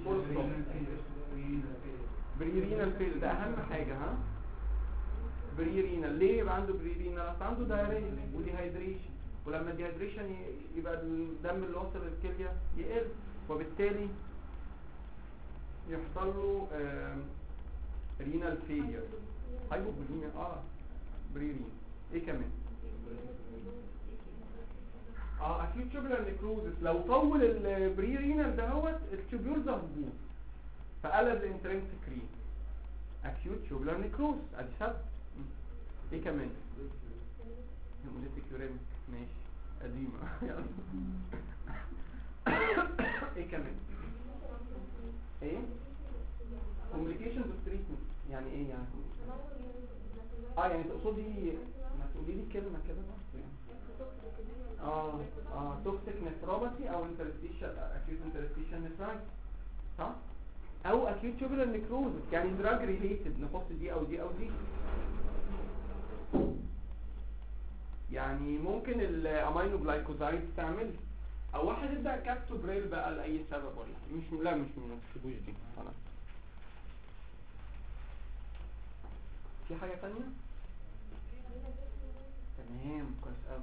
بري رينال فيل ده اهم حاجة ها. بري رينال ليه يبقى عنده بري رينال؟ اصل عنده دايريا وديهايدريشن، ولما الديهايدريشن يبقى الدم اللي وصل للكليه يقل، وبالتالي يحصل له رينال فيلير هايبوبوليميا اه بري رينال. ايه كمان؟ اه اكيوت تيوبولار نيكروزس لو طول البري رينال دهوت التيوبولز هتبوظ فقلب الانترنسيك رين. اكيوت تيوبولار نيكروزس ادي سبب. ايه كمان؟ هيموليتيك يوريميك ماشي قديمة ايه كمان؟ ايه؟ complications of treatment يعني ايه يعني اه يعني تقصدي ما تقولي لي كلمه كده بس يعني اه اه توكسيك نفروباثي او انترستيشن اكيوت انترستيشن نفرايتس صح او acute tubular necrosis يعني drug related نحط دي او دي او دي يعني ممكن الامينو جلايكوزايد تعمل او واحد يبدا كابتوبريل بقى لاي سبب ولا مش لا مش ما تسيبوش دي خلاص. في حاجه ثانيه تمام كويس قوي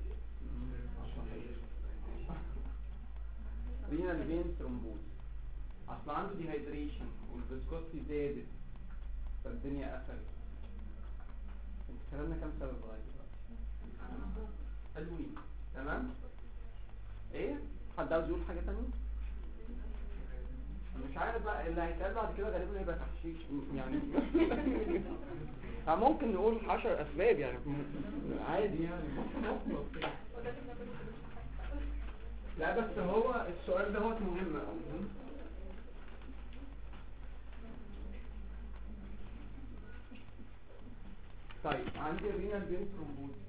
رينال فين ثرومبوز اصل عنده ديهايدريشن والفيسكوستي زادت فالدنيا قفلت. انت كلامنا كام سبب لغايه دلوقتي حلوين تمام ايه حد عاوز يقول حاجه ثانيه مش عارف بقى اللي هيتقال بعد كده غالبا هيبقى تحشيش يعني ممكن نقول عشر اسباب يعني عادي يعني لا بس هو السؤال ده هو مهم قوي. طيب عندي رينال فين ثرومبوز